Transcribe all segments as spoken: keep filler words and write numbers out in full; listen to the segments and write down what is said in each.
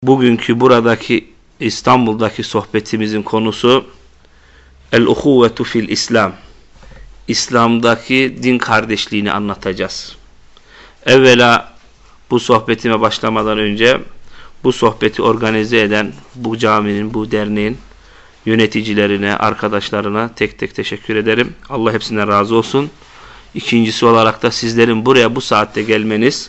Bugünkü buradaki İstanbul'daki sohbetimizin konusu El-Uhuvvetu fil İslam. İslam'daki din kardeşliğini anlatacağız. Evvela bu sohbetime başlamadan önce bu sohbeti organize eden bu caminin, bu derneğin yöneticilerine, arkadaşlarına tek tek teşekkür ederim. Allah hepsinden razı olsun. İkincisi olarak da sizlerin buraya bu saatte gelmeniz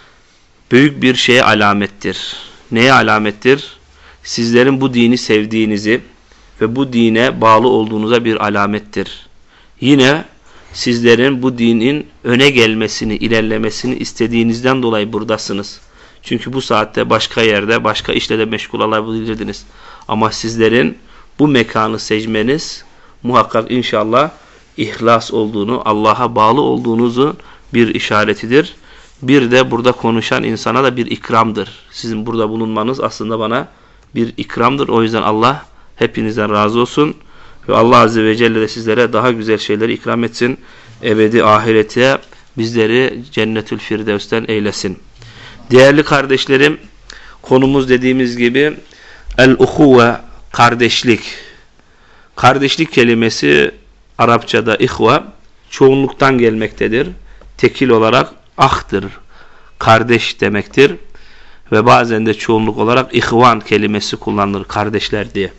büyük bir şeye alamettir. Neye alamettir? Sizlerin bu dini sevdiğinizi ve bu dine bağlı olduğunuza bir alamettir. Yine sizlerin bu dinin öne gelmesini, ilerlemesini istediğinizden dolayı buradasınız. Çünkü bu saatte başka yerde, başka işle de meşgul olabilirdiniz. Ama sizlerin bu mekanı seçmeniz muhakkak inşallah ihlas olduğunu, Allah'a bağlı olduğunuzu bir işaretidir. Bir de burada konuşan insana da bir ikramdır. Sizin burada bulunmanız aslında bana bir ikramdır. O yüzden Allah hepinizden razı olsun. Ve Allah Azze ve Celle de sizlere daha güzel şeyleri ikram etsin. Ebedi ahirete bizleri Cennetül Firdevs'ten eylesin. Değerli kardeşlerim, konumuz dediğimiz gibi El-Uhuve, kardeşlik. Kardeşlik kelimesi Arapçada ihva çoğunluktan gelmektedir. Tekil olarak ahtır, kardeş demektir. Ve bazen de çoğunluk olarak ihvan kelimesi kullanılır, kardeşler diye.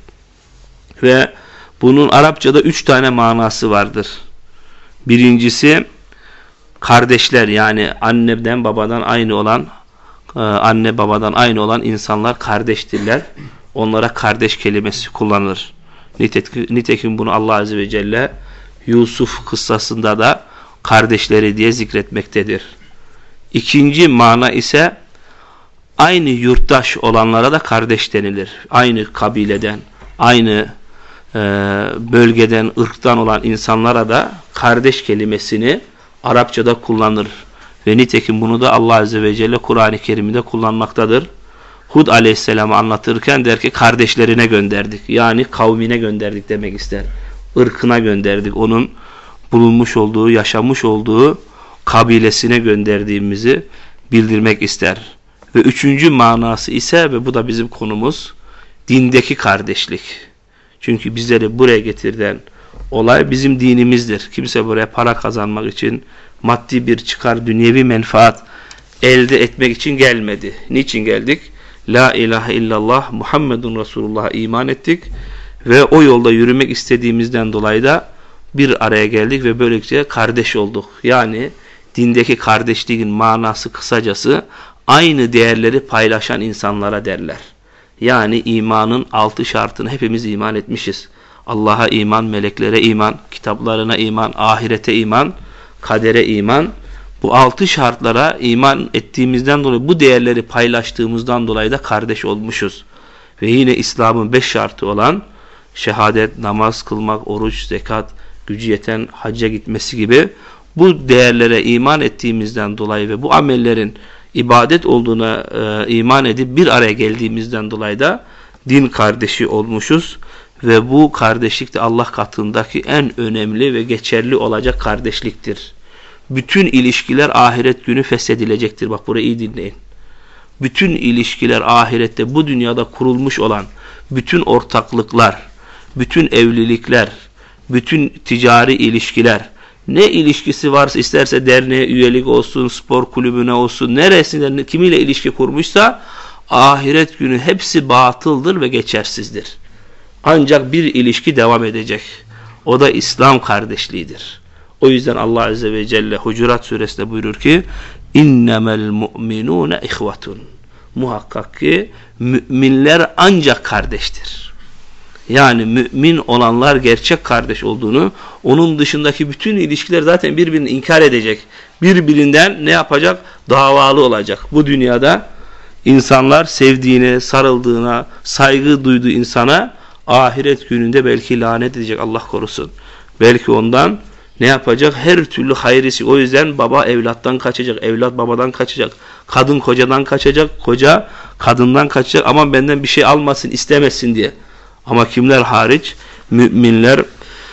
Ve bunun Arapçada üç tane manası vardır. Birincisi kardeşler, yani anneden babadan aynı olan, anne babadan aynı olan insanlar kardeştirler. Onlara kardeş kelimesi kullanılır. Nitekim bunu Allah Azze ve Celle Yusuf kıssasında da kardeşleri diye zikretmektedir. İkinci mana ise aynı yurttaş olanlara da kardeş denilir. Aynı kabileden, aynı e, bölgeden, ırktan olan insanlara da kardeş kelimesini Arapçada kullanır. Ve nitekim bunu da Allah Azze ve Celle Kur'an-ı Kerim'de kullanmaktadır. Hud Aleyhisselam'ı anlatırken der ki kardeşlerine gönderdik. Yani kavmine gönderdik demek ister. Irkına gönderdik. Onun bulunmuş olduğu, yaşamış olduğu kabilesine gönderdiğimizi bildirmek ister. Ve üçüncü manası ise, ve bu da bizim konumuz, dindeki kardeşlik. Çünkü bizleri buraya getiren olay bizim dinimizdir. Kimse buraya para kazanmak için, maddi bir çıkar, dünyevi menfaat elde etmek için gelmedi. Niçin geldik? La ilahe illallah Muhammedun Resulullah'a iman ettik ve o yolda yürümek istediğimizden dolayı da bir araya geldik ve böylece kardeş olduk. Yani dindeki kardeşliğin manası kısacası aynı değerleri paylaşan insanlara derler. Yani imanın altı şartını hepimiz iman etmişiz. Allah'a iman, meleklere iman, kitaplarına iman, ahirete iman, kadere iman. Bu altı şartlara iman ettiğimizden dolayı, bu değerleri paylaştığımızdan dolayı da kardeş olmuşuz. Ve yine İslam'ın beş şartı olan şehadet, namaz kılmak, oruç, zekat, gücü yeten hacca gitmesi gibi bu değerlere iman ettiğimizden dolayı ve bu amellerin ibadet olduğuna e, iman edip bir araya geldiğimizden dolayı da din kardeşi olmuşuz. Ve bu kardeşlik de Allah katındaki en önemli ve geçerli olacak kardeşliktir. Bütün ilişkiler ahiret günü feshedilecektir. Bak burayı iyi dinleyin. Bütün ilişkiler ahirette, bu dünyada kurulmuş olan bütün ortaklıklar, bütün evlilikler, bütün ticari ilişkiler, ne ilişkisi varsa, isterse derneğe üyelik olsun, spor kulübüne olsun, neresinden kimiyle ilişki kurmuşsa ahiret günü hepsi batıldır ve geçersizdir. Ancak bir ilişki devam edecek. O da İslam kardeşliğidir. O yüzden Allah Azze ve Celle Hucurat suresinde buyurur ki İnnemel mu'minûne ihvetun. Muhakkak ki müminler ancak kardeştir. Yani mümin olanlar gerçek kardeş olduğunu, onun dışındaki bütün ilişkiler zaten birbirini inkar edecek. Birbirinden ne yapacak? Davalı olacak. Bu dünyada insanlar sevdiğine, sarıldığına, saygı duyduğu insana ahiret gününde belki lanet edecek, Allah korusun. Belki ondan ne yapacak? Her türlü hayrisi. O yüzden baba evlattan kaçacak, evlat babadan kaçacak, kadın kocadan kaçacak, koca kadından kaçacak. Aman benden bir şey almasın, istemesin diye. Ama kimler hariç? Müminler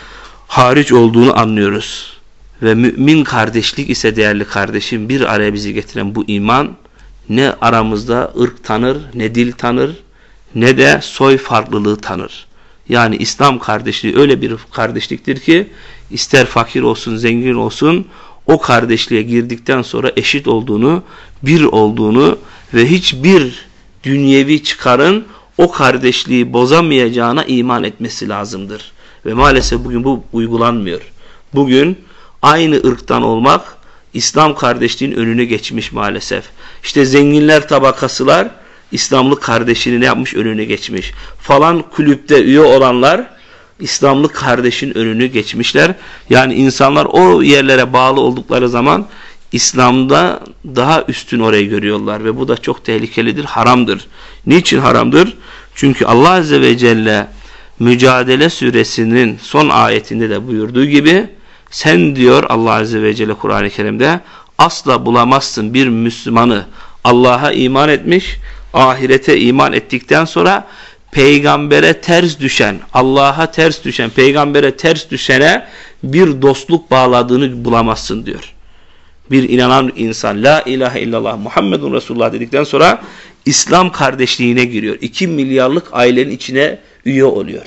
hariç olduğunu anlıyoruz. Ve mümin kardeşlik ise değerli kardeşim, bir araya bizi getiren bu iman, ne aramızda ırk tanır, ne dil tanır, ne de soy farklılığı tanır. Yani İslam kardeşliği öyle bir kardeşliktir ki ister fakir olsun, zengin olsun, o kardeşliğe girdikten sonra eşit olduğunu, bir olduğunu ve hiçbir dünyevi çıkarın o kardeşliği bozamayacağına iman etmesi lazımdır. Ve maalesef bugün bu uygulanmıyor. Bugün aynı ırktan olmak İslam kardeşliğinin önüne geçmiş maalesef. İşte zenginler tabakasılar İslamlık kardeşini ne yapmış? Önüne geçmiş. Falan kulüpte üye olanlar İslamlık kardeşin önünü geçmişler. Yani insanlar o yerlere bağlı oldukları zaman İslam'da daha üstün orayı görüyorlar ve bu da çok tehlikelidir, haramdır. Niçin haramdır? Çünkü Allah Azze ve Celle Mücadele Suresinin son ayetinde de buyurduğu gibi sen diyor Allah Azze ve Celle Kur'an-ı Kerim'de asla bulamazsın bir Müslümanı Allah'a iman etmiş, ahirete iman ettikten sonra peygambere ters düşen, Allah'a ters düşen, peygambere ters düşene bir dostluk bağladığını bulamazsın diyor. Bir inanan insan la ilahe illallah Muhammedun Resulullah dedikten sonra İslam kardeşliğine giriyor. iki milyarlık ailenin içine üye oluyor.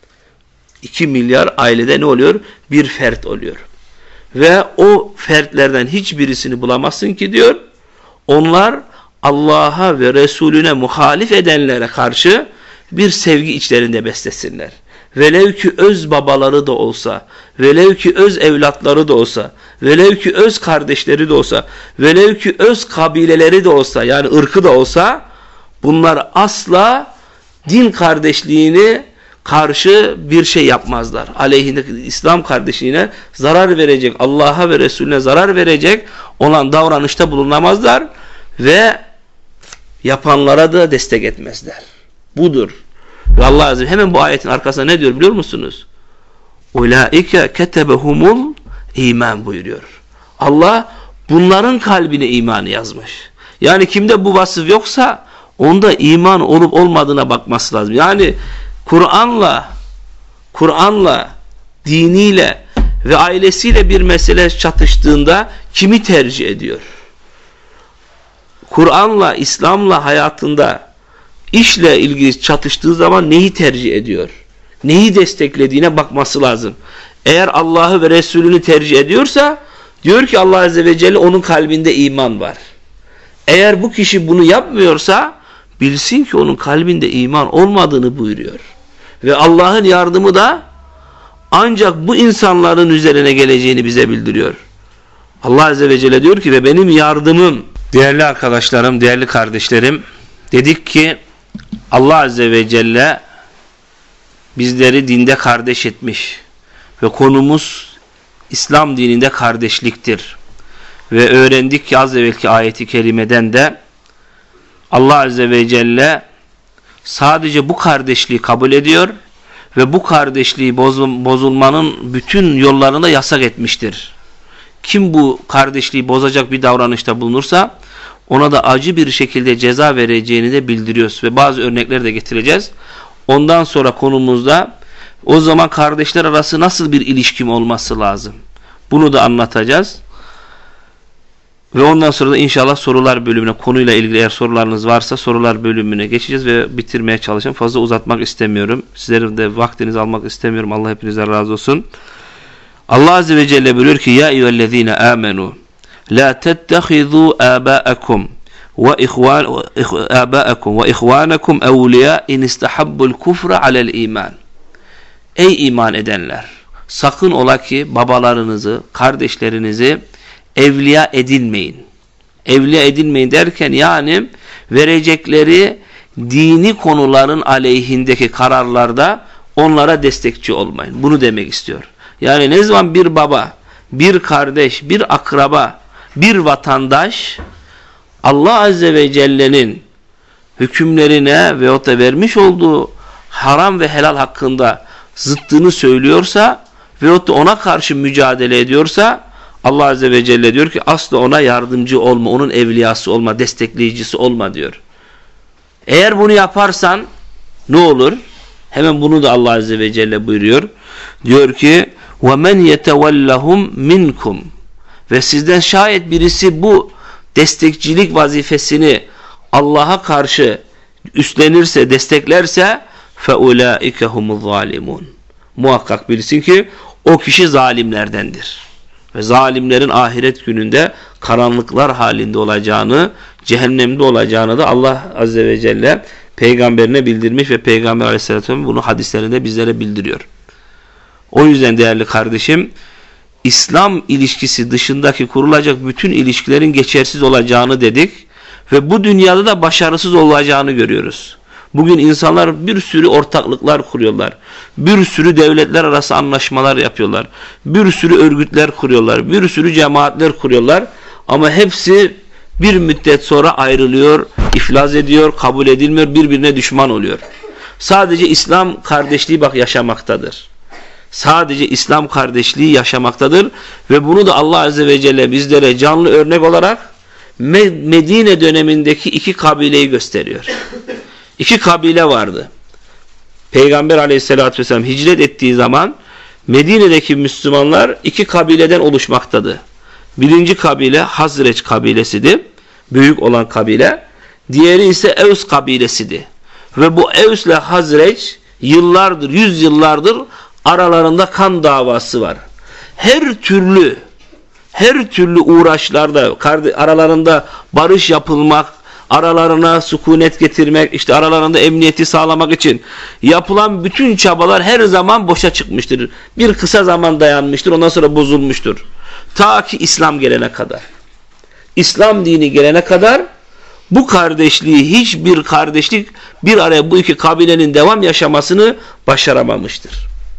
iki milyar ailede ne oluyor? Bir fert oluyor. Ve o fertlerden hiçbirisini bulamazsın ki diyor, onlar Allah'a ve Resulüne muhalif edenlere karşı bir sevgi içlerinde beslesinler. Velev ki öz babaları da olsa, velev ki öz evlatları da olsa, velev ki öz kardeşleri de olsa, velev ki öz kabileleri de olsa, yani ırkı da olsa, bunlar asla din kardeşliğini karşı bir şey yapmazlar. Aleyhinde İslam kardeşliğine zarar verecek, Allah'a ve Resulüne zarar verecek olan davranışta bulunamazlar ve yapanlara da destek etmezler. Budur. Ve Allah Azze hemen bu ayetin arkasında ne diyor biliyor musunuz? Ulaike ketebehumul iman buyuruyor. Allah bunların kalbine imanı yazmış. Yani kimde bu vasıf yoksa onda iman olup olmadığına bakması lazım. Yani Kur'an'la Kur'an'la, diniyle ve ailesiyle bir mesele çatıştığında kimi tercih ediyor? Kur'an'la, İslam'la hayatında işle ilgili çatıştığı zaman neyi tercih ediyor? Neyi desteklediğine bakması lazım. Eğer Allah'ı ve Resulünü tercih ediyorsa diyor ki Allah Azze ve Celle onun kalbinde iman var. Eğer bu kişi bunu yapmıyorsa bilsin ki onun kalbinde iman olmadığını buyuruyor. Ve Allah'ın yardımı da ancak bu insanların üzerine geleceğini bize bildiriyor. Allah Azze ve Celle diyor ki ve benim yardımım, değerli arkadaşlarım, değerli kardeşlerim, dedik ki Allah Azze ve Celle bizleri dinde kardeş etmiş ve konumuz İslam dininde kardeşliktir. Ve öğrendik ki az evvelki ayeti kerimeden de Allah Azze ve Celle sadece bu kardeşliği kabul ediyor ve bu kardeşliği bozulmanın bütün yollarını yasak etmiştir. Kim bu kardeşliği bozacak bir davranışta bulunursa ona da acı bir şekilde ceza vereceğini de bildiriyoruz ve bazı örnekler de getireceğiz. Ondan sonra konumuzda o zaman kardeşler arası nasıl bir ilişkim olması lazım? Bunu da anlatacağız. Ve ondan sonra da inşallah sorular bölümüne, konuyla ilgili eğer sorularınız varsa sorular bölümüne geçeceğiz ve bitirmeye çalışacağım. Fazla uzatmak istemiyorum. Sizlerin de vaktinizi almak istemiyorum. Allah hepinizden razı olsun. Allah Azze ve Celle buyuruyor ki ya eyyühellezine amenu la tettehizu aba'akum ve ihvan aba'akum ve ihvanakum evliya in istahabbul kufra alel iman. Ey iman edenler, sakın ola ki babalarınızı, kardeşlerinizi evliya edinmeyin. Evliya edinmeyin derken yani verecekleri dini konuların aleyhindeki kararlarda onlara destekçi olmayın. Bunu demek istiyor. Yani ne zaman bir baba, bir kardeş, bir akraba, bir vatandaş Allah Azze ve Celle'nin hükümlerine veyahut da vermiş olduğu haram ve helal hakkında zıttını söylüyorsa veyahut da ona karşı mücadele ediyorsa Allah Azze ve Celle diyor ki asla ona yardımcı olma, onun evliyası olma, destekleyicisi olma diyor. Eğer bunu yaparsan ne olur? Hemen bunu da Allah Azze ve Celle buyuruyor. Diyor ki وَمَنْ يَتَوَلَّهُمْ مِنْكُمْ ve sizden şayet birisi bu destekçilik vazifesini Allah'a karşı üstlenirse, desteklerse فَاُولَٰئِكَ هُمُ الظَّالِمُونَ. Muhakkak bilsin ki o kişi zalimlerdendir. Ve zalimlerin ahiret gününde karanlıklar halinde olacağını, cehennemde olacağını da Allah Azze ve Celle peygamberine bildirmiş ve Peygamber Aleyhisselatü Vesselam bunu hadislerinde bizlere bildiriyor. O yüzden değerli kardeşim, İslam ilişkisi dışındaki kurulacak bütün ilişkilerin geçersiz olacağını dedik ve bu dünyada da başarısız olacağını görüyoruz. Bugün insanlar bir sürü ortaklıklar kuruyorlar. Bir sürü devletler arası anlaşmalar yapıyorlar. Bir sürü örgütler kuruyorlar. Bir sürü cemaatler kuruyorlar. Ama hepsi bir müddet sonra ayrılıyor, iflas ediyor, kabul edilmiyor, birbirine düşman oluyor. Sadece İslam kardeşliği bak yaşamaktadır. Sadece İslam kardeşliği yaşamaktadır ve bunu da Allah Azze ve Celle bizlere canlı örnek olarak Medine dönemindeki iki kabileyi gösteriyor. İki kabile vardı. Peygamber Aleyhisselatü Vesselam hicret ettiği zaman Medine'deki Müslümanlar iki kabileden oluşmaktadır. Birinci kabile Hazreç kabilesidir. Büyük olan kabile. Diğeri ise Evs kabilesidir. Ve bu Evs ile Hazreç yıllardır, yüz yıllardır aralarında kan davası var. Her türlü her türlü uğraşlarda aralarında barış yapılmak, aralarına sükunet getirmek, işte aralarında emniyeti sağlamak için yapılan bütün çabalar her zaman boşa çıkmıştır. Bir kısa zaman dayanmıştır, ondan sonra bozulmuştur. Ta ki İslam gelene kadar. İslam dini gelene kadar bu kardeşliği, hiçbir kardeşlik bir araya bu iki kabilenin devam yaşamasını başaramamıştır.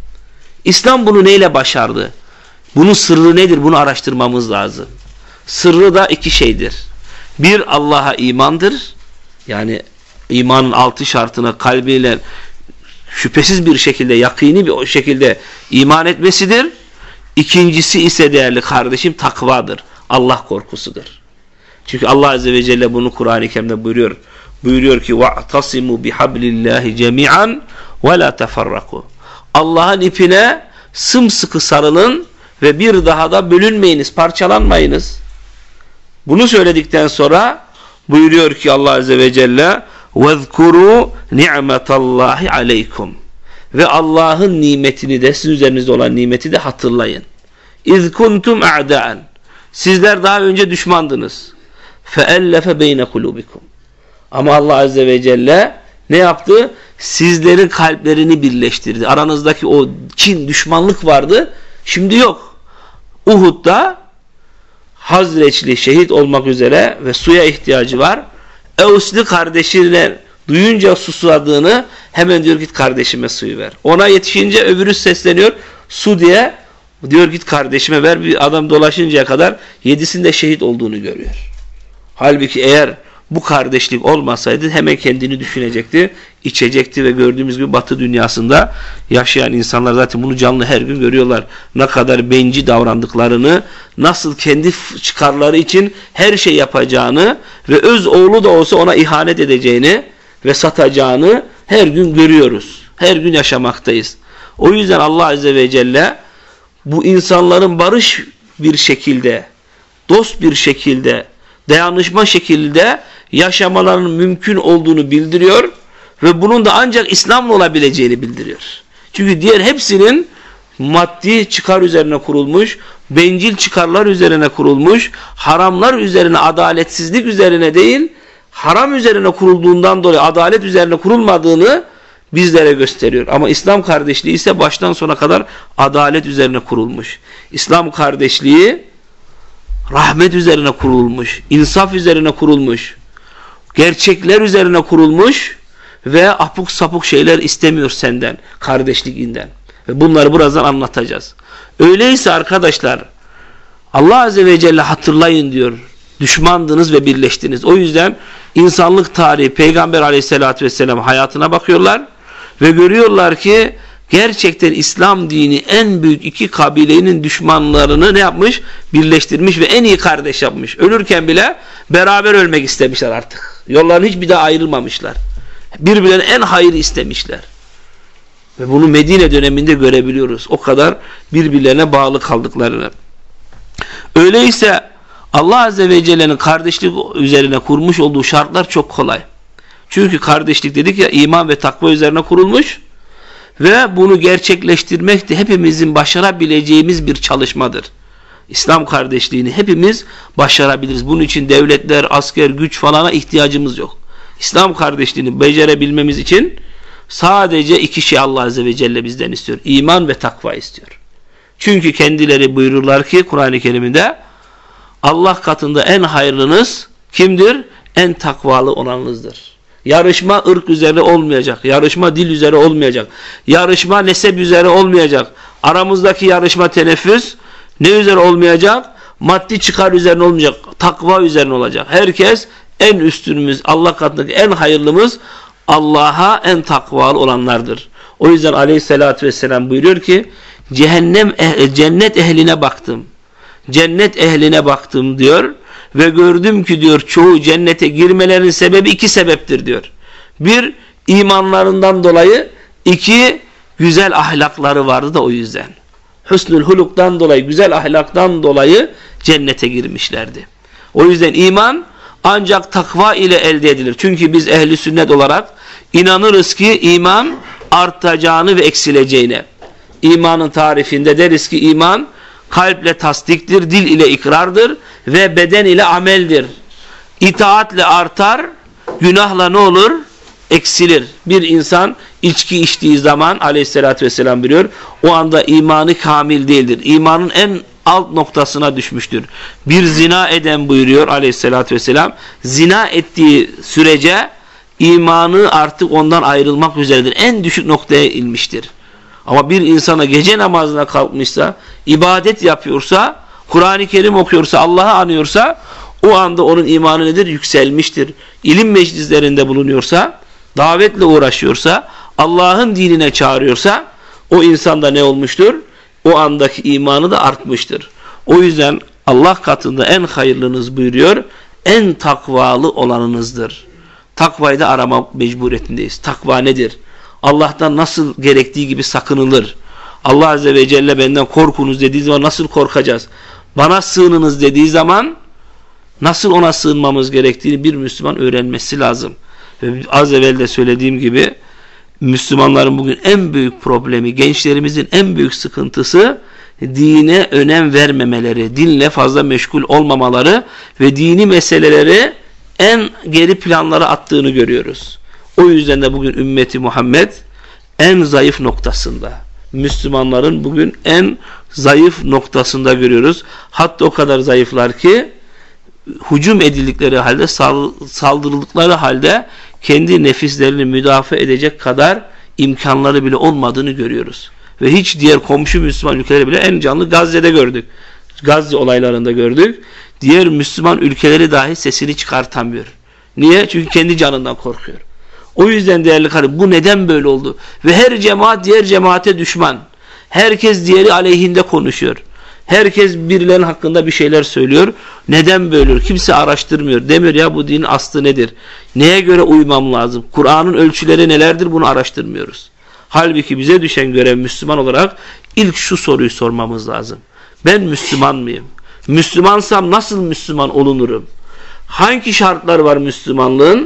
İslam bunu neyle başardı? Bunun sırrı nedir? Bunu araştırmamız lazım. Sırrı da iki şeydir. Bir, Allah'a imandır. Yani imanın altı şartına kalbiyle şüphesiz bir şekilde, yakini bir şekilde iman etmesidir. İkincisi ise değerli kardeşim takvadır. Allah korkusudur. Çünkü Allah Azze ve Celle bunu Kur'an-ı Kerim'de buyuruyor. Buyuruyor ki وَاَعْتَصِمُوا بِحَبْلِ اللّٰهِ جَمِيعًا وَلَا تَفَرَّقُوا. Allah'ın ipine sımsıkı sarılın ve bir daha da bölünmeyiniz, parçalanmayınız. Bunu söyledikten sonra buyuruyor ki Allah Azze ve Celle وَذْكُرُوا نِعْمَةَ اللّٰهِ عَلَيْكُمْ. Ve Allah'ın nimetini de, sizin üzerinizde olan nimeti de hatırlayın. اِذْ كُنْتُمْ اَعْدَاءً. Sizler daha önce düşmandınız. فَاَلَّفَ بَيْنَ قُلُوبِكُمْ. Ama Allah Azze ve Celle ne yaptı? Sizlerin kalplerini birleştirdi. Aranızdaki o kin, düşmanlık vardı. Şimdi yok. Uhud'da Hazreçli şehit olmak üzere ve suya ihtiyacı var. Evsli kardeşine duyunca susadığını hemen diyor git kardeşime suyu ver. Ona yetişince öbürü sesleniyor su diye, diyor git kardeşime ver. Bir adam dolaşıncaya kadar yedisinde şehit olduğunu görüyor. Halbuki eğer bu kardeşlik olmasaydı hemen kendini düşünecekti, içecekti ve gördüğümüz gibi Batı dünyasında yaşayan insanlar zaten bunu canlı her gün görüyorlar. Ne kadar bencil davrandıklarını, nasıl kendi çıkarları için her şey yapacağını ve öz oğlu da olsa ona ihanet edeceğini ve satacağını her gün görüyoruz. Her gün yaşamaktayız. O yüzden Allah Azze ve Celle bu insanların barış bir şekilde, dost bir şekilde, dayanışma şekilde yaşamalarının mümkün olduğunu bildiriyor ve bunun da ancak İslam'la olabileceğini bildiriyor. Çünkü diğer hepsinin maddi çıkar üzerine kurulmuş, bencil çıkarlar üzerine kurulmuş, haramlar üzerine, adaletsizlik üzerine değil, haram üzerine kurulduğundan dolayı adalet üzerine kurulmadığını bizlere gösteriyor. Ama İslam kardeşliği ise baştan sona kadar adalet üzerine kurulmuş. İslam kardeşliği rahmet üzerine kurulmuş, insaf üzerine kurulmuş, gerçekler üzerine kurulmuş ve apuk sapuk şeyler istemiyor senden, kardeşliğinden. Ve bunları birazdan anlatacağız. Öyleyse arkadaşlar, Allah Azze ve Celle hatırlayın diyor. Düşmandınız ve birleştiniz. O yüzden insanlık tarihi Peygamber Aleyhisselatü Vesselam hayatına bakıyorlar ve görüyorlar ki gerçekten İslam dini en büyük iki kabilenin düşmanlarını ne yapmış? Birleştirmiş ve en iyi kardeş yapmış. Ölürken bile beraber ölmek istemişler artık. Yollarını hiç bir daha ayrılmamışlar. Birbirlerine en hayır istemişler. Ve bunu Medine döneminde görebiliyoruz. O kadar birbirlerine bağlı kaldıklarını. Öyleyse Allah Azze ve Celle'nin kardeşlik üzerine kurmuş olduğu şartlar çok kolay. Çünkü kardeşlik dedik ya, iman ve takva üzerine kurulmuş ve bunu gerçekleştirmek de hepimizin başarabileceğimiz bir çalışmadır. İslam kardeşliğini hepimiz başarabiliriz. Bunun için devletler, asker, güç falana ihtiyacımız yok. İslam kardeşliğini becerebilmemiz için sadece iki şey Allah Azze ve Celle bizden istiyor. İman ve takva istiyor. Çünkü kendileri buyururlar ki Kur'an-ı Kerim'de, Allah katında en hayırlınız kimdir? En takvalı olanınızdır. Yarışma ırk üzere olmayacak. Yarışma dil üzere olmayacak. Yarışma nesep üzere olmayacak. Aramızdaki yarışma teneffüs ne üzere olmayacak? Maddi çıkar üzerine olmayacak. Takva üzerine olacak. Herkes en üstünümüz, Allah katındaki en hayırlımız Allah'a en takvalı olanlardır. O yüzden Aleyhisselatü Vesselam buyuruyor ki, cehennem eh cennet ehline baktım. Cennet ehline baktım diyor ve gördüm ki diyor çoğu cennete girmelerinin sebebi iki sebeptir diyor. Bir, imanlarından dolayı, iki, güzel ahlakları vardı da o yüzden. Hüsnül huluktan dolayı, güzel ahlaktan dolayı cennete girmişlerdi. O yüzden iman ancak takva ile elde edilir. Çünkü biz ehli sünnet olarak inanırız ki iman artacağını ve eksileceğine. İmanın tarifinde deriz ki iman kalple tasdiktir, dil ile ikrardır ve beden ile ameldir. İtaatle artar, günahla ne olur? Eksilir. Bir insan içki içtiği zaman Aleyhisselatü Vesselam biliyor, o anda imanı kamil değildir. İmanın en alt noktasına düşmüştür. Bir zina eden buyuruyor Aleyhisselatü Vesselam, zina ettiği sürece imanı artık ondan ayrılmak üzeredir. En düşük noktaya inmiştir. Ama bir insana gece namazına kalkmışsa, ibadet yapıyorsa, Kur'an-ı Kerim okuyorsa, Allah'ı anıyorsa, o anda onun imanı nedir? Yükselmiştir. İlim meclislerinde bulunuyorsa, davetle uğraşıyorsa, Allah'ın dinine çağırıyorsa, o insanda ne olmuştur? O andaki imanı da artmıştır. O yüzden Allah katında en hayırlınız buyuruyor, en takvalı olanınızdır. Takvayı da aramak mecburiyetindeyiz. Takva nedir? Allah'tan nasıl gerektiği gibi sakınılır? Allah Azze ve Celle benden korkunuz dediği zaman nasıl korkacağız? Bana sığınınız dediği zaman nasıl ona sığınmamız gerektiğini bir Müslüman öğrenmesi lazım. Ve az evvel de söylediğim gibi Müslümanların bugün en büyük problemi, gençlerimizin en büyük sıkıntısı dine önem vermemeleri, dinle fazla meşgul olmamaları ve dini meseleleri en geri planlara attığını görüyoruz. O yüzden de bugün ümmeti Muhammed en zayıf noktasında. Müslümanların bugün en zayıf noktasında görüyoruz. Hatta o kadar zayıflar ki hücum edildikleri halde, saldırıldıkları halde kendi nefislerini müdafaa edecek kadar imkanları bile olmadığını görüyoruz. Ve hiç diğer komşu Müslüman ülkeleri bile, en canlı Gazze'de gördük. Gazze olaylarında gördük. Diğer Müslüman ülkeleri dahi sesini çıkartamıyor. Niye? Çünkü kendi canından korkuyor. O yüzden değerli kardeşim, bu neden böyle oldu? Ve her cemaat diğer cemaate düşman. Herkes diğeri aleyhinde konuşuyor. Herkes birilerinin hakkında bir şeyler söylüyor. Neden böyle? Kimse araştırmıyor. Demiyor ya bu dinin aslı nedir? Neye göre uymam lazım? Kur'an'ın ölçüleri nelerdir? Bunu araştırmıyoruz. Halbuki bize düşen görev Müslüman olarak ilk şu soruyu sormamız lazım. Ben Müslüman mıyım? Müslümansam nasıl Müslüman olunurum? Hangi şartlar var Müslümanlığın?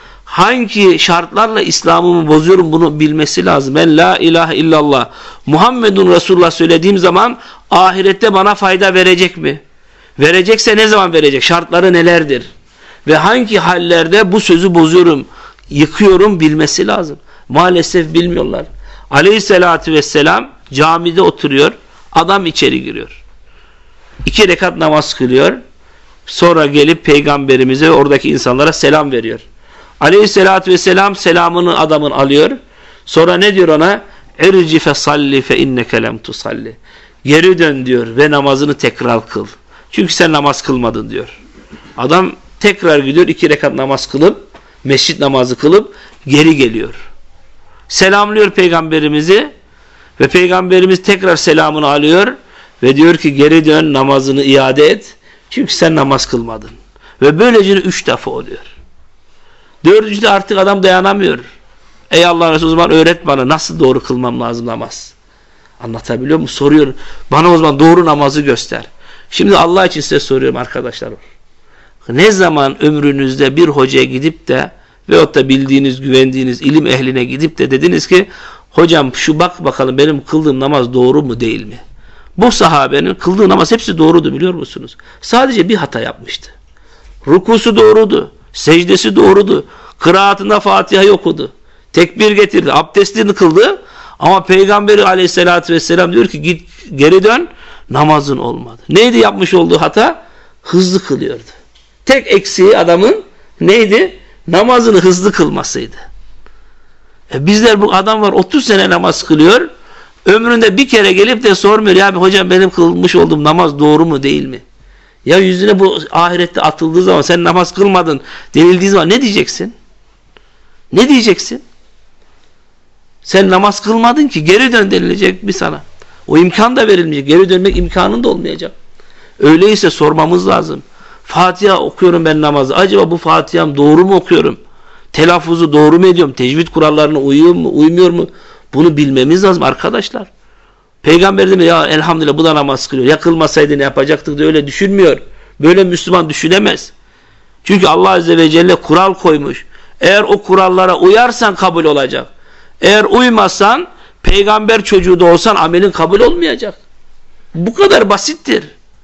Hangi şartlarla İslam'ımı bozuyorum, bunu bilmesi lazım. Ben la ilahe illallah Muhammedun Resulullah söylediğim zaman ahirette bana fayda verecek mi? Verecekse ne zaman verecek? Şartları nelerdir? Ve hangi hallerde bu sözü bozuyorum, yıkıyorum bilmesi lazım. Maalesef bilmiyorlar. Aleyhissalatü vesselam camide oturuyor. Adam içeri giriyor. İki rekat namaz kılıyor. Sonra gelip peygamberimize ve oradaki insanlara selam veriyor. Aleyhissalatü vesselam selamını adamın alıyor. Sonra ne diyor ona? İrci fe salli fe inneke lem tusalli. Geri dön diyor ve namazını tekrar kıl. Çünkü sen namaz kılmadın diyor. Adam tekrar gidiyor, iki rekat namaz kılıp, mescit namazı kılıp geri geliyor. Selamlıyor peygamberimizi ve peygamberimiz tekrar selamını alıyor ve diyor ki geri dön, namazını iade et. Çünkü sen namaz kılmadın. Ve böylece üç defa oluyor. Dördüncüde artık adam dayanamıyor. Ey Allah Resulü, o zaman öğret bana nasıl doğru kılmam lazım namaz. Anlatabiliyor muyum? Soruyor. Bana o zaman doğru namazı göster. Şimdi Allah için size soruyorum arkadaşlar. Ne zaman ömrünüzde bir hocaya gidip de veyahut da bildiğiniz, güvendiğiniz ilim ehline gidip de dediniz ki hocam şu bak bakalım benim kıldığım namaz doğru mu değil mi? Bu sahabenin kıldığı namaz hepsi doğrudu biliyor musunuz? Sadece bir hata yapmıştı. Rukusu doğrudu, secdesi doğrudu, kıraatında Fatiha'yı okudu, tekbir getirdi, abdestini kıldı ama Peygamberi aleyhissalatü vesselam diyor ki git geri dön, namazın olmadı. Neydi yapmış olduğu hata? Hızlı kılıyordu. Tek eksiği adamın neydi? Namazını hızlı kılmasıydı. E bizler bu adam var otuz sene namaz kılıyor, ömründe bir kere gelip de sormuyor ya hocam benim kılmış olduğum namaz doğru mu değil mi? Ya yüzüne bu ahirette atıldığı zaman sen namaz kılmadın denildiği zaman ne diyeceksin? Ne diyeceksin? Sen namaz kılmadın ki geri dön denilecek bir sana. O imkan da verilmeyecek. Geri dönmek imkanın da olmayacak. Öyleyse sormamız lazım. Fatiha okuyorum ben namazı. Acaba bu Fatiha'm doğru mu okuyorum? Telaffuzu doğru mu ediyorum? Tecvid kurallarına uyuyor mu, uymuyor mu? Bunu bilmemiz lazım arkadaşlar. Peygamber de mi ya elhamdülillah bu da namaz kılıyor. Ya kılmasaydı ne yapacaktık diye öyle düşünmüyor. Böyle Müslüman düşünemez. Çünkü Allah Azze ve Celle kural koymuş. Eğer o kurallara uyarsan kabul olacak. Eğer uymazsan peygamber çocuğu da olsan amelin kabul olmayacak. Bu kadar basittir.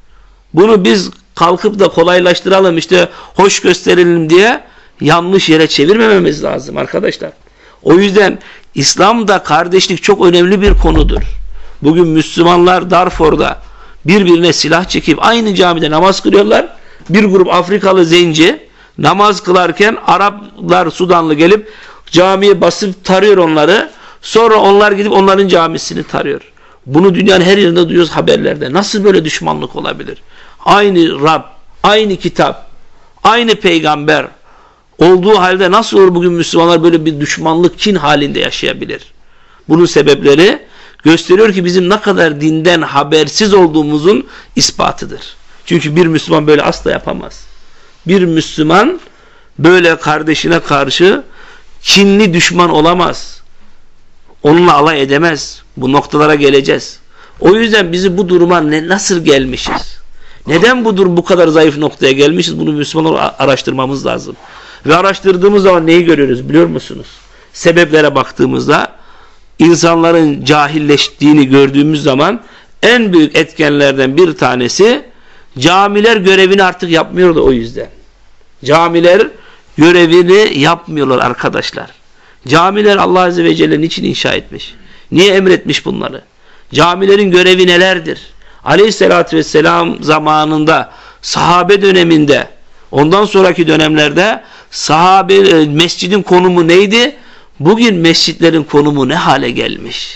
Bunu biz kalkıp da kolaylaştıralım işte hoş gösterelim diye yanlış yere çevirmememiz lazım arkadaşlar. O yüzden İslam'da kardeşlik çok önemli bir konudur. Bugün Müslümanlar Darfur'da birbirine silah çekip aynı camide namaz kılıyorlar. Bir grup Afrikalı zenci namaz kılarken Araplar Sudanlı gelip camiye basıp tarıyor onları. Sonra onlar gidip onların camisini tarıyor. Bunu dünyanın her yerinde duyuyoruz haberlerde. Nasıl böyle düşmanlık olabilir? Aynı Rab, aynı kitap, aynı peygamber olduğu halde nasıl olur bugün Müslümanlar böyle bir düşmanlık, kin halinde yaşayabilir? Bunun sebepleri gösteriyor ki bizim ne kadar dinden habersiz olduğumuzun ispatıdır. Çünkü bir Müslüman böyle asla yapamaz. Bir Müslüman böyle kardeşine karşı kinli düşman olamaz. Onunla alay edemez. Bu noktalara geleceğiz. O yüzden bizi bu duruma ne, nasıl gelmişiz? Neden bu durum bu kadar zayıf noktaya gelmişiz? Bunu Müslümanlar araştırmamız lazım. Ve araştırdığımız zaman neyi görüyoruz biliyor musunuz? Sebeplere baktığımızda insanların cahilleştiğini gördüğümüz zaman en büyük etkenlerden bir tanesi camiler görevini artık yapmıyordu o yüzden. Camiler görevini yapmıyorlar arkadaşlar. Camiler Allah Azze ve Celle niçin inşa etmiş? Niye emretmiş bunları? Camilerin görevi nelerdir? Aleyhissalatü vesselam zamanında, sahabe döneminde, ondan sonraki dönemlerde sahabe mescidin konumu neydi? Bugün mescitlerin konumu ne hale gelmiş?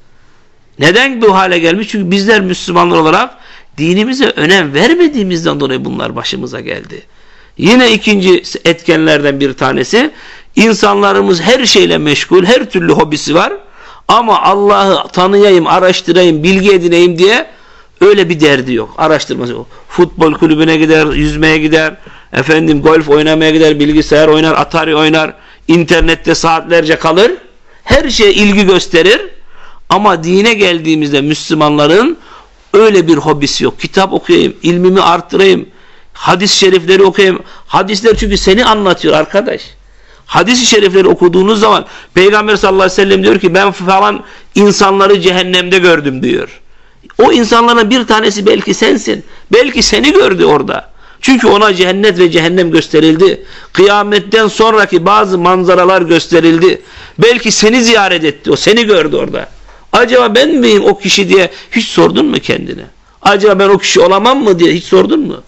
Neden bu hale gelmiş? Çünkü bizler Müslümanlar olarak dinimize önem vermediğimizden dolayı bunlar başımıza geldi. Yine ikinci etkenlerden bir tanesi, insanlarımız her şeyle meşgul, her türlü hobisi var ama Allah'ı tanıyayım, araştırayım, bilgi edineyim diye öyle bir derdi yok. Araştırması yok. Futbol kulübüne gider, yüzmeye gider, efendim golf oynamaya gider, bilgisayar oynar, Atari oynar, internette saatlerce kalır. Her şeye ilgi gösterir. Ama dine geldiğimizde Müslümanların öyle bir hobisi yok. Kitap okuyayım, ilmimi arttırayım, hadis-i şerifleri okuyayım. Hadisler çünkü seni anlatıyor arkadaş. Hadis-i şerifleri okuduğunuz zaman Peygamber sallallahu aleyhi ve sellem diyor ki ben falan insanları cehennemde gördüm diyor. O insanların bir tanesi belki sensin. Belki seni gördü orada. Çünkü ona cennet ve cehennem gösterildi. Kıyametten sonraki bazı manzaralar gösterildi. Belki seni ziyaret etti. O seni gördü orada. Acaba ben miyim o kişi diye hiç sordun mu kendine? Acaba ben o kişi olamam mı diye hiç sordun mu?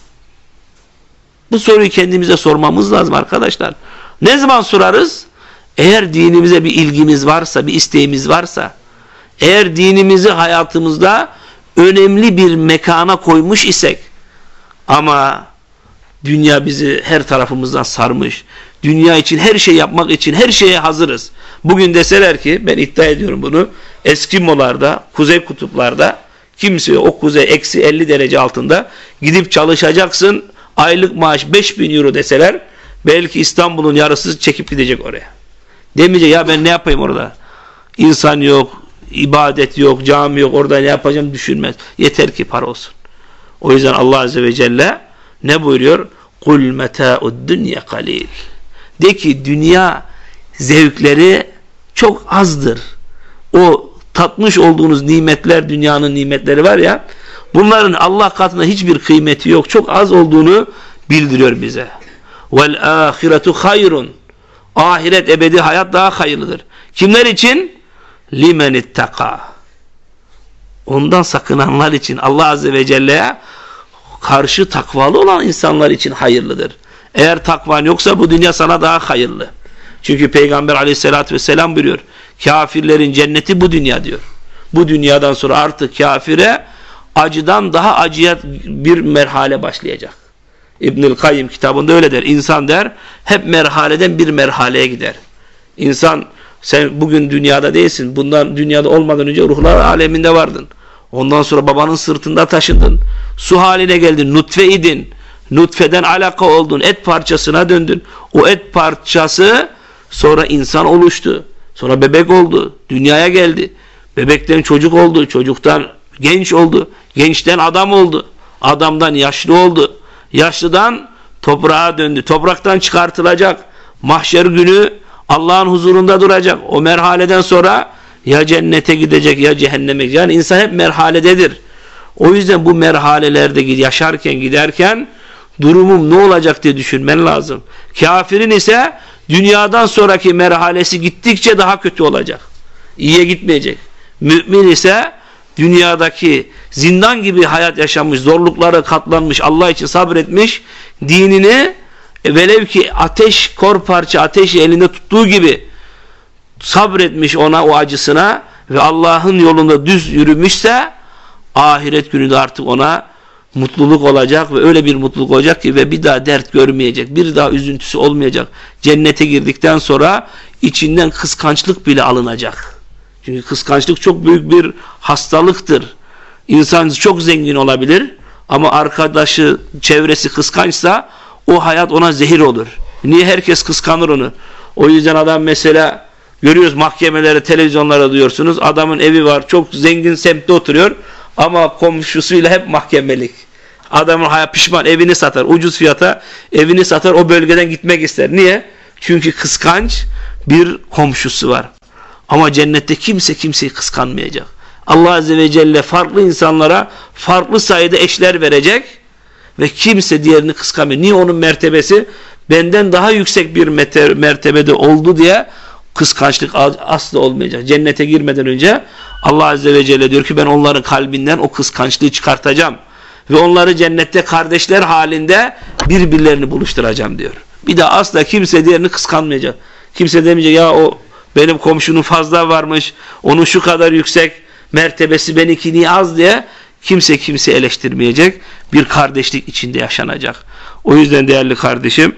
Bu soruyu kendimize sormamız lazım arkadaşlar. Ne zaman sorarız? Eğer dinimize bir ilgimiz varsa, bir isteğimiz varsa, eğer dinimizi hayatımızda önemli bir mekana koymuş isek, ama dünya bizi her tarafımızdan sarmış, dünya için her şey yapmak için her şeye hazırız. Bugün deseler ki, ben iddia ediyorum bunu, Eskimolarda, kuzey kutuplarda kimse o kuzey eksi elli derece altında gidip çalışacaksın, aylık maaş beş bin euro deseler, belki İstanbul'un yarısı çekip gidecek oraya. Demeyecek ya ben ne yapayım orada? İnsan yok, ibadet yok, cami yok, orada ne yapacağım düşünmez. Yeter ki para olsun. O yüzden Allah Azze ve Celle ne buyuruyor? Kul meta'ud dunya qalil. De ki dünya zevkleri çok azdır. O tatmış olduğunuz nimetler, dünyanın nimetleri var ya, bunların Allah katında hiçbir kıymeti yok. Çok az olduğunu bildiriyor bize. Vel ahiretu hayrun. Ahiret, ebedi hayat daha hayırlıdır. Kimler için? Limen ittaka. Ondan sakınanlar için, Allah Azze ve Celle'ye karşı takvalı olan insanlar için hayırlıdır. Eğer takvan yoksa bu dünya sana daha hayırlı. Çünkü Peygamber Aleyhisselatü Vesselam buyuruyor, kafirlerin cenneti bu dünya diyor. Bu dünyadan sonra artık kafire acıdan daha acıya bir merhale başlayacak. İbnül Kayyim kitabında öyle der. İnsan der, hep merhaleden bir merhaleye gider. İnsan, sen bugün dünyada değilsin. Bundan dünyada olmadan önce ruhlar aleminde vardın. Ondan sonra babanın sırtında taşındın. Su haline geldin, nutfe idin. Nutfeden alaka oldun, et parçasına döndün. O et parçası sonra insan oluştu. Sonra bebek oldu, dünyaya geldi. Bebekten çocuk oldu, çocuktan genç oldu. Gençten adam oldu. Adamdan yaşlı oldu. Yaşlıdan toprağa döndü. Topraktan çıkartılacak. Mahşer günü Allah'ın huzurunda duracak. O merhaleden sonra ya cennete gidecek ya cehenneme gidecek. Yani insan hep merhalededir. O yüzden bu merhalelerde yaşarken, giderken durumum ne olacak diye düşünmen lazım. Kafirin ise dünyadan sonraki merhalesi gittikçe daha kötü olacak. İyiye gitmeyecek. Mümin ise dünyadaki zindan gibi hayat yaşamış, zorluklara katlanmış, Allah için sabretmiş, dinini velev ki ateş, kor parça ateşi elinde tuttuğu gibi sabretmiş ona, o acısına ve Allah'ın yolunda düz yürümüşse ahiret günü de artık ona mutluluk olacak ve öyle bir mutluluk olacak ki ve bir daha dert görmeyecek, bir daha üzüntüsü olmayacak. Cennete girdikten sonra içinden kıskançlık bile alınacak. Çünkü kıskançlık çok büyük bir hastalıktır. İnsan çok zengin olabilir ama arkadaşı, çevresi kıskançsa o hayat ona zehir olur. Niye? Herkes kıskanır onu. O yüzden adam mesela görüyoruz mahkemelere, televizyonlara duyuyorsunuz. Adamın evi var, çok zengin semtte oturuyor ama komşusuyla hep mahkemelik. Adamın hayat pişman, evini satar, ucuz fiyata evini satar, o bölgeden gitmek ister. Niye? Çünkü kıskanç bir komşusu var. Ama cennette kimse kimseyi kıskanmayacak. Allah Azze ve Celle farklı insanlara farklı sayıda eşler verecek ve kimse diğerini kıskanmıyor. Niye? Onun mertebesi benden daha yüksek bir mertebede oldu diye kıskançlık asla olmayacak. Cennete girmeden önce Allah Azze ve Celle diyor ki ben onların kalbinden o kıskançlığı çıkartacağım ve onları cennette kardeşler halinde birbirlerini buluşturacağım diyor. Bir de asla kimse diğerini kıskanmayacak. Kimse demeyecek ya o benim komşunun fazla varmış, onun şu kadar yüksek mertebesi, benimki niye az diye kimse kimse eleştirmeyecek. Bir kardeşlik içinde yaşanacak. O yüzden değerli kardeşim,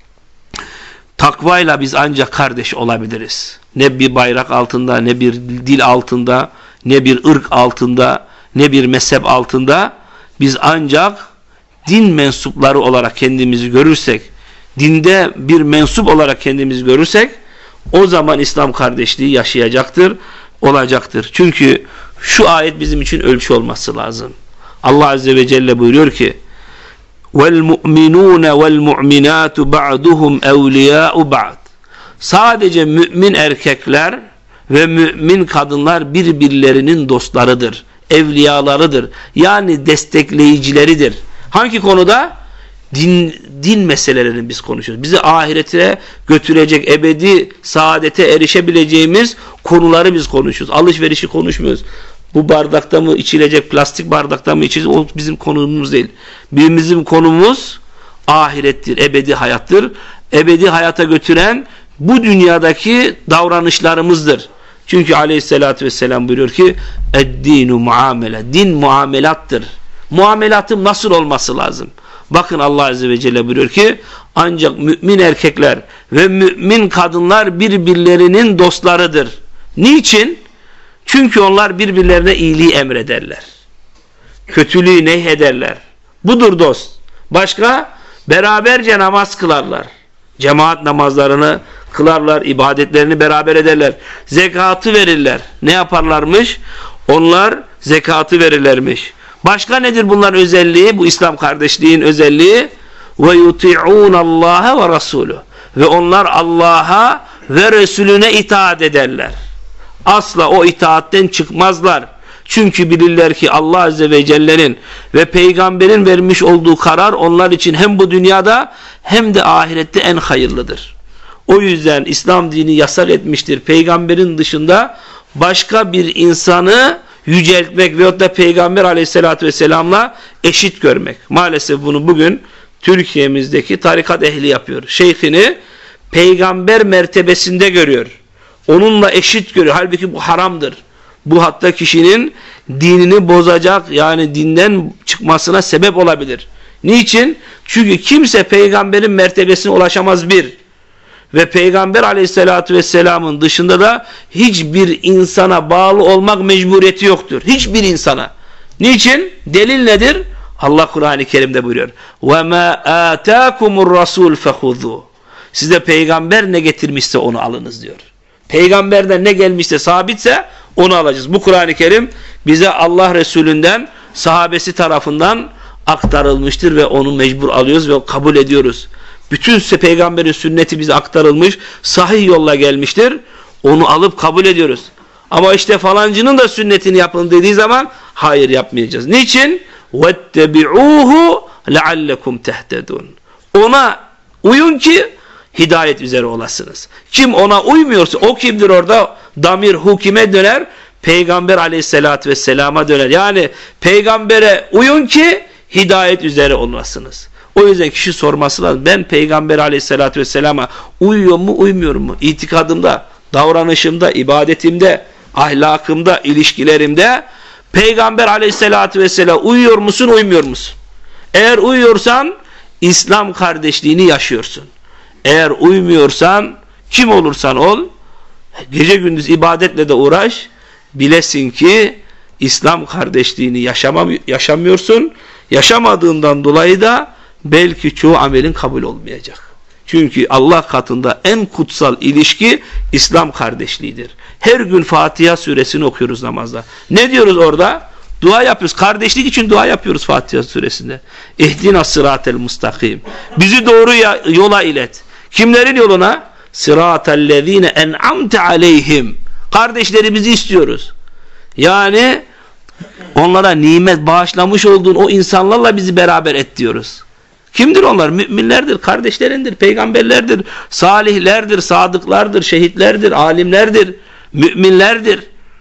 takvayla biz ancak kardeş olabiliriz. Ne bir bayrak altında, ne bir dil altında, ne bir ırk altında, ne bir mezhep altında. Biz ancak din mensupları olarak kendimizi görürsek, dinde bir mensup olarak kendimizi görürsek, o zaman İslam kardeşliği yaşayacaktır, olacaktır. Çünkü şu ayet bizim için ölçü olması lazım. Allah Azze ve Celle buyuruyor ki وَالْمُؤْمِنُونَ وَالْمُؤْمِنَاتُ بَعْدُهُمْ اَوْلِيَاءُ بَعْدٍ. Sadece mümin erkekler ve mümin kadınlar birbirlerinin dostlarıdır, evliyalarıdır. Yani destekleyicileridir. Hangi konuda? Din, din meselelerini biz konuşuyoruz. Bizi ahirete götürecek, ebedi saadete erişebileceğimiz konuları biz konuşuyoruz. Alışverişi konuşmuyoruz. Bu bardakta mı içilecek, plastik bardakta mı içilecek, o bizim konumuz değil. Bizim konumuz ahirettir, ebedi hayattır. Ebedi hayata götüren bu dünyadaki davranışlarımızdır. Çünkü aleyhissalatü vesselam buyuruyor ki eddinu muamele, din muamelattır. Muamelatın nasıl olması lazım? Bakın Allah Azze ve Celle buyuruyor ki ancak mümin erkekler ve mümin kadınlar birbirlerinin dostlarıdır. Niçin? Çünkü onlar birbirlerine iyiliği emrederler. Kötülüğü nehyederler. Budur dost. Başka? Beraberce namaz kılarlar. Cemaat namazlarını kılarlar, ibadetlerini beraber ederler. Zekatı verirler. Ne yaparlarmış? Onlar zekatı verirlermiş. Başka nedir bunların özelliği? Bu İslam kardeşliğin özelliği. Ve yuti'un Allah ve Resulü. Ve onlar Allah'a ve Resulüne itaat ederler. Asla o itaatten çıkmazlar. Çünkü bilirler ki Allah Azze ve Celle'nin ve peygamberin vermiş olduğu karar onlar için hem bu dünyada hem de ahirette en hayırlıdır. O yüzden İslam dini yasak etmiştir. Peygamberin dışında başka bir insanı yüceltmek veyahut da Peygamber Aleyhisselatü Vesselam'la eşit görmek. Maalesef bunu bugün Türkiye'mizdeki tarikat ehli yapıyor. Şeyhini peygamber mertebesinde görüyor. Onunla eşit görüyor. Halbuki bu haramdır. Bu hatta kişinin dinini bozacak, yani dinden çıkmasına sebep olabilir. Niçin? Çünkü kimse peygamberin mertebesine ulaşamaz bir. Ve Peygamber Aleyhisselatü Vesselam'ın dışında da hiçbir insana bağlı olmak mecburiyeti yoktur. Hiçbir insana. Niçin? Delil nedir? Allah Kur'an-ı Kerim'de buyuruyor. وَمَا آتَاكُمُ الرَّسُولُ فَخُذُوا. Size peygamber ne getirmişse onu alınız diyor. Peygamberden ne gelmişse, sabitse onu alacağız. Bu Kur'an-ı Kerim bize Allah Resulü'nden, sahabesi tarafından aktarılmıştır ve onu mecbur alıyoruz ve kabul ediyoruz. Bütün peygamberin sünneti bize aktarılmış, sahih yolla gelmiştir. Onu alıp kabul ediyoruz. Ama işte falancının da sünnetini yapın dediği zaman hayır, yapmayacağız. Niçin? وَاتَّبِعُوهُ لَعَلَّكُمْ تَهْتَدُونَ. Ona uyun ki hidayet üzere olasınız. Kim ona uymuyorsa, o kimdir orada? Damir hu kime döner? Peygamber Aleyhisselatü Vesselam'a döner. Yani peygambere uyun ki hidayet üzere olasınız. O yüzden kişi sorması lazım. Ben Peygamber Aleyhisselatü Vesselam'a uyuyor mu, uymuyor mu? İtikadımda, davranışımda, ibadetimde, ahlakımda, ilişkilerimde Peygamber Aleyhisselatü Vesselam uyuyor musun, uymuyor musun? Eğer uyuyorsan İslam kardeşliğini yaşıyorsun. Eğer uymuyorsan kim olursan ol, gece gündüz ibadetle de uğraş, bilesin ki İslam kardeşliğini yaşamam, yaşamıyorsun. Yaşamadığından dolayı da belki çoğu amelin kabul olmayacak. Çünkü Allah katında en kutsal ilişki İslam kardeşliğidir. Her gün Fatiha suresini okuyoruz namazda. Ne diyoruz orada? Dua yapıyoruz. Kardeşlik için dua yapıyoruz Fatiha suresinde. İhdina sıratel mustakim. Bizi doğru yola ilet. Kimlerin yoluna? Sıratellezine en'amte aleyhim. Kardeşlerimizi istiyoruz. Yani onlara nimet bağışlamış olduğun o insanlarla bizi beraber et diyoruz. Kimdir onlar? Müminlerdir, kardeşlerindir, peygamberlerdir, salihlerdir, sadıklardır, şehitlerdir, alimlerdir, müminlerdir.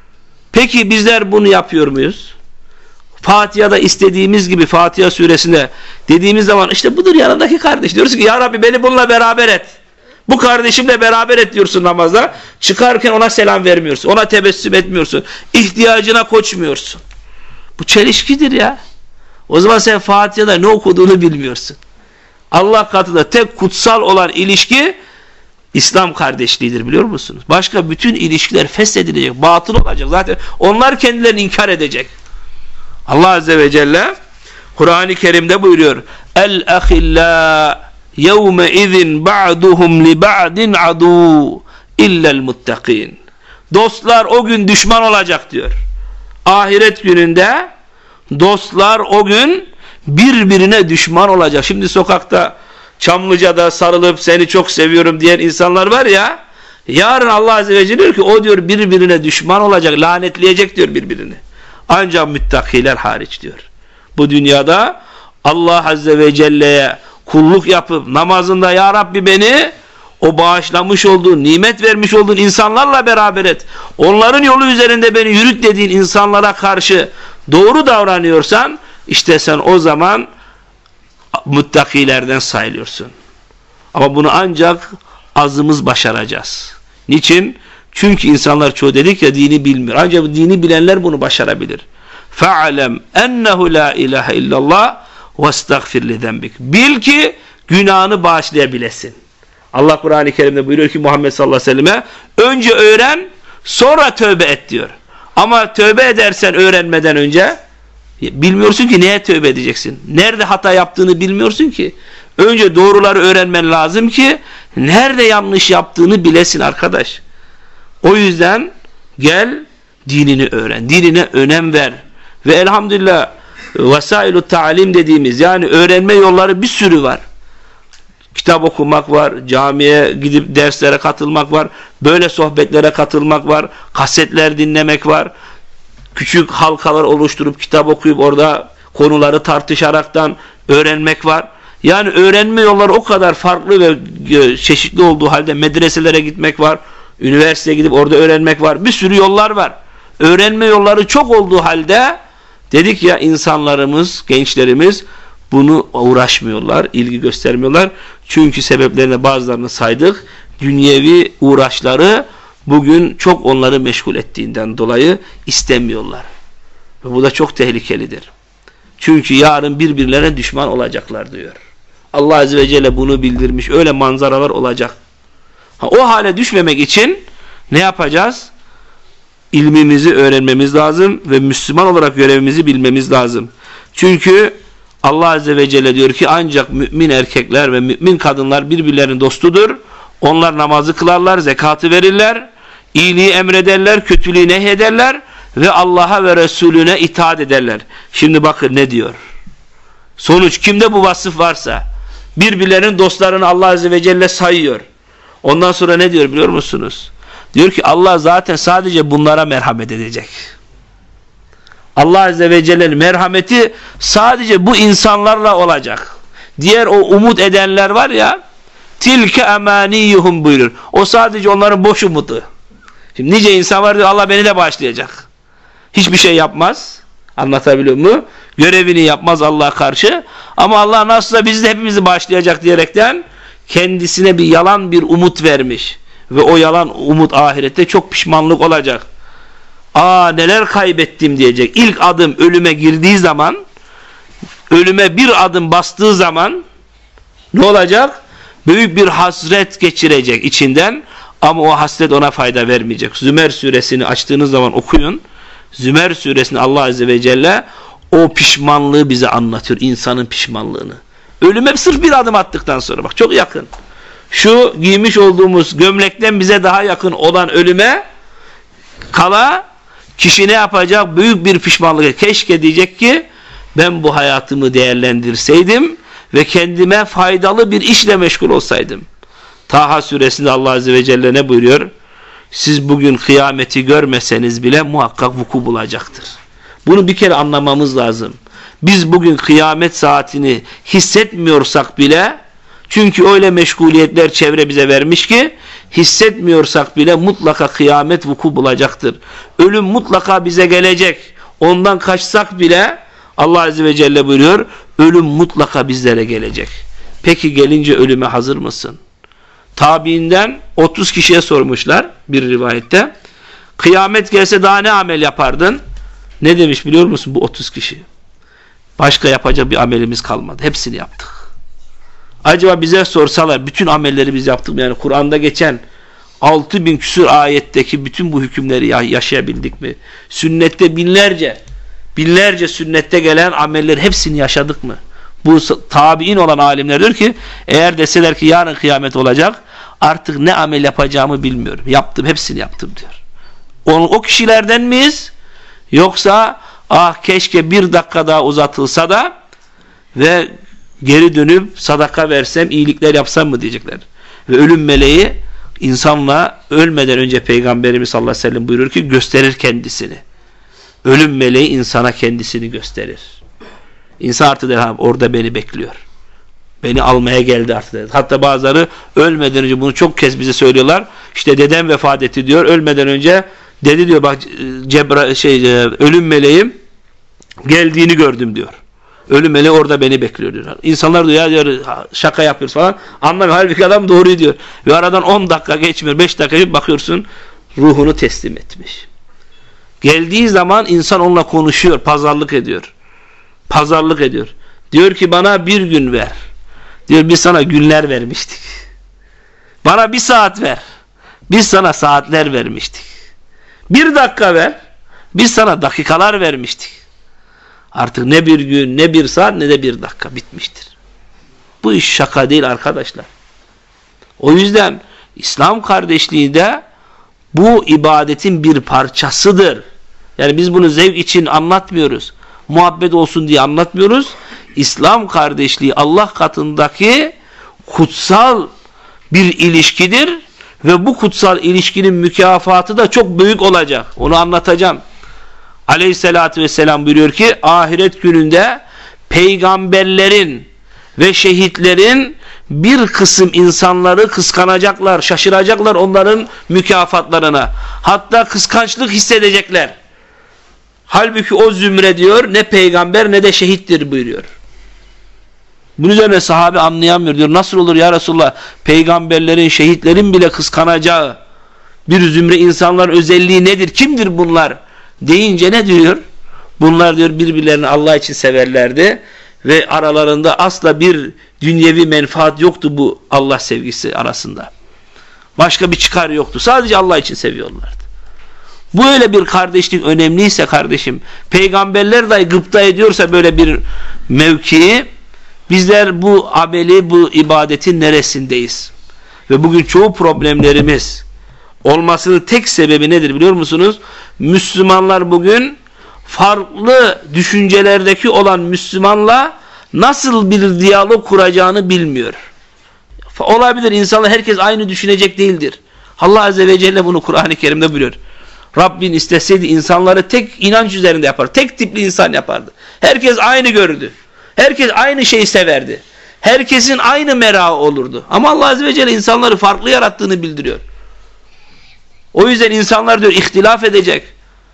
Peki bizler bunu yapıyor muyuz? Fatiha'da istediğimiz gibi Fatiha suresinde dediğimiz zaman işte budur yanındaki kardeş. Diyoruz ki ya Rabbi beni bununla beraber et. Bu kardeşimle beraber et diyorsun namazda. Çıkarken ona selam vermiyorsun. Ona tebessüm etmiyorsun. İhtiyacına koşmuyorsun. Bu çelişkidir ya. O zaman sen Fatiha'da ne okuduğunu bilmiyorsun. Allah katında tek kutsal olan ilişki İslam kardeşliğidir, biliyor musunuz? Başka bütün ilişkiler feshedilecek, batıl olacak. Zaten onlar kendilerini inkar edecek. Allah Azze ve Celle Kur'an-ı Kerim'de buyuruyor. El-ahillâ yevme izin ba'duhum li ba'din adû illel muttaqin. Dostlar o gün düşman olacak diyor. Ahiret gününde dostlar o gün birbirine düşman olacak. Şimdi sokakta, Çamlıca'da sarılıp seni çok seviyorum diyen insanlar var ya, yarın Allah Azze ve Celle diyor ki o diyor birbirine düşman olacak, lanetleyecek diyor birbirini. Ancak müttakiler hariç diyor. Bu dünyada Allah Azze ve Celle'ye kulluk yapıp namazında ya Rabbi beni o bağışlamış olduğun, nimet vermiş olduğun insanlarla beraber et. Onların yolu üzerinde beni yürüt dediğin insanlara karşı doğru davranıyorsan işte sen o zaman muttakilerden sayılıyorsun. Ama bunu ancak azımız başaracağız. Niçin? Çünkü insanlar çoğu dedik ya dini bilmiyor. Ancak dini bilenler bunu başarabilir. فَعَلَمْ اَنَّهُ لَا اِلَٰهَ اِلَّا اللّٰهِ وَاسْتَغْفِرْ لِذَنْبِكَ. Bil ki günahını bağışlayabilesin. Allah Kur'an-ı Kerim'de buyuruyor ki Muhammed sallallahu aleyhi ve selleme önce öğren sonra tövbe et diyor. Ama tövbe edersen öğrenmeden önce bilmiyorsun ki neye tövbe edeceksin. Nerede hata yaptığını bilmiyorsun ki. Önce doğruları öğrenmen lazım ki nerede yanlış yaptığını bilesin arkadaş. O yüzden gel dinini öğren. Dinine önem ver. Ve elhamdülillah Vesailu ta'lim dediğimiz, yani öğrenme yolları bir sürü var. Kitap okumak var, camiye gidip derslere katılmak var, böyle sohbetlere katılmak var, kasetler dinlemek var, küçük halkalar oluşturup kitap okuyup orada konuları tartışaraktan öğrenmek var. Yani öğrenme yolları o kadar farklı ve çeşitli olduğu halde medreselere gitmek var, üniversiteye gidip orada öğrenmek var, bir sürü yollar var. Öğrenme yolları çok olduğu halde dedik ya, insanlarımız, gençlerimiz bunu uğraşmıyorlar, ilgi göstermiyorlar. Çünkü sebeplerine bazılarını saydık. Dünyevi uğraşları bugün çok onları meşgul ettiğinden dolayı istemiyorlar. Ve bu da çok tehlikelidir. Çünkü yarın birbirlerine düşman olacaklar diyor. Allah Azze ve Celle bunu bildirmiş. Öyle manzaralar olacak. Ha, o hale düşmemek için ne yapacağız? İlmimizi öğrenmemiz lazım ve Müslüman olarak görevimizi bilmemiz lazım. Çünkü Allah Azze ve Celle diyor ki ancak mümin erkekler ve mümin kadınlar birbirlerinin dostudur. Onlar namazı kılarlar, zekatı verirler, iyiliği emrederler, kötülüğü nehyederler ve Allah'a ve Resulüne itaat ederler. Şimdi bakın ne diyor. Sonuç, kimde bu vasıf varsa birbirlerinin dostlarını Allah Azze ve Celle sayıyor. Ondan sonra ne diyor biliyor musunuz? Diyor ki Allah zaten sadece bunlara merhamet edecek. Allah Azze ve Celle'nin merhameti sadece bu insanlarla olacak. Diğer o umut edenler var ya, tilke emaniyuhum buyurur. O sadece onların boş umudu. Şimdi nice insan var diyor, Allah beni de bağışlayacak. Hiçbir şey yapmaz. Anlatabiliyor muyum? Görevini yapmaz Allah'a karşı. Ama Allah nasılsa bizi de hepimizi bağışlayacak diyerekten kendisine bir yalan bir umut vermiş. Ve o yalan umut ahirette çok pişmanlık olacak. Aa neler kaybettim diyecek. İlk adım ölüme girdiği zaman, ölüme bir adım bastığı zaman ne olacak? Büyük bir hasret geçirecek içinden, ama o hasret ona fayda vermeyecek. Zümer suresini açtığınız zaman okuyun. Zümer suresini Allah Azze ve Celle o pişmanlığı bize anlatıyor. İnsanın pişmanlığını. Ölüme sırf bir adım attıktan sonra, bak çok yakın. Şu giymiş olduğumuz gömlekten bize daha yakın olan ölüme kala kişi ne yapacak? Büyük bir pişmanlık. Keşke diyecek ki ben bu hayatımı değerlendirseydim ve kendime faydalı bir işle meşgul olsaydım. Taha suresinde Allah Azze ve Celle ne buyuruyor? Siz bugün kıyameti görmeseniz bile muhakkak vuku bulacaktır. Bunu bir kere anlamamız lazım. Biz bugün kıyamet saatini hissetmiyorsak bile, çünkü öyle meşguliyetler çevre bize vermiş ki hissetmiyorsak bile mutlaka kıyamet vuku bulacaktır. Ölüm mutlaka bize gelecek. Ondan kaçsak bile Allah Azze ve Celle buyuruyor, ölüm mutlaka bizlere gelecek. Peki gelince ölüme hazır mısın? Tabiinden otuz kişiye sormuşlar bir rivayette. Kıyamet gelse daha ne amel yapardın? Ne demiş biliyor musun bu otuz kişi? Başka yapacak bir amelimiz kalmadı. Hepsini yaptık. Acaba bize sorsalar bütün amelleri biz yaptık mı? Yani Kur'an'da geçen altı bin küsur ayetteki bütün bu hükümleri yaşayabildik mi? Sünnette binlerce binlerce sünnette gelen amelleri hepsini yaşadık mı? Bu tabiin olan alimler diyor ki eğer deseler ki yarın kıyamet olacak, artık ne amel yapacağımı bilmiyorum. Yaptım, hepsini yaptım diyor. O, o kişilerden miyiz? Yoksa ah keşke bir dakika daha uzatılsa da ve geri dönüp sadaka versem, iyilikler yapsam mı diyecekler. Ve ölüm meleği insanla ölmeden önce Peygamberimiz sallallahu aleyhi ve sellem buyurur ki gösterir kendisini. Ölüm meleği insana kendisini gösterir. İnsan artık der, orada beni bekliyor. Beni almaya geldi artık der. Hatta bazıları ölmeden önce bunu çok kez bize söylüyorlar. İşte dedem vefat etti diyor. Ölmeden önce dedi diyor bak Cebra, şey, ölüm meleğim geldiğini gördüm diyor. Ölüm meleği orada beni bekliyor diyor. İnsanlar diyor, ya diyor şaka yapıyoruz falan. Anlamıyor. Halbuki adam doğruyu diyor. Ve aradan on dakika geçmiyor. beş dakika geçmiyor. Bakıyorsun ruhunu teslim etmiş. Geldiği zaman insan onunla konuşuyor. Pazarlık ediyor. Pazarlık ediyor. Diyor ki bana bir gün ver. Diyor biz sana günler vermiştik. Bana bir saat ver. Biz sana saatler vermiştik. Bir dakika ver. Biz sana dakikalar vermiştik. Artık ne bir gün, ne bir saat, ne de bir dakika bitmiştir. Bu iş şaka değil arkadaşlar. O yüzden İslam kardeşliği de bu ibadetin bir parçasıdır. Yani biz bunu zevk için anlatmıyoruz. muhabbet olsun diye anlatmıyoruz. İslam kardeşliği Allah katındaki kutsal bir ilişkidir ve bu kutsal ilişkinin mükafatı da çok büyük olacak. Onu anlatacağım. Aleyhissalatü vesselam buyuruyor ki ahiret gününde peygamberlerin ve şehitlerin bir kısım insanları kıskanacaklar, şaşıracaklar onların mükafatlarına. Hatta kıskançlık hissedecekler. Halbuki o zümre diyor ne peygamber ne de şehittir buyuruyor. Bunun üzerine sahabe anlayamıyor diyor. Nasıl olur ya Resulullah, peygamberlerin, şehitlerin bile kıskanacağı bir zümre insanların özelliği nedir? Kimdir bunlar? Deyince ne diyor? Bunlar diyor birbirlerini Allah için severlerdi ve aralarında asla bir dünyevi menfaat yoktu bu Allah sevgisi arasında. Başka bir çıkar yoktu. Sadece Allah için seviyorlardı. Bu öyle bir kardeşlik önemliyse kardeşim, peygamberler dahi gıpta ediyorsa böyle bir mevkii, bizler bu ameli, bu ibadetin neresindeyiz? Ve bugün çoğu problemlerimiz olmasının tek sebebi nedir biliyor musunuz? Müslümanlar bugün farklı düşüncelerdeki olan Müslümanla nasıl bir diyalog kuracağını bilmiyor. Olabilir, insanlar herkes aynı düşünecek değildir. Allah Azze ve Celle bunu Kur'an-ı Kerim'de buyuruyor. Rabbin isteseydi insanları tek inanç üzerinde yapar. Tek tipli insan yapardı. Herkes aynı görürdü. Herkes aynı şeyi severdi. Herkesin aynı merağı olurdu. Ama Allah Azze ve Celle insanları farklı yarattığını bildiriyor. O yüzden insanlar diyor ihtilaf edecek.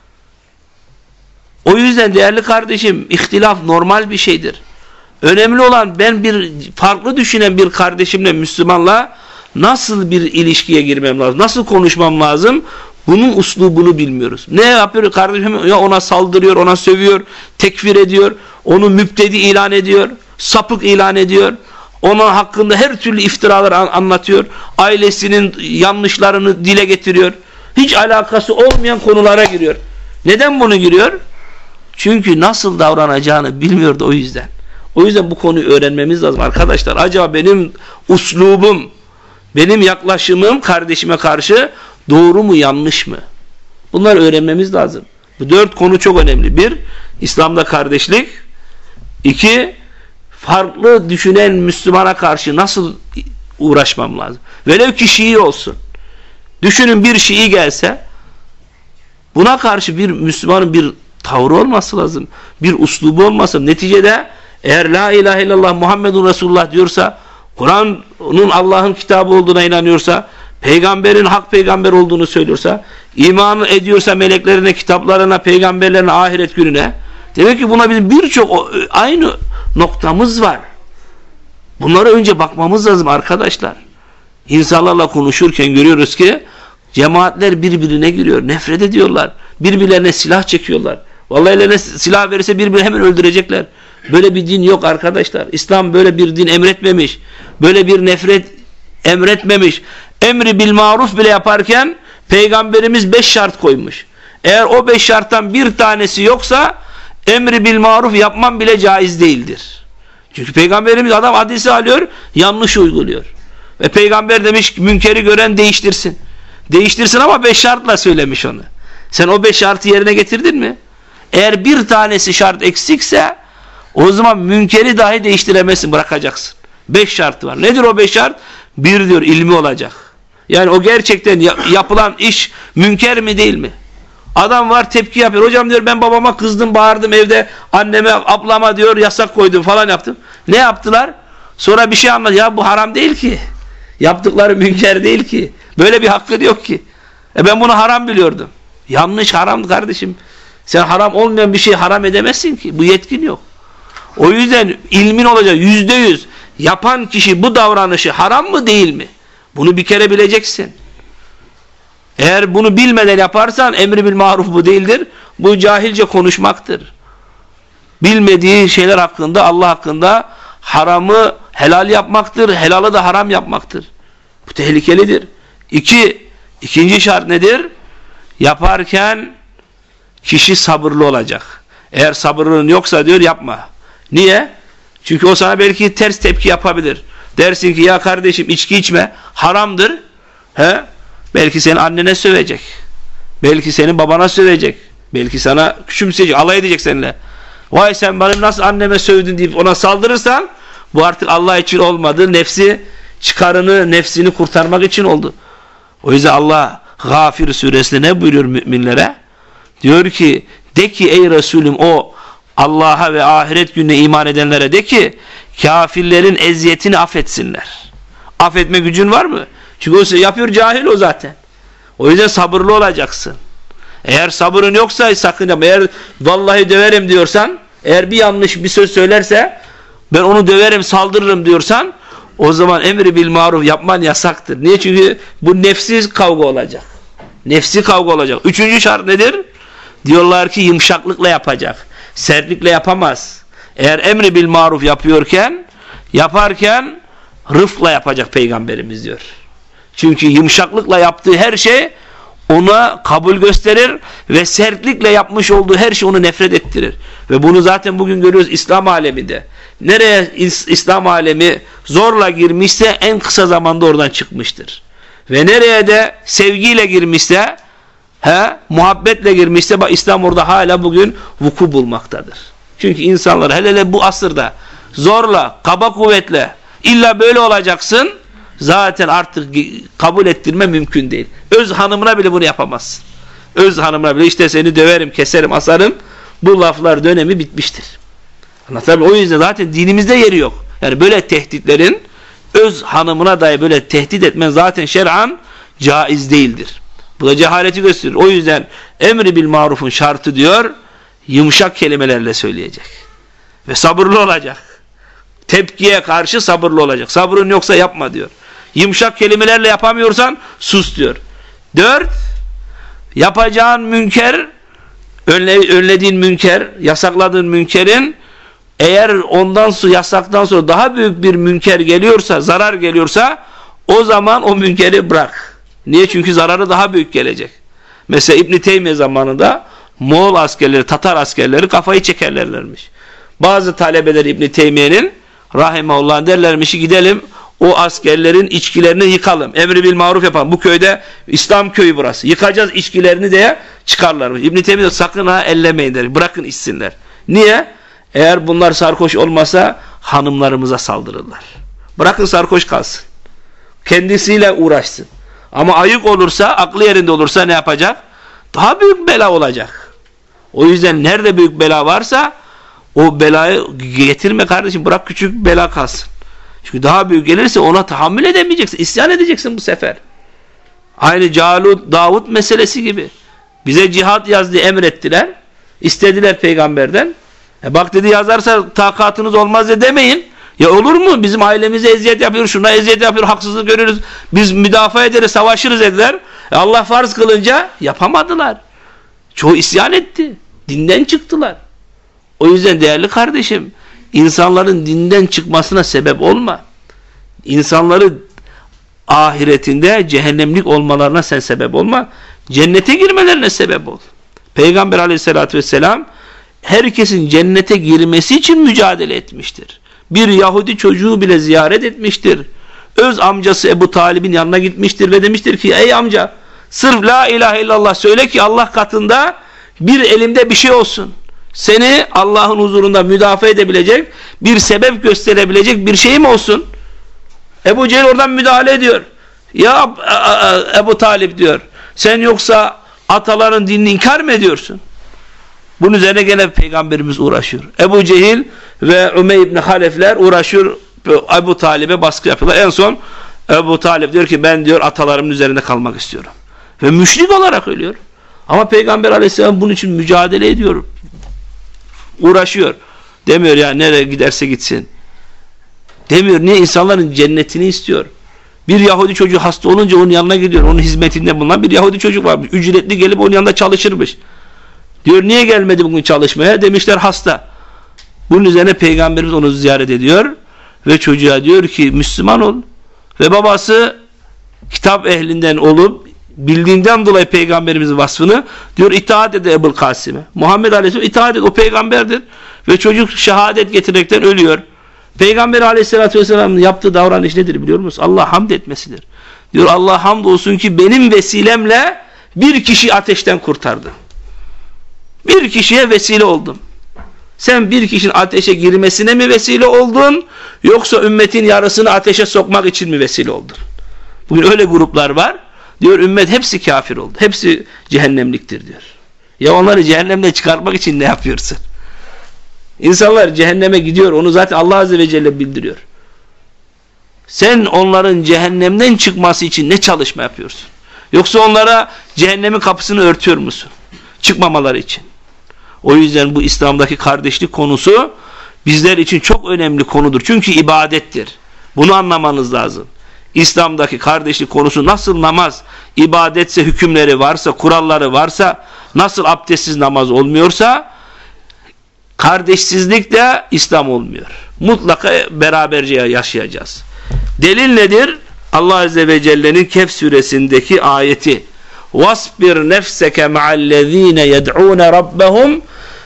O yüzden değerli kardeşim, ihtilaf normal bir şeydir. Önemli olan ben bir farklı düşünen bir kardeşimle, Müslümanla nasıl bir ilişkiye girmem lazım? Nasıl konuşmam lazım? Bunun uslubunu bilmiyoruz. Ne yapıyor kardeşim? Ya ona saldırıyor, ona sövüyor, tekfir ediyor, onu müptedi ilan ediyor, sapık ilan ediyor. Onun hakkında her türlü iftiralar anlatıyor. Ailesinin yanlışlarını dile getiriyor. Hiç alakası olmayan konulara giriyor. Neden bunu giriyor? Çünkü nasıl davranacağını bilmiyordu o yüzden. O yüzden bu konuyu öğrenmemiz lazım arkadaşlar. Acaba benim uslubum, benim yaklaşımım kardeşime karşı doğru mu yanlış mı? Bunları öğrenmemiz lazım. Bu dört konu çok önemli. Bir, İslam'da kardeşlik. İki, farklı düşünen Müslümana karşı nasıl uğraşmam lazım? Velev ki Şii olsun. Düşünün bir Şii gelse, buna karşı bir Müslümanın bir tavrı olması lazım. Bir uslubu olması. Neticede eğer la ilahe illallah Muhammedun Resulullah diyorsa, Kur'an'ın Allah'ın kitabı olduğuna inanıyorsa, peygamberin hak peygamber olduğunu söylüyorsa, iman ediyorsa meleklerine, kitaplarına, peygamberlerine, ahiret gününe, demek ki buna bizim birçok aynı noktamız var. Bunlara önce bakmamız lazım arkadaşlar. İnsanlarla konuşurken görüyoruz ki cemaatler birbirine giriyor, nefret ediyorlar, birbirlerine silah çekiyorlar. Vallahi ellerine silah verirse birbirini hemen öldürecekler. Böyle bir din yok arkadaşlar. İslam böyle bir din emretmemiş. Böyle bir nefret emretmemiş. Emri bil maruf bile yaparken Peygamberimiz beş şart koymuş. Eğer o beş şarttan bir tanesi yoksa emri bil maruf yapman bile caiz değildir. Çünkü Peygamberimiz adam hadisi alıyor, yanlış uyguluyor. Ve Peygamber demiş münkeri gören değiştirsin. Değiştirsin ama beş şartla söylemiş onu. Sen o beş şartı yerine getirdin mi? Eğer bir tanesi şart eksikse o zaman münkeri dahi değiştiremezsin, bırakacaksın. Beş şartı var. Nedir o beş şart? Bir diyor, ilmi olacak. Yani o gerçekten yapılan iş münker mi değil mi? Adam var tepki yapıyor. Hocam diyor ben babama kızdım, bağırdım evde, anneme, ablama diyor yasak koydum falan yaptım. Ne yaptılar? Sonra bir şey anladı. Ya bu haram değil ki. Yaptıkları münker değil ki. Böyle bir hakkı yok ki. E ben bunu haram biliyordum. Yanlış, haram kardeşim. Sen haram olmayan bir şey haram edemezsin ki. Bu yetkin yok. O yüzden ilmin olacak. Yüzde yüz yapan kişi bu davranışı haram mı değil mi? Bunu bir kere bileceksin. Eğer bunu bilmeden yaparsan emri bil maruf bu değildir. Bu cahilce konuşmaktır. Bilmediği şeyler hakkında, Allah hakkında haramı helal yapmaktır. Helalı da haram yapmaktır. Bu tehlikelidir. İki, ikinci şart nedir? Yaparken kişi sabırlı olacak. Eğer sabırın yoksa diyor yapma. Niye? Çünkü o sana belki ters tepki yapabilir. Dersin ki ya kardeşim içki içme, haramdır. He? Belki seni annene sövecek. Belki senin babana sövecek. Belki sana küçümseyecek, alay edecek seninle. Vay sen benim nasıl anneme sövdün deyip ona saldırırsan bu artık Allah için olmadı. Nefsi çıkarını, nefsini kurtarmak için oldu. O yüzden Allah Gafir suresinde ne buyuruyor müminlere? Diyor ki de ki ey Resulüm o Allah'a ve ahiret gününe iman edenlere de ki kafirlerin eziyetini affetsinler. Affetme gücün var mı? Çünkü o yapıyor, cahil o zaten. O yüzden sabırlı olacaksın. Eğer sabırın yoksa sakın yapma. Eğer vallahi döverim diyorsan, eğer bir yanlış bir söz söylerse ben onu döverim, saldırırım diyorsan o zaman emri bil maruf yapman yasaktır. Niye? Çünkü bu nefsi kavga olacak. Nefsi kavga olacak. Üçüncü şart nedir? Diyorlar ki yumuşaklıkla yapacak. Sertlikle yapamaz. Eğer emri bil maruf yapıyorken, yaparken rıfkla yapacak Peygamberimiz diyor. Çünkü yumuşaklıkla yaptığı her şey ona kabul gösterir ve sertlikle yapmış olduğu her şey onu nefret ettirir. Ve bunu zaten bugün görüyoruz İslam aleminde. Nereye İslam alemi zorla girmişse en kısa zamanda oradan çıkmıştır. Ve nereye de sevgiyle girmişse, he, muhabbetle girmişse bak İslam orada hala bugün vuku bulmaktadır. Çünkü insanlar hele hele bu asırda zorla, kaba kuvvetle illa böyle olacaksın zaten artık kabul ettirme mümkün değil. Öz hanımına bile bunu yapamazsın. Öz hanımına bile işte seni döverim, keserim, asarım. Bu laflar dönemi bitmiştir. Anlatabiliyor muyum? O yüzden zaten dinimizde yeri yok. Yani böyle tehditlerin öz hanımına dahi böyle tehdit etmen zaten şer'an caiz değildir. Bu da cehaleti gösterir. O yüzden emri bil marufun şartı diyor yumuşak kelimelerle söyleyecek. Ve sabırlı olacak. Tepkiye karşı sabırlı olacak. Sabrın yoksa yapma diyor. Yumuşak kelimelerle yapamıyorsan sus diyor. Dört, yapacağın münker, önle, önlediğin münker, yasakladığın münkerin eğer ondan sonra yasaktan sonra daha büyük bir münker geliyorsa, zarar geliyorsa o zaman o münkeri bırak. Niye? Çünkü zararı daha büyük gelecek. Mesela İbn Teymiye zamanında Moğol askerleri, Tatar askerleri kafayı çekerlermiş. Bazı talebeler İbn Teymiye'nin rahimahullah derlermiş gidelim o askerlerin içkilerini yıkalım. Emri bil maruf yapalım. Bu köyde İslam köyü burası. Yıkacağız içkilerini diye çıkarlarmış. İbn Teymiye sakın ha ellemeyin der. Bırakın içsinler. Niye? Eğer bunlar sarhoş olmasa hanımlarımıza saldırırlar. Bırakın sarhoş kalsın. Kendisiyle uğraşsın. Ama ayık olursa, aklı yerinde olursa ne yapacak? Daha büyük bela olacak. O yüzden nerede büyük bela varsa o belayı getirme kardeşim. Bırak küçük bela kalsın. Çünkü daha büyük gelirse ona tahammül edemeyeceksin. İsyan edeceksin bu sefer. Aynı Calut, Davut meselesi gibi. Bize cihat yaz diye emrettiler. İstediler peygamberden. E bak dedi yazarsa takatınız olmaz de demeyin. Ya olur mu? Bizim ailemize eziyet yapıyor, şuna eziyet yapıyor, haksızlık görüyoruz. Biz müdafaa ederiz, savaşırız dediler. E Allah farz kılınca yapamadılar. Çoğu isyan etti. Dinden çıktılar. O yüzden değerli kardeşim, insanların dinden çıkmasına sebep olma. İnsanları ahiretinde cehennemlik olmalarına sen sebep olma. Cennete girmelerine sebep ol. Peygamber aleyhissalatü vesselam herkesin cennete girmesi için mücadele etmiştir. Bir Yahudi çocuğu bile ziyaret etmiştir. Öz amcası Ebu Talib'in yanına gitmiştir ve demiştir ki ey amca sırf la ilahe illallah söyle ki Allah katında bir elimde bir şey olsun. Seni Allah'ın huzurunda müdafaa edebilecek, bir sebep gösterebilecek bir şeyim olsun. Ebu Cehil oradan müdahale ediyor. Ya Ebu Talib diyor, sen yoksa ataların dinini inkar mı ediyorsun? Bunun üzerine gene Peygamberimiz uğraşıyor. Ebu Cehil ve Ümey ibn Halefler uğraşıyor, Ebu Talib'e baskı yapıyorlar. En son Ebu Talib diyor ki ben diyor atalarımın üzerinde kalmak istiyorum. Ve müşrik olarak ölüyor. Ama Peygamber aleyhisselam bunun için mücadele ediyor. Uğraşıyor. Demiyor ya nereye giderse gitsin. Demiyor. Niye? İnsanların cennetini istiyor. Bir Yahudi çocuğu hasta olunca onun yanına gidiyor. Onun hizmetinde bulunan bir Yahudi çocuk varmış. Ücretli gelip onun yanında çalışırmış. Diyor niye gelmedi bugün çalışmaya? Demişler hasta. Bunun üzerine Peygamberimiz onu ziyaret ediyor. Ve çocuğa diyor ki Müslüman ol. Ve babası kitap ehlinden olup bildiğinden dolayı Peygamberimizin vasfını diyor itaat ede Ebu'l Kasim'e. Muhammed Aleyhisselam itaat et, o peygamberdir. Ve çocuk şehadet getirerekten ölüyor. Peygamber Aleyhisselatü Vesselam'ın yaptığı davranış nedir biliyor musunuz? Allah hamd etmesidir. Diyor Allah hamd olsun ki benim vesilemle bir kişi ateşten kurtardı. Bir kişiye vesile oldum. Sen bir kişinin ateşe girmesine mi vesile oldun, yoksa ümmetin yarısını ateşe sokmak için mi vesile oldun? Bugün öyle gruplar var. Diyor ümmet hepsi kafir oldu. Hepsi cehennemliktir diyor. Ya onları cehennemden çıkartmak için ne yapıyorsun? İnsanlar cehenneme gidiyor. Onu zaten Allah Azze ve Celle bildiriyor. Sen onların cehennemden çıkması için ne çalışma yapıyorsun? Yoksa onlara cehennemin kapısını örtüyor musun? Çıkmamaları için. O yüzden bu İslam'daki kardeşlik konusu bizler için çok önemli konudur. Çünkü ibadettir. Bunu anlamanız lazım. İslam'daki kardeşlik konusu nasıl namaz, ibadetse hükümleri varsa, kuralları varsa, nasıl abdestsiz namaz olmuyorsa, kardeşsizlik de İslam olmuyor. Mutlaka beraberce yaşayacağız. Delil nedir? Allah Azze ve Celle'nin Kehf suresindeki ayeti. وَاصْبِرْ نَفْسَكَ مَعَ الَّذ۪ينَ يَدْعُونَ رَبَّهُمْ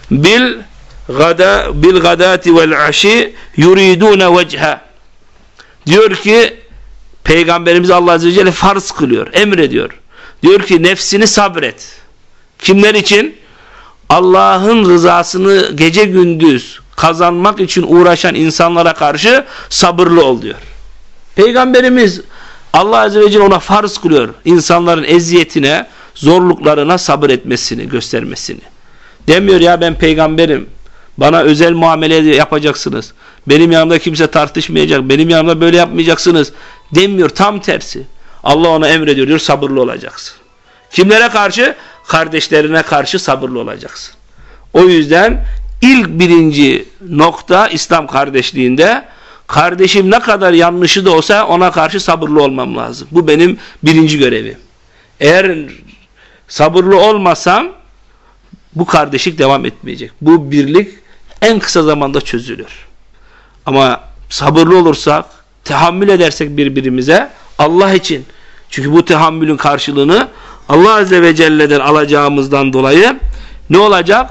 بِالْغَدَاتِ وَالْعَشِيِّ يُرِيدُونَ وَجْهَ. Diyor ki Peygamberimiz Allah Azze ve Celle farz kılıyor, emrediyor. Diyor ki nefsini sabret. Kimler için? Allah'ın rızasını gece gündüz kazanmak için uğraşan insanlara karşı sabırlı ol diyor. Peygamberimiz Allah Azze ve Celle ona farz kılıyor. İnsanların eziyetine, zorluklarına sabır etmesini, göstermesini. Demiyor ya ben peygamberim, bana özel muamele yapacaksınız. Benim yanımda kimse tartışmayacak, benim yanımda böyle yapmayacaksınız demiyor. Tam tersi. Allah ona emrediyor, diyor sabırlı olacaksın. Kimlere karşı? Kardeşlerine karşı sabırlı olacaksın. O yüzden ilk birinci nokta İslam kardeşliğinde, kardeşim ne kadar yanlışı da olsa ona karşı sabırlı olmam lazım. Bu benim birinci görevim. Eğer sabırlı olmasam bu kardeşlik devam etmeyecek. Bu birlik en kısa zamanda çözülür. Ama sabırlı olursak, tahammül edersek birbirimize Allah için. Çünkü bu tahammülün karşılığını Allah Azze ve Celle'den alacağımızdan dolayı ne olacak?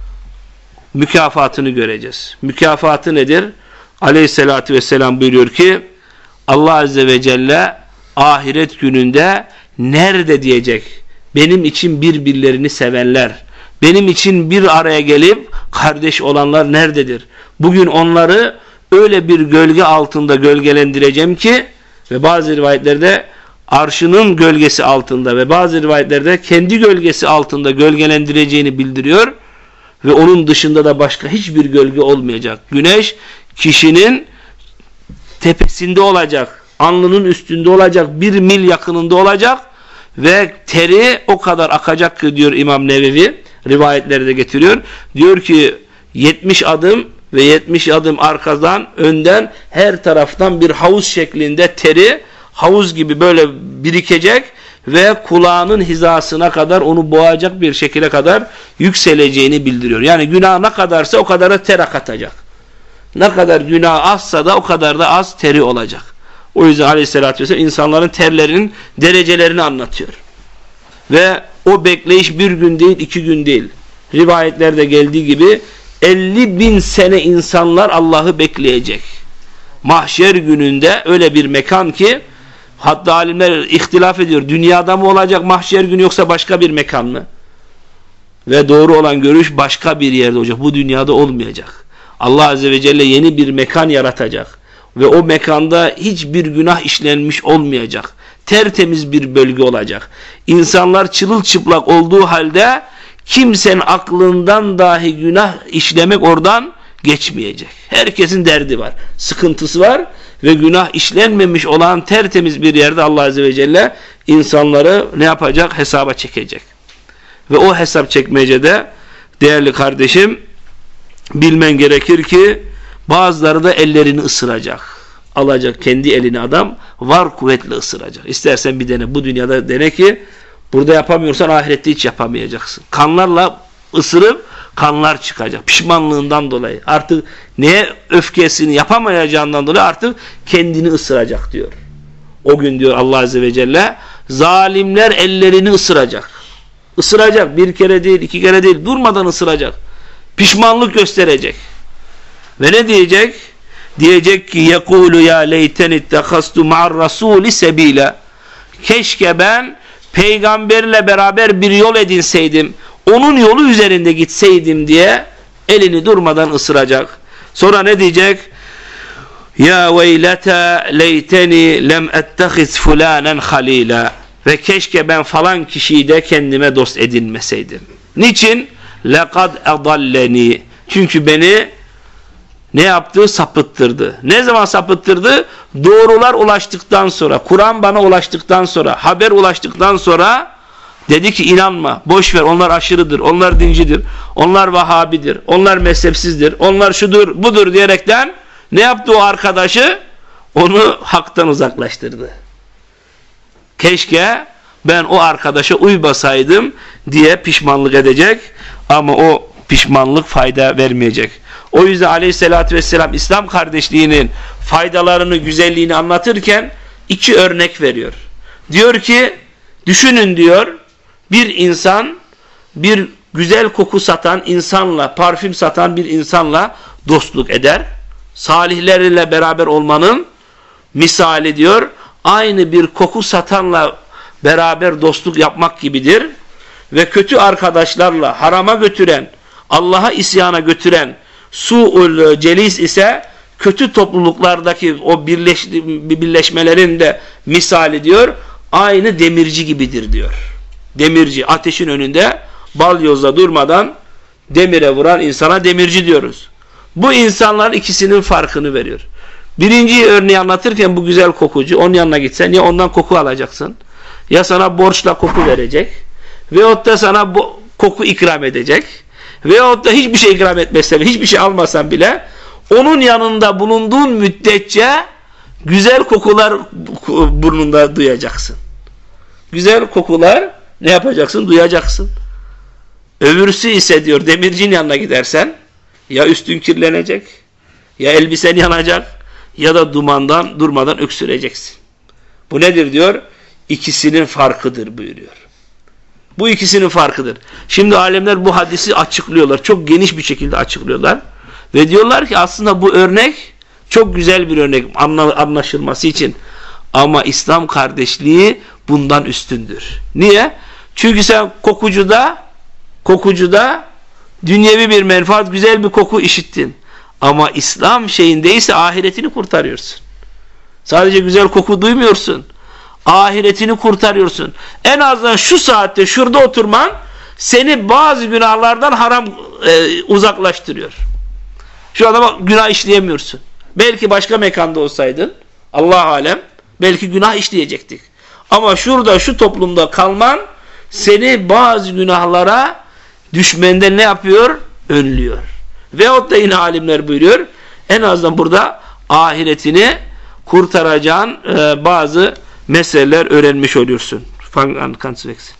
Mükafatını göreceğiz. Mükafatı nedir? Aleyhissalatü vesselam buyuruyor ki Allah Azze ve Celle ahiret gününde nerede diyecek? Benim için birbirlerini sevenler, benim için bir araya gelip kardeş olanlar nerededir? Bugün onları öyle bir gölge altında gölgelendireceğim ki, ve bazı rivayetlerde arşının gölgesi altında ve bazı rivayetlerde kendi gölgesi altında gölgelendireceğini bildiriyor ve onun dışında da başka hiçbir gölge olmayacak. Güneş kişinin tepesinde olacak, alnının üstünde olacak, bir mil yakınında olacak ve teri o kadar akacak ki diyor İmam Nevevi, rivayetleri de getiriyor. Diyor ki yetmiş adım ve yetmiş adım arkadan, önden, her taraftan bir havuz şeklinde teri, havuz gibi böyle birikecek ve kulağının hizasına kadar onu boğacak bir şekilde kadar yükseleceğini bildiriyor. Yani günah ne kadarsa o kadar da ter akatacak. Ne kadar günah azsa da o kadar da az teri olacak. O yüzden Aleyhisselatü Vesselam insanların terlerinin derecelerini anlatıyor. Ve o bekleyiş bir gün değil, iki gün değil. Rivayetlerde geldiği gibi elli bin sene insanlar Allah'ı bekleyecek. Mahşer gününde öyle bir mekan ki, hatta alimler ihtilaf ediyor. Dünyada mı olacak mahşer günü yoksa başka bir mekan mı? Ve doğru olan görüş başka bir yerde olacak. Bu dünyada olmayacak. Allah Azze ve Celle yeni bir mekan yaratacak. Ve o mekanda hiçbir günah işlenmiş olmayacak. Tertemiz bir bölge olacak. İnsanlar çırılçıplak olduğu halde kimsenin aklından dahi günah işlemek oradan geçmeyecek. Herkesin derdi var, sıkıntısı var ve günah işlenmemiş olan tertemiz bir yerde Allah Azze ve Celle insanları ne yapacak? Hesaba çekecek. Ve o hesap çekmecede değerli kardeşim bilmen gerekir ki bazıları da ellerini ısıracak. Alacak kendi elini adam, var kuvvetle ısıracak. İstersen bir dene, bu dünyada dene ki burada yapamıyorsan ahirette hiç yapamayacaksın. Kanlarla ısırıp kanlar çıkacak. Pişmanlığından dolayı. Artık neye öfkesini yapamayacağından dolayı artık kendini ısıracak diyor. O gün diyor Allah Azze ve Celle zalimler ellerini ısıracak. Isıracak. Bir kere değil, iki kere değil. Durmadan ısıracak. Pişmanlık gösterecek. Ve ne diyecek? Diyecek ki yekulu ya leyten ittekastu ma'ar rasuli sebila. Keşke ben peygamberle beraber bir yol edinseydim, onun yolu üzerinde gitseydim diye Elini durmadan ısıracak. Sonra ne diyecek? Ya veylete leyteni lem ettehiz fulanen halila. Ve keşke ben falan kişiyi de kendime dost edinmeseydim. Niçin? Lekad edalleni. Çünkü beni ne yaptı? Sapıttırdı. Ne zaman sapıttırdı? Doğrular ulaştıktan sonra, Kur'an bana ulaştıktan sonra, haber ulaştıktan sonra dedi ki inanma, boş ver, onlar aşırıdır, onlar dincidir, onlar Vahabidir, onlar mezhepsizdir, onlar şudur, budur diyerekten ne yaptı o arkadaşı? Onu haktan uzaklaştırdı. Keşke ben o arkadaşa uymasaydım diye pişmanlık edecek ama o pişmanlık fayda vermeyecek. O yüzden aleyhissalatü vesselam İslam kardeşliğinin faydalarını, güzelliğini anlatırken iki örnek veriyor. Diyor ki, düşünün diyor, bir insan, bir güzel koku satan insanla, parfüm satan bir insanla dostluk eder. Salihlerle beraber olmanın misali diyor, aynı bir koku satanla beraber dostluk yapmak gibidir. Ve kötü arkadaşlarla harama götüren, Allah'a isyana götüren su'ul celis ise kötü topluluklardaki o birleş, birleşmelerin de misali diyor, aynı demirci gibidir diyor. Demirci, ateşin önünde balyozla durmadan demire vuran insana demirci diyoruz. Bu insanların ikisinin farkını veriyor. Birinci örneği anlatırken bu güzel kokucu, onun yanına gitsen ya ondan koku alacaksın, ya sana borçla koku verecek, veyahut da sana bu koku ikram edecek, veyahut da hiçbir şey ikram etmezsen, hiçbir şey almasan bile onun yanında bulunduğun müddetçe güzel kokular burnunda duyacaksın. Güzel kokular ne yapacaksın? Duyacaksın. Öbürsü ise diyor, demircinin yanına gidersen ya üstün kirlenecek, ya elbisen yanacak, ya da dumandan durmadan öksüreceksin. Bu nedir diyor? İkisinin farkıdır buyuruyor. Bu ikisinin farkıdır. Şimdi alimler bu hadisi açıklıyorlar. Çok geniş bir şekilde açıklıyorlar. Ve diyorlar ki aslında bu örnek çok güzel bir örnek anlaşılması için. Ama İslam kardeşliği bundan üstündür. Niye? Çünkü sen kokucuda kokucuda dünyevi bir menfaat, güzel bir koku işittin. Ama İslam şeyindeyse ahiretini kurtarıyorsun. Sadece güzel koku duymuyorsun. Ahiretini kurtarıyorsun. En azından şu saatte şurada oturman seni bazı günahlardan haram e, uzaklaştırıyor. Şu anda bak, günah işleyemiyorsun. Belki başka mekanda olsaydın, Allah alem, belki günah işleyecektik. Ama şurada, şu toplumda kalman seni bazı günahlara düşmenden ne yapıyor? Önlüyor. Veyahut da yine alimler buyuruyor, en azından burada ahiretini kurtaracağın e, bazı meseleler öğrenmiş oluyorsun. Fangen kannst du wechseln.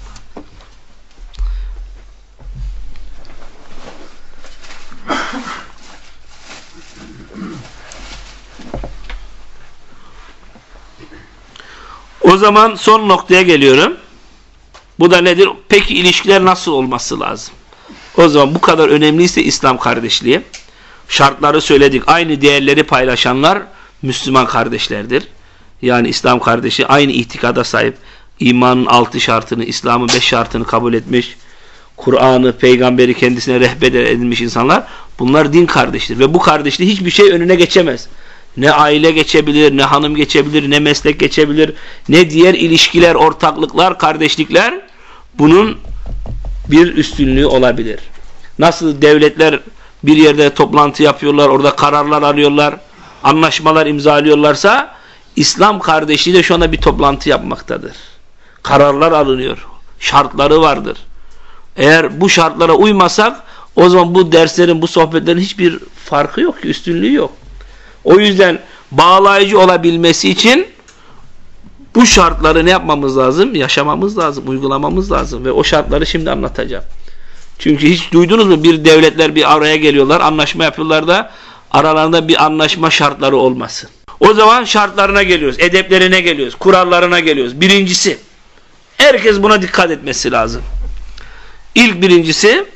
O zaman son noktaya geliyorum. Bu da nedir? Peki ilişkiler nasıl olması lazım? O zaman bu kadar önemliyse İslam kardeşliği, şartları söyledik. Aynı değerleri paylaşanlar Müslüman kardeşlerdir. Yani İslam kardeşi aynı itikada sahip, imanın altı şartını, İslam'ın beş şartını kabul etmiş, Kur'an'ı, peygamberi kendisine rehber edilmiş insanlar, bunlar din kardeştir. Ve bu kardeşliği hiçbir şey önüne geçemez. Ne aile geçebilir, ne hanım geçebilir, ne meslek geçebilir, ne diğer ilişkiler, ortaklıklar, kardeşlikler bunun bir üstünlüğü olabilir. Nasıl devletler bir yerde toplantı yapıyorlar, orada kararlar alıyorlar, anlaşmalar imzalıyorlarsa, İslam kardeşliği de şu anda bir toplantı yapmaktadır. Kararlar alınıyor, şartları vardır. Eğer bu şartlara uymasak, o zaman bu derslerin, bu sohbetlerin hiçbir farkı yok ki, üstünlüğü yok. O yüzden bağlayıcı olabilmesi için bu şartları ne yapmamız lazım? Yaşamamız lazım, uygulamamız lazım. Ve o şartları şimdi anlatacağım. Çünkü hiç duydunuz mu? Bir devletler bir araya geliyorlar, anlaşma yapıyorlar da aralarında bir anlaşma şartları olmasın. O zaman şartlarına geliyoruz, edeplerine geliyoruz, kurallarına geliyoruz. Birincisi, herkes buna dikkat etmesi lazım. İlk birincisi,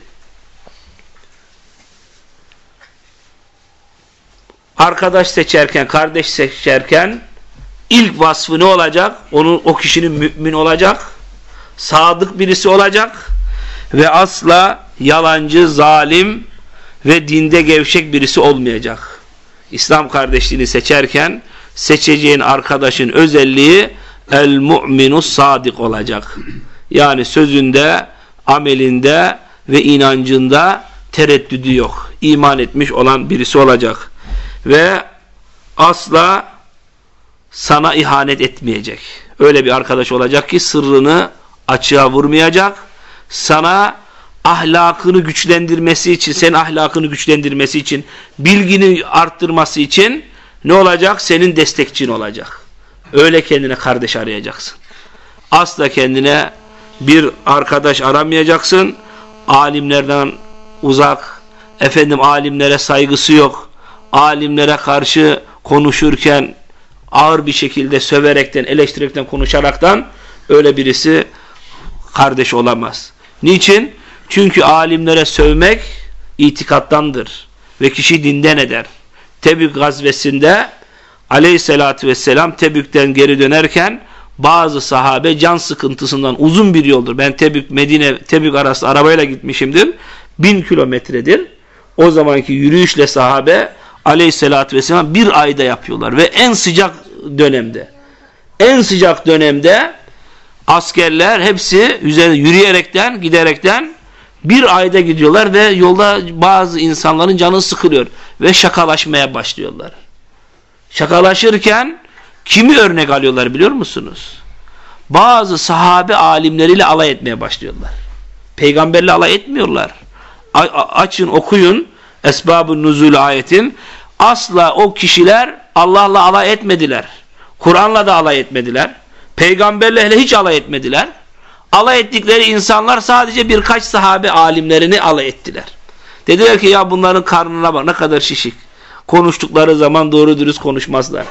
arkadaş seçerken, kardeş seçerken ilk vasfı ne olacak? Onun, o kişinin mümin olacak, sadık birisi olacak ve asla yalancı, zalim ve dinde gevşek birisi olmayacak. İslam kardeşliğini seçerken seçeceğin arkadaşın özelliği el-mu'minus sadik olacak. Yani sözünde, amelinde ve inancında tereddüdü yok. İman etmiş olan birisi olacak. Ve asla sana ihanet etmeyecek. Öyle bir arkadaş olacak ki sırrını açığa vurmayacak. Sana ahlakını güçlendirmesi için, senin ahlakını güçlendirmesi için, bilgini arttırması için ne olacak? Senin destekçin olacak. Öyle kendine kardeş arayacaksın. Asla kendine bir arkadaş aramayacaksın. Alimlerden uzak, efendim alimlere saygısı yok. Alimlere karşı konuşurken ağır bir şekilde söverekten, eleştirerekten, konuşaraktan öyle birisi kardeş olamaz. Niçin? Çünkü alimlere sövmek itikattandır ve kişi dinden eder. Tebük gazvesinde Aleyhisselatü Vesselam Tebük'ten geri dönerken bazı sahabe can sıkıntısından uzun bir yoldur. Ben Tebük, Medine, Tebük arası arabayla gitmişimdir. Bin kilometredir. O zamanki yürüyüşle sahabe Aleyhisselatü Vesselam bir ayda yapıyorlar ve en sıcak dönemde. En sıcak dönemde askerler hepsi üzerine yürüyerekten, giderekten bir ayda gidiyorlar ve yolda bazı insanların canı sıkılıyor ve şakalaşmaya başlıyorlar. Şakalaşırken kimi örnek alıyorlar biliyor musunuz? Bazı sahabe alimleriyle alay etmeye başlıyorlar. Peygamberle alay etmiyorlar. A açın okuyun Esbab-ı Nuzul ayetin. Asla o kişiler Allah'la alay etmediler. Kur'an'la da alay etmediler. Peygamberle hele hiç alay etmediler. Alay ettikleri insanlar sadece birkaç sahabe alimlerini alay ettiler. Dediler ki ya bunların karnına bak ne kadar şişik. Konuştukları zaman doğru dürüst konuşmazlar.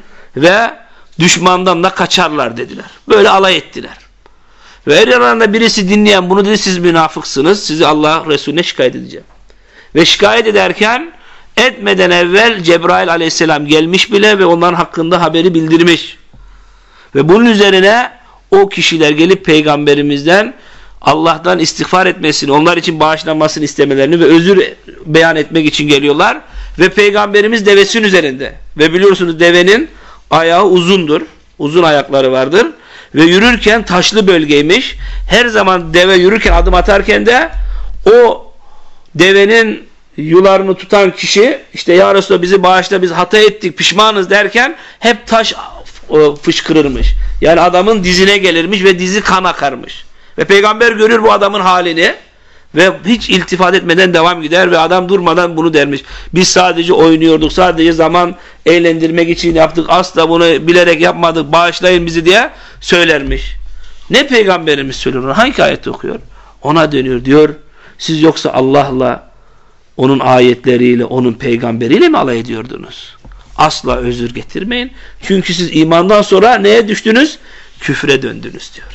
Ve düşmandan da kaçarlar dediler. Böyle alay ettiler. Ve her yanında birisi dinleyen bunu dedi, siz münafıksınız. Sizi Allah Resulüne şikayet edeceğim. Ve şikayet ederken etmeden evvel Cebrail aleyhisselam gelmiş bile ve onların hakkında haberi bildirmiş. Ve bunun üzerine o kişiler gelip peygamberimizden Allah'tan istiğfar etmesini, onlar için bağışlanmasını istemelerini ve özür beyan etmek için geliyorlar. Ve peygamberimiz devesinin üzerinde. Ve biliyorsunuz devenin ayağı uzundur. Uzun ayakları vardır. Ve yürürken taşlı bölgeymiş. Her zaman deve yürürken, adım atarken de o devenin yularını tutan kişi işte ya Resulallah bizi bağışla, biz hata ettik, pişmanız derken hep taş fışkırırmış. Yani adamın dizine gelirmiş ve dizi kan akarmış. Ve peygamber görür bu adamın halini ve hiç iltifat etmeden devam gider ve adam durmadan bunu dermiş. Biz sadece oynuyorduk, sadece zaman eğlendirmek için yaptık, asla bunu bilerek yapmadık, bağışlayın bizi diye söylermiş. Ne peygamberimiz söylüyor? Hangi ayeti okuyor? Ona dönüyor diyor, siz yoksa Allah'la, onun ayetleriyle, onun peygamberiyle mi alay ediyordunuz? Asla özür getirmeyin. Çünkü siz imandan sonra neye düştünüz? Küfre döndünüz diyor.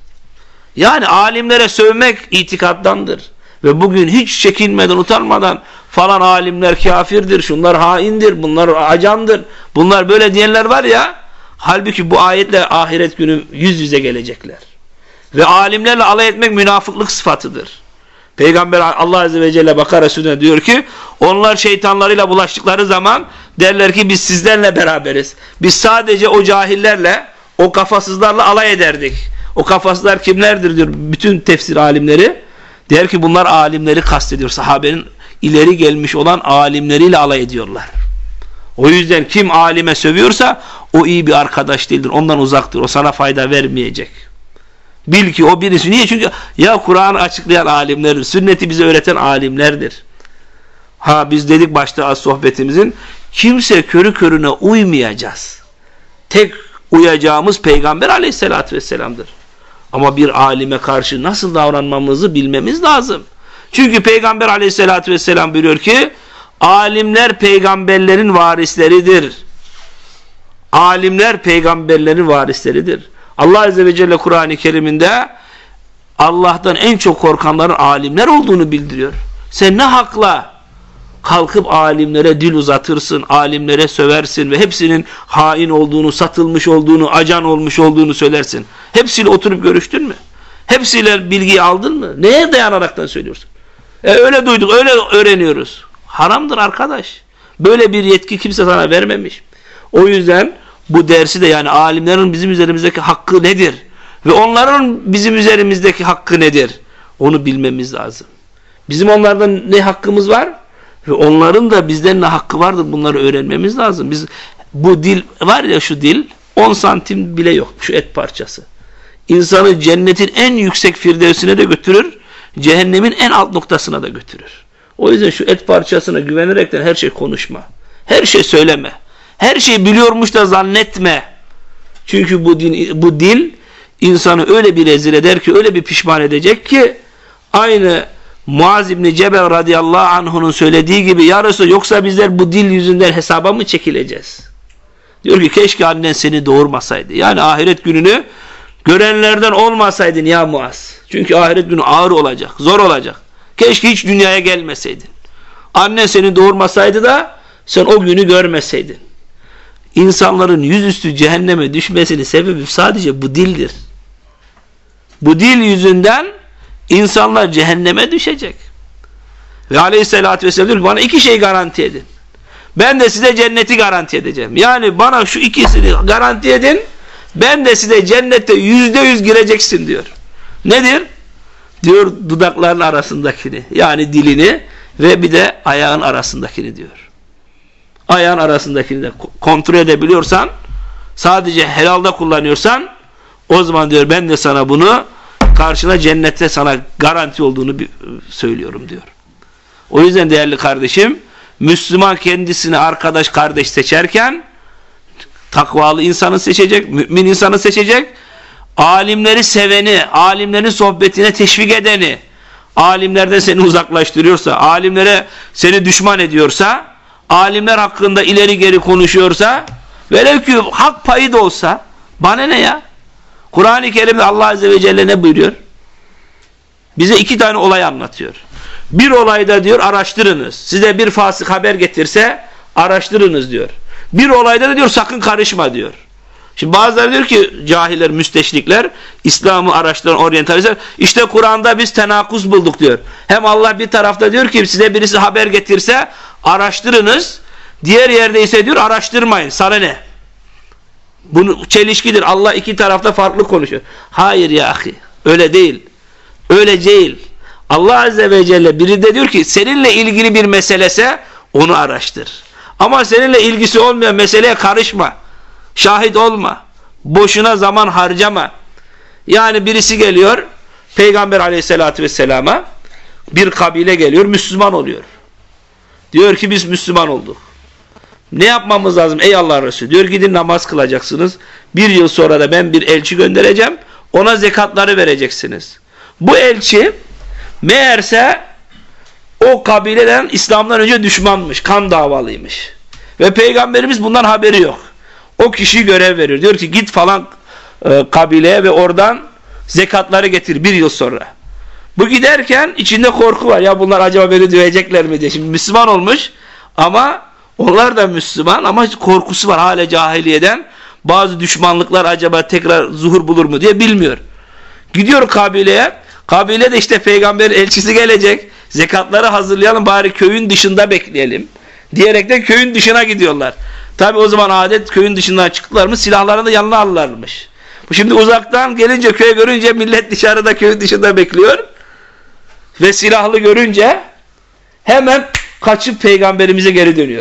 Yani alimlere sövmek itikattandır. Ve bugün hiç çekinmeden, utanmadan falan alimler kafirdir, şunlar haindir, bunlar acandır, bunlar böyle diyenler var ya, halbuki bu ayetle ahiret günü yüz yüze gelecekler. Ve alimlerle alay etmek münafıklık sıfatıdır. Peygamber Allah Azze ve Celle Bakara Suresi'nde diyor ki onlar şeytanlarıyla bulaştıkları zaman derler ki biz sizlerle beraberiz. Biz sadece o cahillerle, o kafasızlarla alay ederdik. O kafasızlar kimlerdir diyor bütün tefsir alimleri. Der ki bunlar alimleri kastediyor. Sahabenin ileri gelmiş olan alimleriyle alay ediyorlar. O yüzden kim alime sövüyorsa o iyi bir arkadaş değildir. Ondan uzaktır. O sana fayda vermeyecek. Bil ki o birisi. Niye? Çünkü ya Kur'an'ı açıklayan alimlerdir. Sünneti bize öğreten alimlerdir. Ha biz dedik başta az sohbetimizin kimse körü körüne uymayacağız. Tek uyacağımız Peygamber Aleyhisselatü Vesselam'dır. Ama bir alime karşı nasıl davranmamızı bilmemiz lazım. Çünkü Peygamber Aleyhisselatü Vesselam buyuruyor ki alimler peygamberlerin varisleridir. Alimler peygamberlerin varisleridir. Allah Azze ve Celle Kur'an-ı Kerim'inde Allah'tan en çok korkanların alimler olduğunu bildiriyor. Sen ne hakla kalkıp alimlere dil uzatırsın, alimlere söversin ve hepsinin hain olduğunu, satılmış olduğunu, acan olmuş olduğunu söylersin. Hepsiyle oturup görüştün mü? Hepsiyle bilgiyi aldın mı? Neye dayanaraktan söylüyorsun? E öyle duyduk, öyle öğreniyoruz. Haramdır arkadaş. Böyle bir yetki kimse sana vermemiş. O yüzden bu dersi de, yani alimlerin bizim üzerimizdeki hakkı nedir? Ve onların bizim üzerimizdeki hakkı nedir? Onu bilmemiz lazım. Bizim onlardan ne hakkımız var? Ve onların da bizden ne hakkı vardır? Bunları öğrenmemiz lazım. Biz, bu dil var ya, şu dil on santim bile yok. Şu et parçası. İnsanı cennetin en yüksek firdevsine de götürür. Cehennemin en alt noktasına da götürür. O yüzden şu et parçasına güvenerekten her şey konuşma. Her şey söyleme. Her şeyi biliyormuş da zannetme. Çünkü bu dil, bu dil insanı öyle bir rezil eder ki, öyle bir pişman edecek ki, aynı Muaz İbni Cebel radıyallahu anh'unun söylediği gibi, ya Resulallah, yoksa bizler bu dil yüzünden hesaba mı çekileceğiz? Diyor ki keşke annen seni doğurmasaydı. Yani ahiret gününü görenlerden olmasaydın ya Muaz. Çünkü ahiret günü ağır olacak, zor olacak. Keşke hiç dünyaya gelmeseydin. Annen seni doğurmasaydı da sen o günü görmeseydin. İnsanların yüzüstü cehenneme düşmesinin sebebi sadece bu dildir. Bu dil yüzünden insanlar cehenneme düşecek. Ve aleyhissalatü vesselam diyor ki, bana iki şey garanti edin. Ben de size cenneti garanti edeceğim. Yani bana şu ikisini garanti edin, ben de size cennette yüzde yüz gireceksin diyor. Nedir? Diyor dudakların arasındakini, yani dilini ve bir de ayağın arasındakini diyor. Ayağın arasındakini de kontrol edebiliyorsan, sadece helalda kullanıyorsan, o zaman diyor ben de sana bunu, karşına cennette sana garanti olduğunu söylüyorum diyor. O yüzden değerli kardeşim, Müslüman kendisine arkadaş, kardeş seçerken takvalı insanı seçecek, mümin insanı seçecek, alimleri seveni, alimlerin sohbetine teşvik edeni, alimlerden seni uzaklaştırıyorsa, alimlere seni düşman ediyorsa, alimler hakkında ileri geri konuşuyorsa, velev ki hak payı da olsa, bana ne ya? Kur'an-ı Kerim'de Allah Azze ve Celle ne buyuruyor? Bize iki tane olay anlatıyor. Bir olayda diyor araştırınız. Size bir fasık haber getirse araştırınız diyor. Bir olayda da diyor sakın karışma diyor. Şimdi bazıları diyor ki cahiller, müsteşrikler, İslam'ı araştıran oryantalistler, işte Kur'an'da biz tenakuz bulduk diyor. Hem Allah bir tarafta diyor ki size birisi haber getirse araştırınız. Diğer yerde ise diyor araştırmayın. Sana ne? Bunu çelişkidir. Allah iki tarafta farklı konuşuyor. Hayır ya ahi. Öyle değil. Öyle değil. Allah Azze ve Celle biri de diyor ki seninle ilgili bir meselese onu araştır. Ama seninle ilgisi olmayan meseleye karışma. Şahit olma. Boşuna zaman harcama. Yani birisi geliyor Peygamber Aleyhisselatü Vesselam'a, bir kabile geliyor, Müslüman oluyor. Diyor ki biz Müslüman olduk. Ne yapmamız lazım ey Allah Resulü? Diyor gidin namaz kılacaksınız. Bir yıl sonra da ben bir elçi göndereceğim. Ona zekatları vereceksiniz. Bu elçi meğerse o kabileden İslam'dan önce düşmanmış. Kan davalıymış. Ve Peygamberimiz bundan haberi yok. O kişiyi görev verir. Diyor ki git falan e, kabileye ve oradan zekatları getir bir yıl sonra. Bu giderken içinde korku var. Ya bunlar acaba beni dövecekler mi diye. Şimdi Müslüman olmuş ama onlar da Müslüman ama korkusu var hala cahiliyeden. Bazı düşmanlıklar acaba tekrar zuhur bulur mu diye bilmiyor. Gidiyor kabileye. Kabile de işte peygamberin elçisi gelecek. Zekatları hazırlayalım bari köyün dışında bekleyelim. Diyerekten köyün dışına gidiyorlar. Tabi o zaman adet köyün dışından çıktılar mı silahlarını da yanına alırlarmış. Bu şimdi uzaktan gelince köye görünce millet dışarıda köyün dışında bekliyor. Ve silahlı görünce hemen kaçıp peygamberimize geri dönüyor.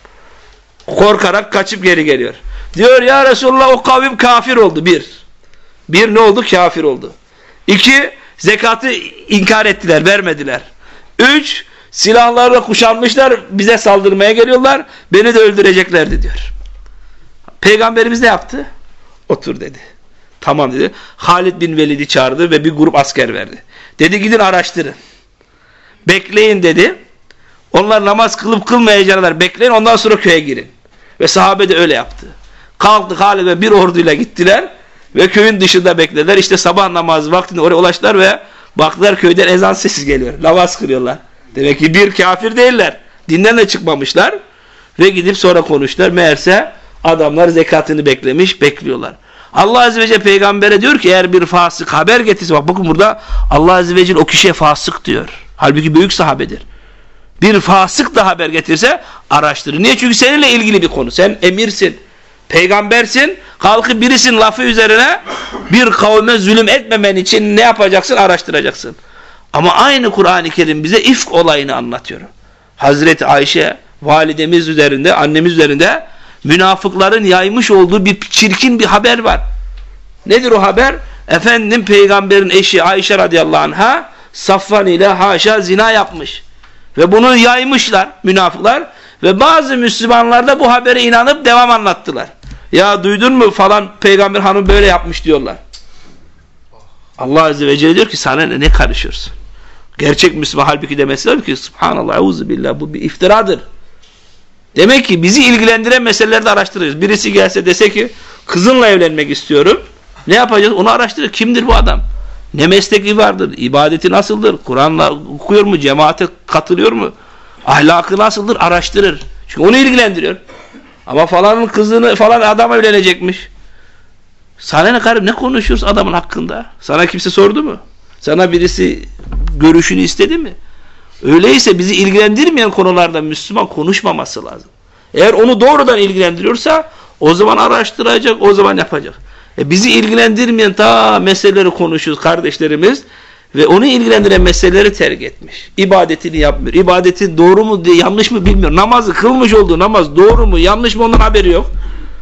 Korkarak kaçıp geri geliyor. Diyor ya Resulullah o kavim kafir oldu bir. Bir ne oldu? Kafir oldu. İki zekatı inkar ettiler, vermediler. Üç silahlarla kuşanmışlar, bize saldırmaya geliyorlar, beni de öldüreceklerdi diyor. Peygamberimiz ne yaptı? Otur dedi. Tamam dedi. Halid bin Velid'i çağırdı ve bir grup asker verdi. Dedi gidin araştırın. Bekleyin dedi. Onlar namaz kılıp kılmayacaklar. Bekleyin ondan sonra köye girin. Ve sahabe de öyle yaptı. Kalktı Halid ve bir orduyla gittiler. Ve köyün dışında beklediler. İşte sabah namazı vaktinde oraya ulaştılar ve baktılar köyden ezan sesi geliyor. Namaz kılıyorlar. Demek ki bir kafir değiller. Dinden de çıkmamışlar. Ve gidip sonra konuştular. Meğerse adamlar zekatını beklemiş, bekliyorlar. Allah Azze ve Celle peygambere diyor ki eğer bir fasık haber getirse, bak bakın burada Allah Azze ve Celle o kişiye fasık diyor. Halbuki büyük sahabedir. bir fasık da haber getirse araştırır. Niye? Çünkü seninle ilgili bir konu. Sen emirsin, peygambersin, kalkıp birisinin lafı üzerine bir kavme zulüm etmemen için ne yapacaksın? Araştıracaksın. Ama aynı Kur'an-ı Kerim bize ifk olayını anlatıyor. Hazreti Ayşe validemiz üzerinde, annemiz üzerinde münafıkların yaymış olduğu bir çirkin bir haber var. Nedir o haber? Efendim peygamberin eşi Ayşe radıyallahu anha Safvan ile haşa zina yapmış. Ve bunu yaymışlar münafıklar. Ve bazı Müslümanlar da bu habere inanıp devam anlattılar. Ya duydun mu falan peygamber hanım böyle yapmış diyorlar. Allah azze ve celle diyor ki sana ne, ne karışıyorsun? Gerçek Müslüman halbuki demesi lazım ki subhanallah, euzubillah, bu bir iftiradır. Demek ki bizi ilgilendiren meseleleri de araştırıyoruz. Birisi gelse dese ki kızınla evlenmek istiyorum. Ne yapacağız? Onu araştırır. Kimdir bu adam? Ne mesleki vardır? İbadeti nasıldır? Kur'an'la okuyor mu? Cemaate katılıyor mu? Ahlakı nasıldır? Araştırır. Çünkü onu ilgilendiriyor. Ama falanın kızını falan adam evlenecekmiş. Sana ne karım? Ne konuşuyoruz adamın hakkında? Sana kimse sordu mu? Sana birisi görüşünü istedi mi? Öyleyse bizi ilgilendirmeyen konularda Müslüman konuşmaması lazım. Eğer onu doğrudan ilgilendiriyorsa o zaman araştıracak, o zaman yapacak. E bizi ilgilendirmeyen ta meseleleri konuşuyoruz kardeşlerimiz ve onu ilgilendiren meseleleri terk etmiş. İbadetini yapmıyor. İbadeti doğru mu yanlış mı bilmiyor. Namazı kılmış olduğu namaz doğru mu yanlış mı ondan haberi yok.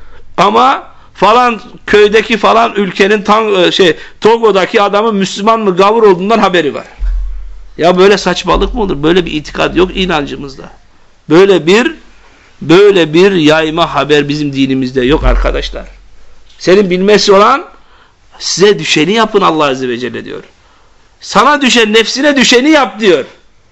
Ama falan köydeki falan ülkenin tam şey Togo'daki adamın Müslüman mı gavur olduğundan haberi var. Ya böyle saçmalık mı olur? Böyle bir itikad yok inancımızda. Böyle bir böyle bir yayma haber bizim dinimizde yok arkadaşlar. Senin bilmesi olan size düşeni yapın Allah azze ve celle diyor. Sana düşen, nefsine düşeni yap diyor.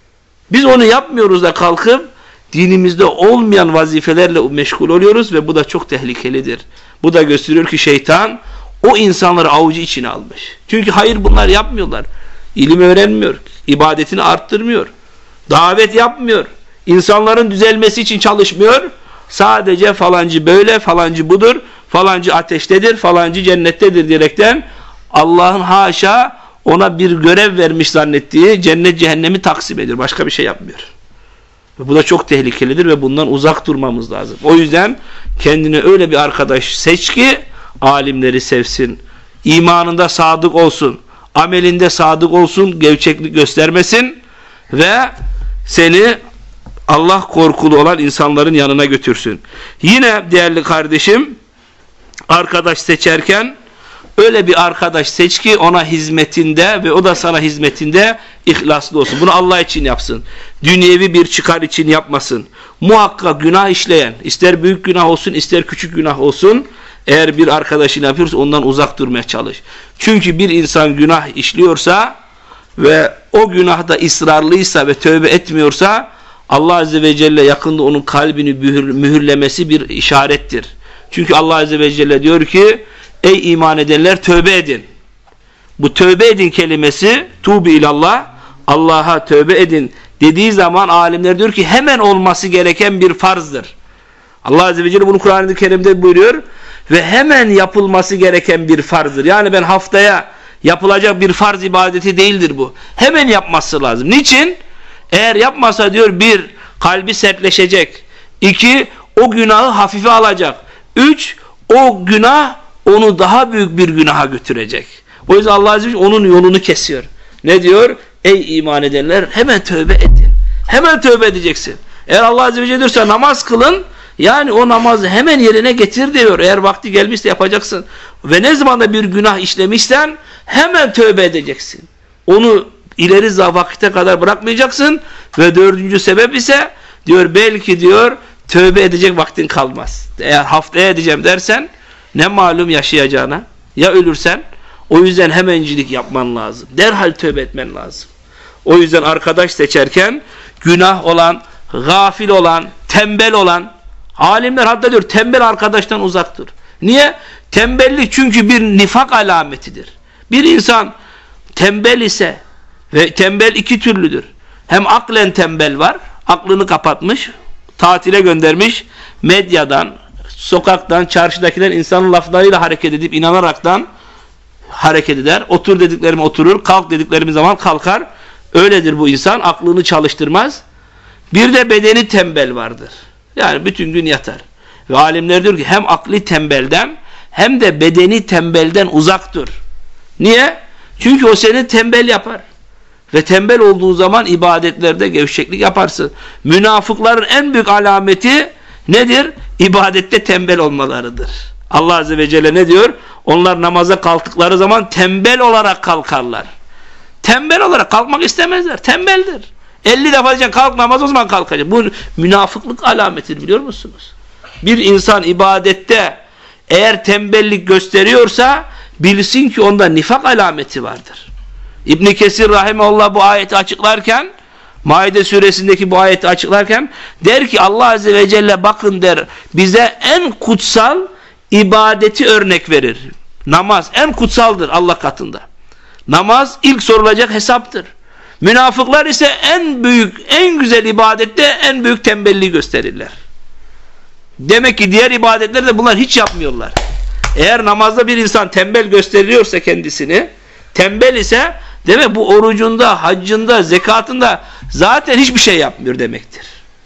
Biz onu yapmıyoruz da kalkıp dinimizde olmayan vazifelerle meşgul oluyoruz ve bu da çok tehlikelidir. Bu da gösteriyor ki şeytan o insanları avucu içine almış. Çünkü hayır bunlar yapmıyorlar. İlim öğrenmiyor, ibadetini arttırmıyor, davet yapmıyor, insanların düzelmesi için çalışmıyor. Sadece falancı böyle, falancı budur, falancı ateştedir, falancı cennettedir diyerekten Allah'ın haşa ona bir görev vermiş zannettiği cennet cehennemi taksim ediyor. Başka bir şey yapmıyor. Ve bu da çok tehlikelidir ve bundan uzak durmamız lazım. O yüzden kendine öyle bir arkadaş seç ki alimleri sevsin, imanında sadık olsun, amelinde sadık olsun, gevşeklik göstermesin ve seni Allah korkulu olan insanların yanına götürsün. Yine değerli kardeşim, arkadaş seçerken öyle bir arkadaş seç ki ona hizmetinde ve o da sana hizmetinde ihlaslı olsun. Bunu Allah için yapsın. Dünyevi bir çıkar için yapmasın. Muhakkak günah işleyen, ister büyük günah olsun, ister küçük günah olsun, eğer bir arkadaşını yapıyorsa ondan uzak durmaya çalış. Çünkü bir insan günah işliyorsa ve o günahda ısrarlıysa ve tövbe etmiyorsa Allah azze ve celle yakında onun kalbini mühürlemesi bir işarettir. Çünkü Allah azze ve celle diyor ki ey iman edenler tövbe edin. Bu tövbe edin kelimesi tuğbi ilallah, Allah'a tövbe edin dediği zaman alimler diyor ki hemen olması gereken bir farzdır. Allah azze ve celle bunu Kur'an-ı Kerim'de buyuruyor ve hemen yapılması gereken bir farzdır. Yani ben haftaya yapılacak bir farz ibadeti değildir bu. Hemen yapması lazım. Niçin? Eğer yapmasa diyor bir, kalbi sertleşecek. İki, o günahı hafife alacak. Üç, o günah onu daha büyük bir günaha götürecek. O yüzden Allah azze ve celle onun yolunu kesiyor. Ne diyor? Ey iman edenler hemen tövbe edin. Hemen tövbe edeceksin. Eğer Allah azze ve celle diyorsa namaz kılın, yani o namazı hemen yerine getir diyor. Eğer vakti gelmişse yapacaksın. Ve ne zaman da bir günah işlemişsen hemen tövbe edeceksin. Onu ileri vakite kadar bırakmayacaksın. Ve dördüncü sebep ise diyor belki diyor tövbe edecek vaktin kalmaz. Eğer haftaya edeceğim dersen ne malum yaşayacağına, ya ölürsen. O yüzden hemencilik yapman lazım. Derhal tövbe etmen lazım. O yüzden arkadaş seçerken günah olan, gafil olan, tembel olan, alimler hatta diyor tembel arkadaştan uzak dur. Niye? Tembellik çünkü bir nifak alametidir. Bir insan tembel ise ve tembel iki türlüdür. Hem aklen tembel var, aklını kapatmış, tatile göndermiş, medyadan, sokaktan, çarşıdakiler insanın laflarıyla hareket edip inanaraktan hareket eder. Otur dediklerime oturur, kalk dediklerimiz zaman kalkar. Öyledir bu insan, aklını çalıştırmaz. Bir de bedeni tembel vardır. Yani bütün gün yatar. Ve alimler diyor ki hem akli tembelden hem de bedeni tembelden uzak dur. Niye? Çünkü o seni tembel yapar. Ve tembel olduğu zaman ibadetlerde gevşeklik yaparsın. Münafıkların en büyük alameti nedir? İbadette tembel olmalarıdır. Allah Azze ve Celle ne diyor? Onlar namaza kalktıkları zaman tembel olarak kalkarlar. Tembel olarak kalkmak istemezler. Tembeldir. elli defa diyeceksin kalk namaz, o zaman kalkacak. Bu münafıklık alametidir, biliyor musunuz? Bir insan ibadette eğer tembellik gösteriyorsa bilsin ki onda nifak alameti vardır. İbn Kesir rahimehullah bu ayeti açıklarken, Maide suresindeki bu ayeti açıklarken der ki Allah Azze ve Celle bakın der, bize en kutsal ibadeti örnek verir. Namaz en kutsaldır Allah katında. Namaz ilk sorulacak hesaptır. Münafıklar ise en büyük, en güzel ibadette en büyük tembelliği gösterirler. Demek ki diğer ibadetlerde bunlar hiç yapmıyorlar. Eğer namazda bir insan tembel gösteriyorsa kendisini, tembel ise demek bu orucunda, haccında, zekatında zaten hiçbir şey yapmıyor demektir.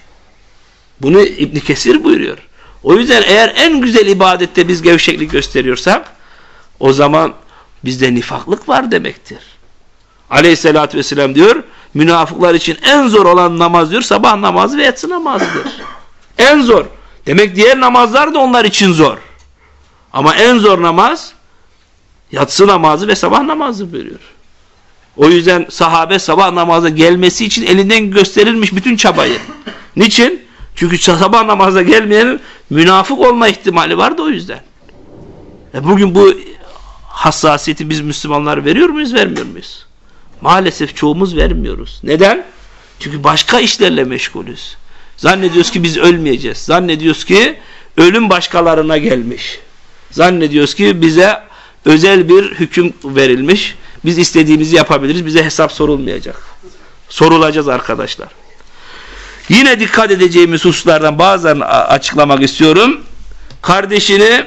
Bunu İbn Kesir buyuruyor. O yüzden eğer en güzel ibadette biz gevşeklik gösteriyorsak o zaman bizde nifaklık var demektir. Aleyhissalatü vesselam diyor, münafıklar için en zor olan namaz diyor, sabah namazı ve yatsı namazıdır. En zor. Demek diğer namazlar da onlar için zor. Ama en zor namaz yatsı namazı ve sabah namazı buyuruyor. O yüzden sahabe sabah namaza gelmesi için elinden gösterilmiş bütün çabayı. Niçin? Çünkü sabah namaza gelmeyenin münafık olma ihtimali vardı o yüzden. E bugün bu hassasiyeti biz Müslümanlar veriyor muyuz, vermiyor muyuz? Maalesef çoğumuz vermiyoruz. Neden? Çünkü başka işlerle meşgulüz. Zannediyoruz ki biz ölmeyeceğiz. Zannediyoruz ki ölüm başkalarına gelmiş. Zannediyoruz ki bize özel bir hüküm verilmiş. Biz istediğimizi yapabiliriz. Bize hesap sorulmayacak. Sorulacağız arkadaşlar. Yine dikkat edeceğimiz hususlardan bazılarını açıklamak istiyorum. Kardeşini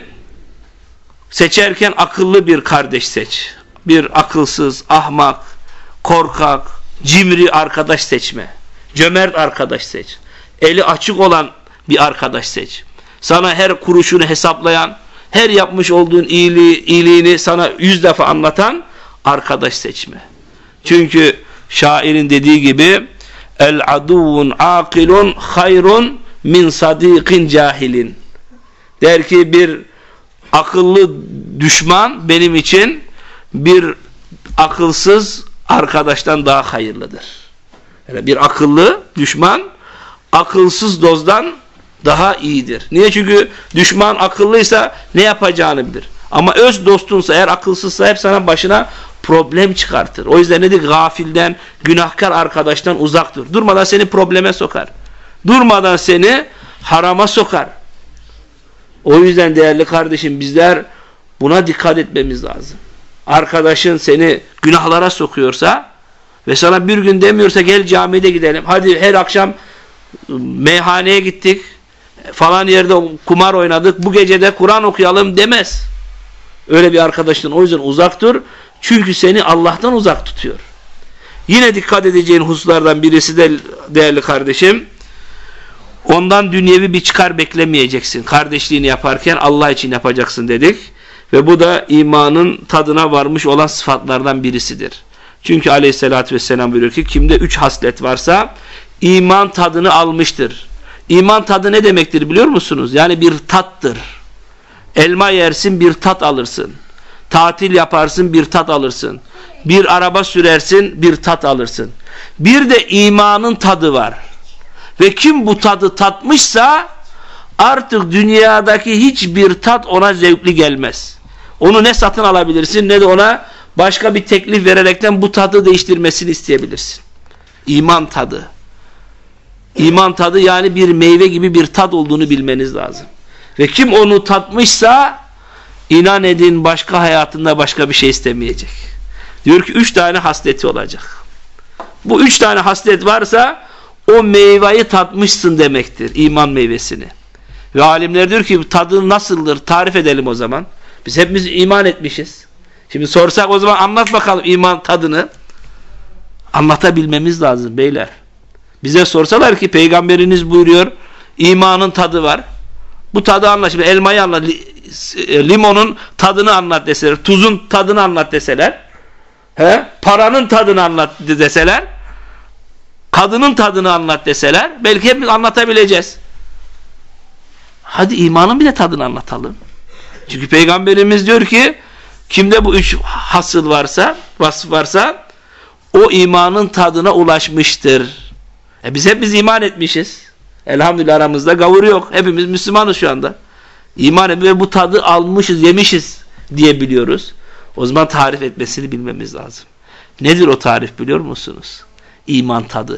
seçerken akıllı bir kardeş seç. Bir akılsız, ahmak, korkak, cimri arkadaş seçme. Cömert arkadaş seç. Eli açık olan bir arkadaş seç. Sana her kuruşunu hesaplayan, her yapmış olduğun iyiliği, iyiliğini sana yüz defa anlatan arkadaş seçme. Çünkü şairin dediği gibi el aduvun akilun hayrun min sadiqin cahilin. Der ki bir akıllı düşman benim için bir akılsız arkadaştan daha hayırlıdır. Yani bir akıllı düşman akılsız dosttan daha iyidir. Niye? Çünkü düşman akıllıysa ne yapacağını bilir. Ama öz dostunsa, eğer akılsızsa hep sana başına problem çıkartır. O yüzden nedir? Gafilden, günahkar arkadaştan uzak dur. Durmadan seni probleme sokar. Durmadan seni harama sokar. O yüzden değerli kardeşim bizler buna dikkat etmemiz lazım. Arkadaşın seni günahlara sokuyorsa ve sana bir gün demiyorsa gel camide gidelim. Hadi her akşam meyhaneye gittik. Falan yerde kumar oynadık. Bu gece de Kur'an okuyalım demez. Öyle bir arkadaşın o yüzden uzak dur. Çünkü seni Allah'tan uzak tutuyor. Yine dikkat edeceğin hususlardan birisi de değerli kardeşim, ondan dünyevi bir çıkar beklemeyeceksin. Kardeşliğini yaparken Allah için yapacaksın dedik. Ve bu da imanın tadına varmış olan sıfatlardan birisidir. Çünkü aleyhissalatü vesselam buyuruyor ki kimde üç haslet varsa iman tadını almıştır. İman tadı ne demektir biliyor musunuz? Yani bir tattır. Elma yersin, bir tat alırsın. Tatil yaparsın, bir tat alırsın. Bir araba sürersin, bir tat alırsın. Bir de imanın tadı var. Ve kim bu tadı tatmışsa artık dünyadaki hiçbir tat ona zevkli gelmez. Onu ne satın alabilirsin ne de ona başka bir teklif vererekten bu tadı değiştirmesini isteyebilirsin. İman tadı. İman tadı yani bir meyve gibi bir tat olduğunu bilmeniz lazım. Ve kim onu tatmışsa inan edin başka hayatında başka bir şey istemeyecek. Diyor ki üç tane hasleti olacak. Bu üç tane haslet varsa o meyveyi tatmışsın demektir. İman meyvesini. Ve alimler diyor ki tadı nasıldır? Tarif edelim o zaman. Biz hepimiz iman etmişiz. Şimdi sorsak o zaman anlat bakalım iman tadını. Anlatabilmemiz lazım beyler. Bize sorsalar ki peygamberiniz buyuruyor imanın tadı var. Bu tadı anlat. Şimdi elmayı anlat, limonun tadını anlat deseler, tuzun tadını anlat deseler, he, paranın tadını anlat deseler, kadının tadını anlat deseler, belki hepimiz anlatabileceğiz. Hadi imanın bir de tadını anlatalım. Çünkü peygamberimiz diyor ki kimde bu üç hasıl varsa, vasıf varsa o imanın tadına ulaşmıştır. E biz hepimiz iman etmişiz. Elhamdülillah aramızda gavur yok. Hepimiz Müslümanız şu anda. İman etmiş ve bu tadı almışız, yemişiz diye biliyoruz. O zaman tarif etmesini bilmemiz lazım. Nedir o tarif biliyor musunuz? İman tadı.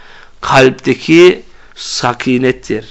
Kalpteki sakinettir.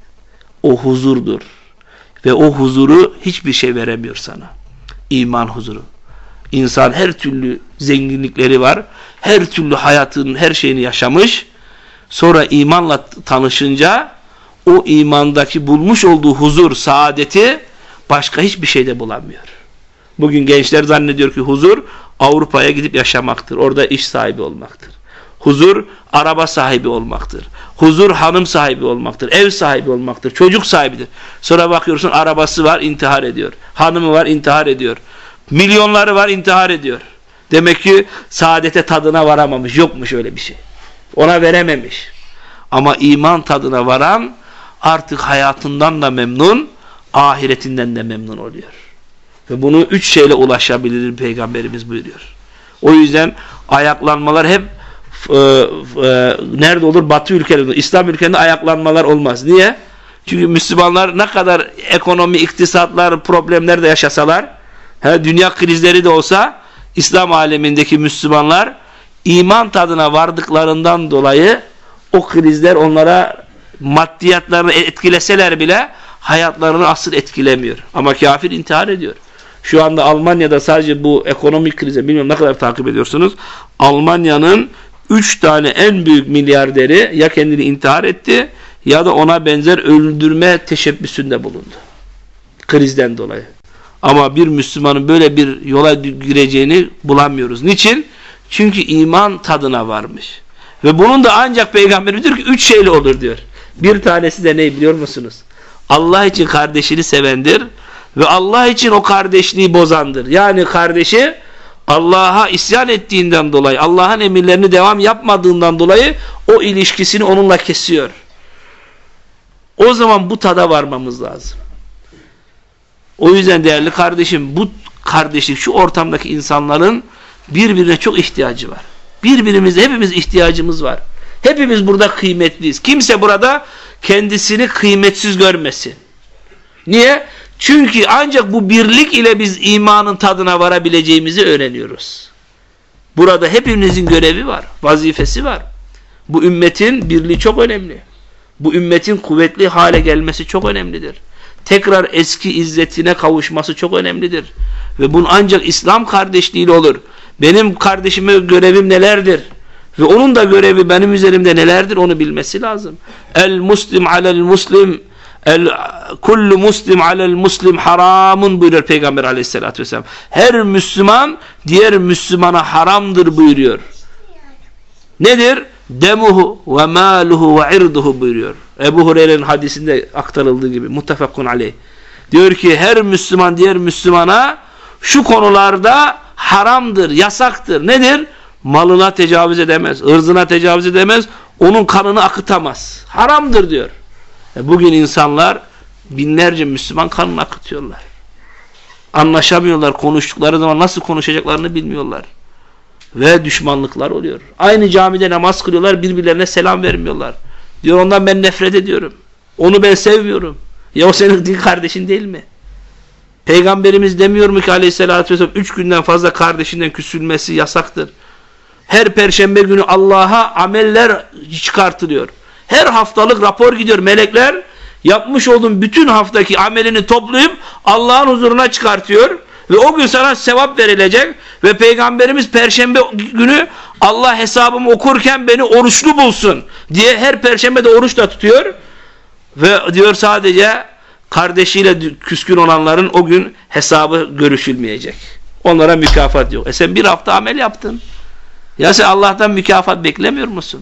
O huzurdur. Ve o huzuru hiçbir şey veremiyor sana. İman huzuru. İnsan her türlü zenginlikleri var. Her türlü hayatının her şeyini yaşamış. Sonra imanla tanışınca o imandaki bulmuş olduğu huzur, saadeti başka hiçbir şeyde bulamıyor. Bugün gençler zannediyor ki huzur Avrupa'ya gidip yaşamaktır. Orada iş sahibi olmaktır. Huzur araba sahibi olmaktır. Huzur hanım sahibi olmaktır. Ev sahibi olmaktır. Çocuk sahibidir. Sonra bakıyorsun arabası var, intihar ediyor. Hanımı var, intihar ediyor. Milyonları var, intihar ediyor. Demek ki saadete tadına varamamış. Yokmuş öyle bir şey. Ona verememiş. Ama iman tadına varan artık hayatından da memnun, ahiretinden de memnun oluyor. Ve bunu üç şeyle ulaşabilir Peygamberimiz buyuruyor. O yüzden ayaklanmalar hep e, e, nerede olur? Batı ülkelerinde, İslam ülkelerinde ayaklanmalar olmaz. Niye? Çünkü Müslümanlar ne kadar ekonomi, iktisatlar, problemler de yaşasalar, he, dünya krizleri de olsa İslam alemindeki Müslümanlar iman tadına vardıklarından dolayı o krizler onlara maddiyatlarını etkileseler bile hayatlarını asıl etkilemiyor. Ama kafir intihar ediyor. Şu anda Almanya'da sadece bu ekonomik krize, bilmiyorum ne kadar takip ediyorsunuz, Almanya'nın üç tane en büyük milyarderi ya kendini intihar etti ya da ona benzer öldürme teşebbüsünde bulundu. Krizden dolayı. Ama bir Müslümanın böyle bir yola gireceğini bulamıyoruz. Niçin? Çünkü iman tadına varmış. Ve bunun da ancak Peygamberimiz diyor ki üç şeyle olur diyor. Bir tanesi de ne biliyor musunuz? Allah için kardeşini sevendir ve Allah için o kardeşliği bozandır. Yani kardeşi Allah'a isyan ettiğinden dolayı, Allah'ın emirlerini devam yapmadığından dolayı o ilişkisini onunla kesiyor. O zaman bu tada varmamız lazım. O yüzden değerli kardeşim, bu kardeşlik, şu ortamdaki insanların birbirine çok ihtiyacı var. Birbirimize hepimiz ihtiyacımız var. Hepimiz burada kıymetliyiz. Kimse burada kendisini kıymetsiz görmesin. Niye? Çünkü ancak bu birlik ile biz imanın tadına varabileceğimizi öğreniyoruz. Burada hepimizin görevi var, vazifesi var. Bu ümmetin birliği çok önemli. Bu ümmetin kuvvetli hale gelmesi çok önemlidir. Tekrar eski izzetine kavuşması çok önemlidir. Ve bunun ancak İslam kardeşliğiyle olur. Benim kardeşime görevim nelerdir? Ve onun da görevi benim üzerimde nelerdir onu bilmesi lazım. El muslim alel muslim, el kullu muslim alel muslim haramun buyuruyor Peygamber aleyhissalatü vesselam. Her Müslüman diğer Müslümana haramdır buyuruyor. Nedir? Demuhu ve maluhu ve irduhu buyuruyor. Ebu Hureyre'nin hadisinde aktarıldığı gibi muttefakun aleyh. Diyor ki her Müslüman diğer Müslümana şu konularda haramdır, yasaktır. Nedir? Malına tecavüz edemez, ırzına tecavüz edemez, onun kanını akıtamaz. Haramdır diyor. E bugün insanlar binlerce Müslüman kanını akıtıyorlar. Anlaşamıyorlar, konuştukları zaman nasıl konuşacaklarını bilmiyorlar. Ve düşmanlıklar oluyor. Aynı camide namaz kılıyorlar, birbirlerine selam vermiyorlar. Diyor ondan ben nefret ediyorum. Onu ben sevmiyorum. Ya o senin din kardeşin değil mi? Peygamberimiz demiyor mu ki aleyhissalatü vesselam üç günden fazla kardeşinden küsülmesi yasaktır. Her perşembe günü Allah'a ameller çıkartılıyor. Her haftalık rapor gidiyor. Melekler yapmış olduğun bütün haftaki amelini toplayıp Allah'ın huzuruna çıkartıyor. Ve o gün sana sevap verilecek. Ve Peygamberimiz perşembe günü Allah hesabımı okurken beni oruçlu bulsun diye her perşembe de oruç da tutuyor. Ve diyor sadece kardeşiyle küskün olanların o gün hesabı görüşülmeyecek. Onlara mükafat yok. E sen bir hafta amel yaptın. Ya sen Allah'tan mükafat beklemiyor musun?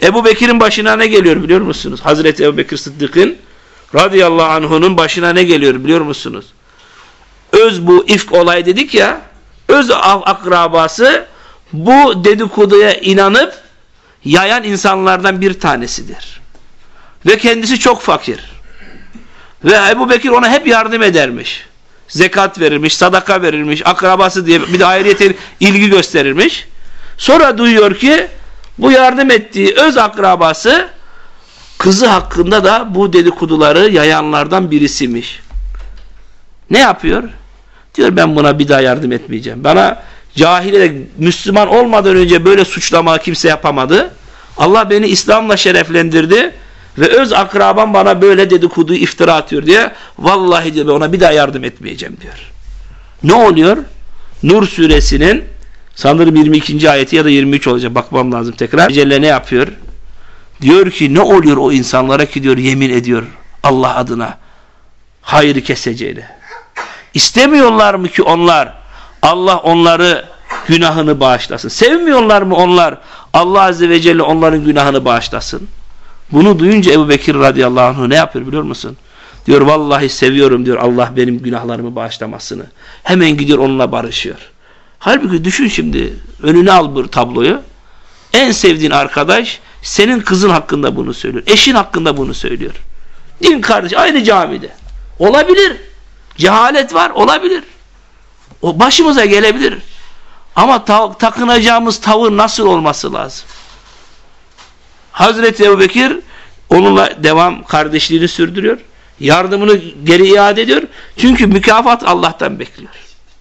Ebu Bekir'in başına ne geliyor biliyor musunuz? Hazreti Ebu Bekir Sıddık'ın radıyallahu anhu'nun başına ne geliyor biliyor musunuz? Öz bu ifk olay dedik ya, öz akrabası bu dedikoduya inanıp yayan insanlardan bir tanesidir. Ve kendisi çok fakir. Ve Ebu Bekir ona hep yardım edermiş. Zekat verirmiş, sadaka verirmiş, akrabası diye bir de ayrıyeten ilgi gösterirmiş. Sonra duyuyor ki bu yardım ettiği öz akrabası kızı hakkında da bu dedikoduları yayanlardan birisiymiş. Ne yapıyor? Diyor ben buna bir daha yardım etmeyeceğim. Bana cahiliye, Müslüman olmadan önce böyle suçlama kimse yapamadı. Allah beni İslam'la şereflendirdi ve öz akrabam bana böyle dedikoduyu iftira atıyor diye vallahi diyor ona bir daha yardım etmeyeceğim diyor. Ne oluyor? Nur suresinin sanırım yirmi ikinci ayeti ya da yirmi üç olacak, bakmam lazım tekrar. Celle ne yapıyor? Diyor ki ne oluyor o insanlara ki diyor yemin ediyor Allah adına hayrı keseceğine. İstemiyorlar mı ki onlar Allah onları günahını bağışlasın? Sevmiyorlar mı onlar Allah Azze ve Celle onların günahını bağışlasın? Bunu duyunca Ebu Bekir radıyallahu anh ne yapıyor biliyor musun? Diyor vallahi seviyorum diyor Allah benim günahlarımı bağışlamasını. Hemen gidiyor onunla barışıyor. Halbuki düşün şimdi, önüne al bu tabloyu. En sevdiğin arkadaş senin kızın hakkında bunu söylüyor. Eşin hakkında bunu söylüyor. Din kardeş aynı camide. Olabilir. Cehalet var, olabilir. O başımıza gelebilir. Ama ta takınacağımız tavır nasıl olması lazım? Hazreti Ebu Bekir onunla devam kardeşliğini sürdürüyor. Yardımını geri iade ediyor. Çünkü mükafat Allah'tan bekliyor.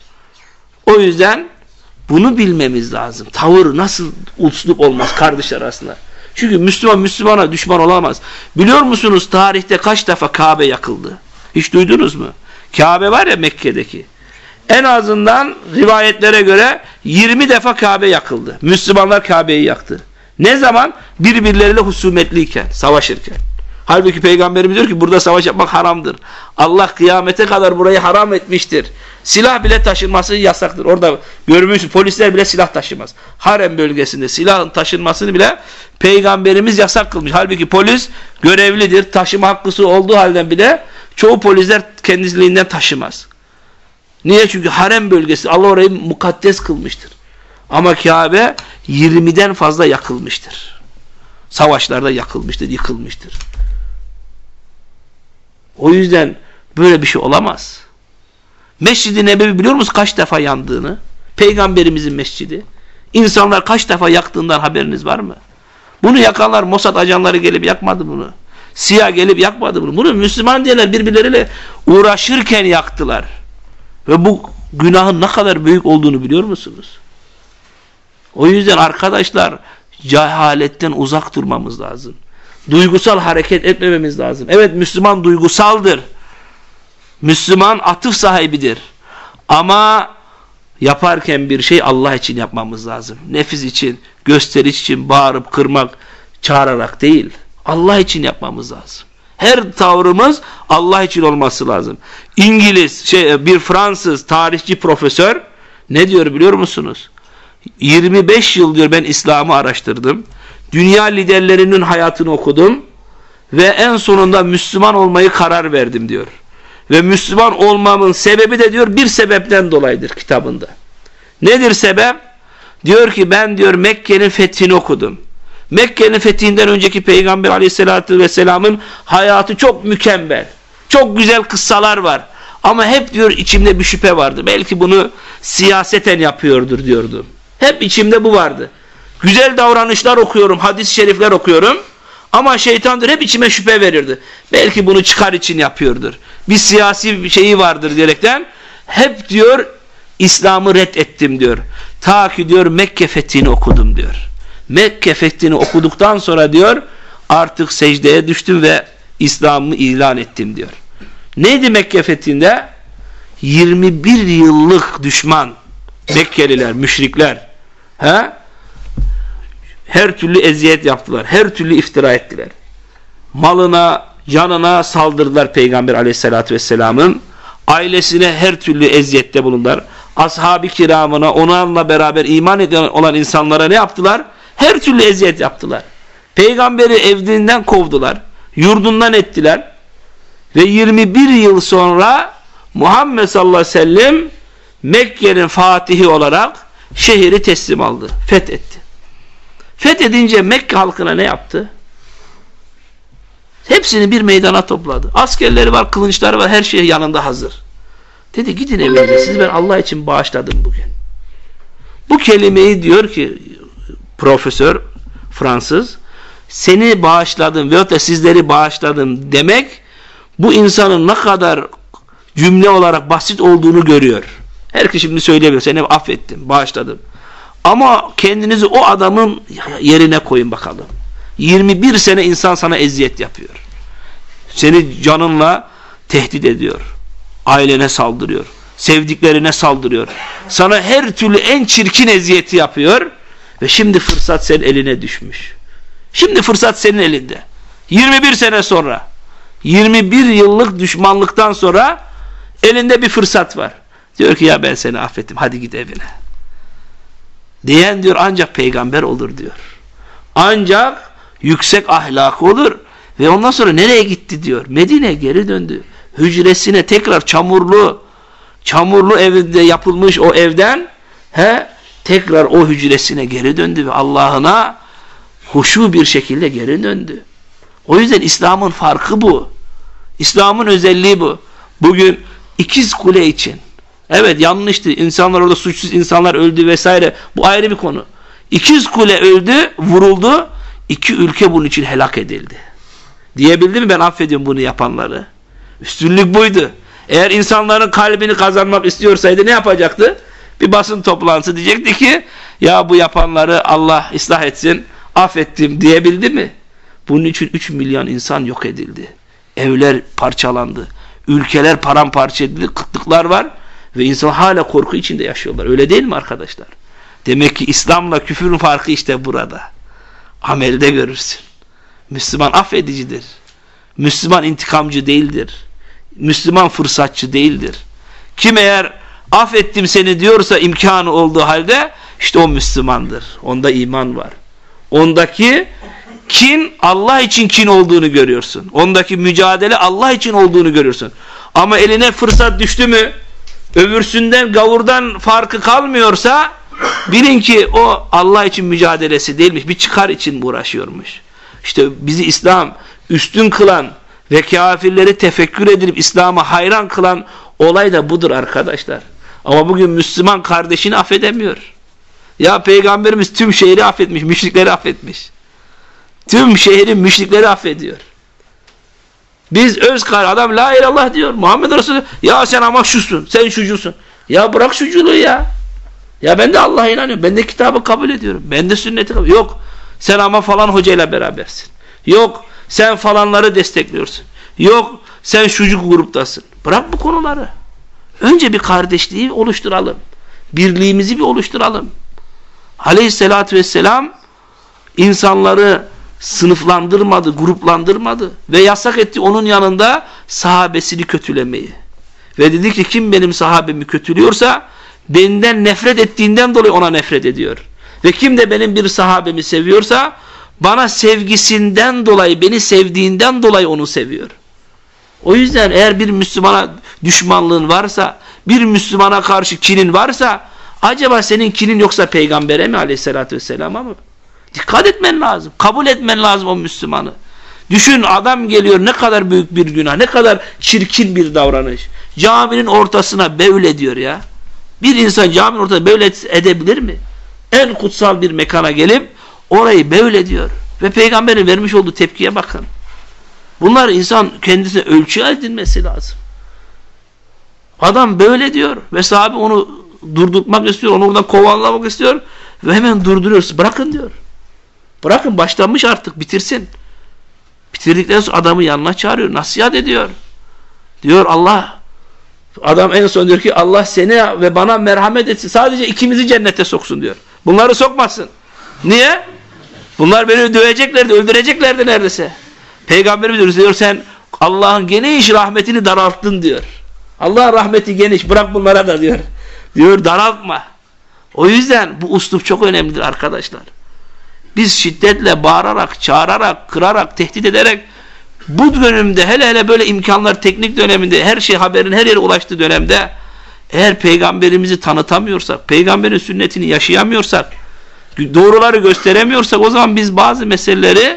O yüzden bunu bilmemiz lazım. Tavır nasıl uslup olmaz kardeşler arasında. Çünkü Müslüman Müslümana düşman olamaz. Biliyor musunuz tarihte kaç defa Kabe yakıldı? Hiç duydunuz mu? Kabe var ya Mekke'deki. En azından rivayetlere göre yirmi defa Kabe yakıldı. Müslümanlar Kabe'yi yaktı. Ne zaman? Birbirleriyle husumetliyken, savaşırken. Halbuki Peygamberimiz diyor ki burada savaş yapmak haramdır. Allah kıyamete kadar burayı haram etmiştir. Silah bile taşınması yasaktır. Orada görmüşsünüz polisler bile silah taşımaz. Harem bölgesinde silahın taşınmasını bile Peygamberimiz yasak kılmış. Halbuki polis görevlidir. Taşıma hakkısı olduğu halden bile çoğu polisler kendiliğinden taşımaz. Niye? Çünkü harem bölgesi Allah orayı mukaddes kılmıştır. Ama Kabe yirmiden fazla yakılmıştır. Savaşlarda yakılmıştır, yıkılmıştır. O yüzden böyle bir şey olamaz. Mescid-i Nebevi biliyor musunuz kaç defa yandığını? Peygamberimizin mescidi. İnsanlar kaç defa yaktığından haberiniz var mı? Bunu yakanlar Mossad ajanları gelip yakmadı bunu. Siyah gelip yakmadı bunu. Bunu Müslüman diyenler birbirleriyle uğraşırken yaktılar. Ve bu günahın ne kadar büyük olduğunu biliyor musunuz? O yüzden arkadaşlar cehaletten uzak durmamız lazım. Duygusal hareket etmememiz lazım. Evet Müslüman duygusaldır. Müslüman atıf sahibidir. Ama yaparken bir şey Allah için yapmamız lazım. Nefis için, gösteriş için bağırıp kırmak, çağırarak değil. Allah için yapmamız lazım. Her tavrımız Allah için olması lazım. İngiliz, şey, bir Fransız tarihçi profesör ne diyor biliyor musunuz? yirmi beş yıl diyor ben İslam'ı araştırdım. Dünya liderlerinin hayatını okudum. Ve en sonunda Müslüman olmayı karar verdim diyor. Ve Müslüman olmamın sebebi de diyor bir sebepten dolayıdır kitabında. Nedir sebep? Diyor ki ben diyor Mekke'nin fethini okudum. Mekke'nin fethinden önceki Peygamber Aleyhisselatü Vesselam'ın hayatı çok mükemmel. Çok güzel kıssalar var. Ama hep diyor içimde bir şüphe vardı. Belki bunu siyaseten yapıyordur diyordu. Hep içimde bu vardı. Güzel davranışlar okuyorum, hadis-i şerifler okuyorum. Ama şeytan diyor hep içime şüphe verirdi. Belki bunu çıkar için yapıyordur. Bir siyasi bir şeyi vardır diyerekten hep diyor İslam'ı reddettim diyor. Ta ki diyor Mekke fethini okudum diyor. Mekke fethini okuduktan sonra diyor artık secdeye düştüm ve İslam'ı ilan ettim diyor. Neydi Mekke fethinde? yirmi bir yıllık düşman Mekkeliler, müşrikler he? Her türlü eziyet yaptılar. Her türlü iftira ettiler. Malına, canına saldırdılar Peygamber Aleyhisselatü Vesselam'ın. Ailesine her türlü eziyette bulundular. Ashab-ı kiramına, onunla beraber iman eden olan insanlara ne yaptılar? Her türlü eziyet yaptılar. Peygamberi evinden kovdular, yurdundan ettiler ve yirmi bir yıl sonra Muhammed sallallahu aleyhi ve sellem Mekke'nin fatihi olarak şehri teslim aldı, fethetti. Fethedince Mekke halkına ne yaptı? Hepsini bir meydana topladı. Askerleri var, kılıçları var, her şey yanında hazır. Dedi gidin evinize, sizi ben Allah için bağışladım bugün. Bu kelimeyi diyor ki profesör Fransız, seni bağışladım veyahut da sizleri bağışladım demek, bu insanın ne kadar cümle olarak basit olduğunu görüyor. Herkes şimdi söylemiyor, seni affettim, bağışladım. Ama kendinizi o adamın yerine koyun bakalım. yirmi bir sene insan sana eziyet yapıyor. Seni canınla tehdit ediyor. Ailene saldırıyor. Sevdiklerine saldırıyor. Sana her türlü en çirkin eziyeti yapıyor. Ve şimdi fırsat senin eline düşmüş. Şimdi fırsat senin elinde. yirmi bir sene sonra, yirmi bir yıllık düşmanlıktan sonra elinde bir fırsat var. Diyor ki ya ben seni affettim, hadi git evine. Diyen diyor ancak peygamber olur diyor. Ancak yüksek ahlak olur. Ve ondan sonra nereye gitti diyor. Medine'ye geri döndü. Hücresine tekrar çamurlu çamurlu evinde yapılmış o evden he, tekrar o hücresine geri döndü ve Allah'ına huşu bir şekilde geri döndü. O yüzden İslam'ın farkı bu. İslam'ın özelliği bu. Bugün ikiz kule için. Evet yanlıştı. İnsanlar orada suçsuz insanlar öldü vesaire. Bu ayrı bir konu. İkiz kule öldü, vuruldu. İki ülke bunun için helak edildi. Diyebildi mi ben affediyorum bunu yapanları? Üstünlük buydu. Eğer insanların kalbini kazanmak istiyorsaydı ne yapacaktı? Bir basın toplantısı diyecekti ki ya bu yapanları Allah ıslah etsin, affettim diyebildi mi? Bunun için üç milyon insan yok edildi. Evler parçalandı. Ülkeler paramparça edildi. Kıtlıklar var ve insan hala korku içinde yaşıyorlar. Öyle değil mi arkadaşlar? Demek ki İslam'la küfürün farkı işte burada. Amelde görürsün. Müslüman affedicidir. Müslüman intikamcı değildir. Müslüman fırsatçı değildir. Kim eğer affettim seni diyorsa imkanı olduğu halde işte o Müslümandır. Onda iman var. Ondaki kin Allah için kin olduğunu görüyorsun. Ondaki mücadele Allah için olduğunu görüyorsun. Ama eline fırsat düştü mü öbürsünden gavurdan farkı kalmıyorsa bilin ki o Allah için mücadelesi değilmiş. Bir çıkar için uğraşıyormuş. İşte bizi İslam üstün kılan ve kafirleri tefekkür edilip İslam'a hayran kılan olay da budur arkadaşlar. Ama bugün Müslüman kardeşini affedemiyor. Ya Peygamberimiz tüm şehri affetmiş, müşrikleri affetmiş. Tüm şehrin müşrikleri affediyor. Biz öz kar adam la ilallah diyor. Muhammed Resulü ya sen ama şusun, sen şucusun. Ya bırak şuculuğu ya. Ya ben de Allah'a inanıyorum. Ben de kitabı kabul ediyorum. Ben de sünneti kabul ediyorum. Yok sen ama falan hocayla berabersin. Yok sen falanları destekliyorsun. Yok sen şucuk gruptasın. Bırak bu konuları. Önce bir kardeşliği oluşturalım. Birliğimizi bir oluşturalım. Aleyhissalatü vesselam insanları sınıflandırmadı, gruplandırmadı ve yasak etti onun yanında sahabesini kötülemeyi. Ve dedi ki kim benim sahabemi kötülüyorsa benden nefret ettiğinden dolayı ona nefret ediyor. Ve kim de benim bir sahabemi seviyorsa bana sevgisinden dolayı, beni sevdiğinden dolayı onu seviyor. O yüzden eğer bir Müslümana düşmanlığın varsa, bir Müslümana karşı kinin varsa, acaba senin kinin yoksa peygambere mi aleyhissalatü vesselam'a mı? Dikkat etmen lazım. Kabul etmen lazım o Müslümanı. Düşün adam geliyor ne kadar büyük bir günah, ne kadar çirkin bir davranış. Caminin ortasına böyle diyor ya. Bir insan caminin ortasına böyle edebilir mi? En kutsal bir mekana gelip orayı böyle diyor. Ve peygamberin vermiş olduğu tepkiye bakın. Bunlar insan kendisine ölçü edinmesi lazım. Adam böyle diyor ve sahabe onu durdurtmak istiyor, onu oradan kovalamak istiyor ve hemen durduruyoruz. Bırakın diyor. Bırakın başlanmış artık bitirsin. Bitirdikten sonra adamı yanına çağırıyor, nasihat ediyor. Diyor Allah, adam en son diyor ki Allah seni ve bana merhamet etsin. Sadece ikimizi cennete soksun diyor. Bunları sokmasın. Niye? Bunlar beni döveceklerdi, öldüreceklerdi neredeyse. Peygamberimiz diyor sen Allah'ın geniş rahmetini daralttın diyor. Allah'ın rahmeti geniş, bırak bunlara da diyor. Diyor daraltma. O yüzden bu üslup çok önemlidir arkadaşlar. Biz şiddetle bağırarak, çağırarak, kırarak, tehdit ederek bu dönemde, hele hele böyle imkanlar teknik döneminde, her şey haberin her yere ulaştığı dönemde eğer peygamberimizi tanıtamıyorsak, peygamberin sünnetini yaşayamıyorsak, doğruları gösteremiyorsak o zaman biz bazı meseleleri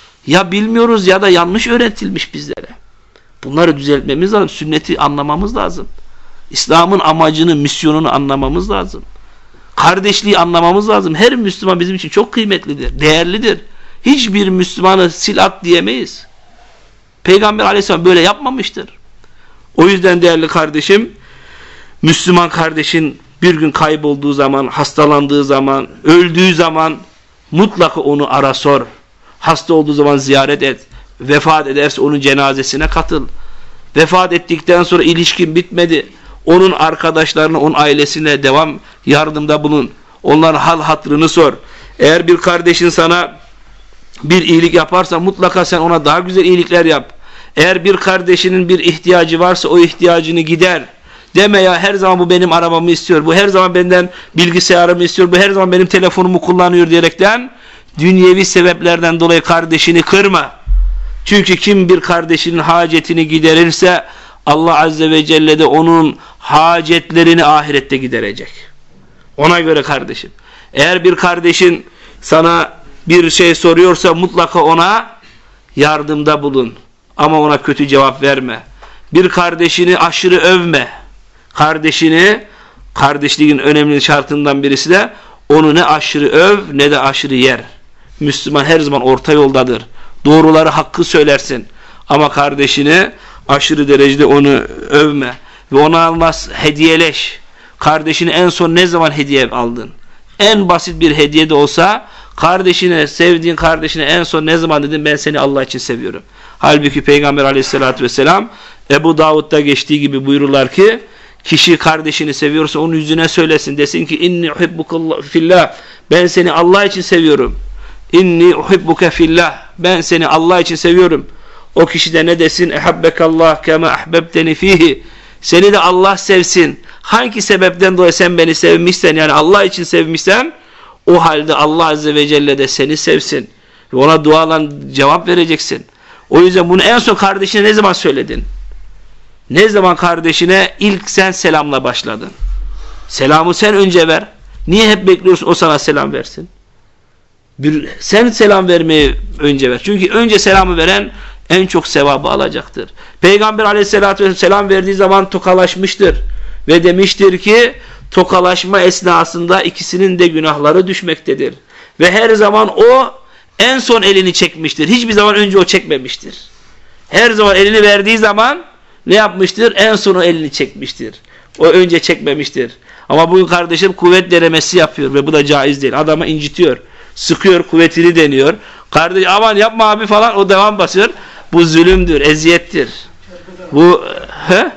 ya bilmiyoruz ya da yanlış öğretilmiş bizlere. Bunları düzeltmemiz lazım. Sünneti anlamamız lazım. İslam'ın amacını, misyonunu anlamamız lazım. Kardeşliği anlamamız lazım. Her Müslüman bizim için çok kıymetlidir, değerlidir. Hiçbir Müslümanı sil at diyemeyiz. Peygamber Aleyhisselam böyle yapmamıştır. O yüzden değerli kardeşim, Müslüman kardeşin bir gün kaybolduğu zaman, hastalandığı zaman, öldüğü zaman mutlaka onu ara sor. Hasta olduğu zaman ziyaret et. Vefat ederse onun cenazesine katıl. Vefat ettikten sonra ilişkin bitmedi. Onun arkadaşlarına, onun ailesine devam yardımda bulun. Onların hal hatrını sor. Eğer bir kardeşin sana bir iyilik yaparsa mutlaka sen ona daha güzel iyilikler yap. Eğer bir kardeşinin bir ihtiyacı varsa o ihtiyacını gider. Deme ya her zaman bu benim arabamı istiyor, bu her zaman benden bilgisayarımı istiyor, bu her zaman benim telefonumu kullanıyor diyerekten dünyevi sebeplerden dolayı kardeşini kırma. Çünkü kim bir kardeşinin hacetini giderirse Allah Azze ve Celle de onun hacetlerini ahirette giderecek. Ona göre kardeşim. Eğer bir kardeşin sana bir şey soruyorsa mutlaka ona yardımda bulun. Ama ona kötü cevap verme. Bir kardeşini aşırı övme. Kardeşini, kardeşliğin önemli şartından birisi de onu ne aşırı öv ne de aşırı yer. Müslüman her zaman orta yoldadır. Doğruları, hakkı söylersin. Ama kardeşini aşırı derecede onu övme. Ve ona almaz hediyeleş. Kardeşini en son ne zaman hediye aldın? En basit bir hediye de olsa kardeşine, sevdiğin kardeşine en son ne zaman dedin ben seni Allah için seviyorum. Halbuki Peygamber Aleyhisselatü vesselam Ebu Davud'da geçtiği gibi buyururlar ki kişi kardeşini seviyorsa onun yüzüne söylesin. Desin ki inni uhibbuke fillah. Ben seni Allah için seviyorum. İnni uhibbuke fillah. Ben seni Allah için seviyorum. O kişi de ne desin? Ehebbekallah kema ahbebteni fihi. Seni de Allah sevsin. Hangi sebepten dolayı sen beni sevmişsen, yani Allah için sevmişsen, o halde Allah Azze ve Celle de seni sevsin. Ve ona dualan cevap vereceksin. O yüzden bunu en son kardeşine ne zaman söyledin? Ne zaman kardeşine ilk sen selamla başladın? Selamı sen önce ver. Niye hep bekliyorsun o sana selam versin? Bir, sen selam vermeyi önce ver. Çünkü önce selamı veren en çok sevabı alacaktır. Peygamber Aleyhisselatü Vesselam selam verdiği zaman tokalaşmıştır. Ve demiştir ki tokalaşma esnasında ikisinin de günahları düşmektedir. Ve her zaman o en son elini çekmiştir. Hiçbir zaman önce o çekmemiştir. Her zaman elini verdiği zaman ne yapmıştır? En son o elini çekmiştir. O önce çekmemiştir. Ama bugün kardeşim kuvvet denemesi yapıyor ve bu da caiz değil. Adamı incitiyor. Sıkıyor, kuvvetini deniyor. Kardeş aman yapma abi falan, o devam basıyor. Bu zulümdür, eziyettir. Bu he?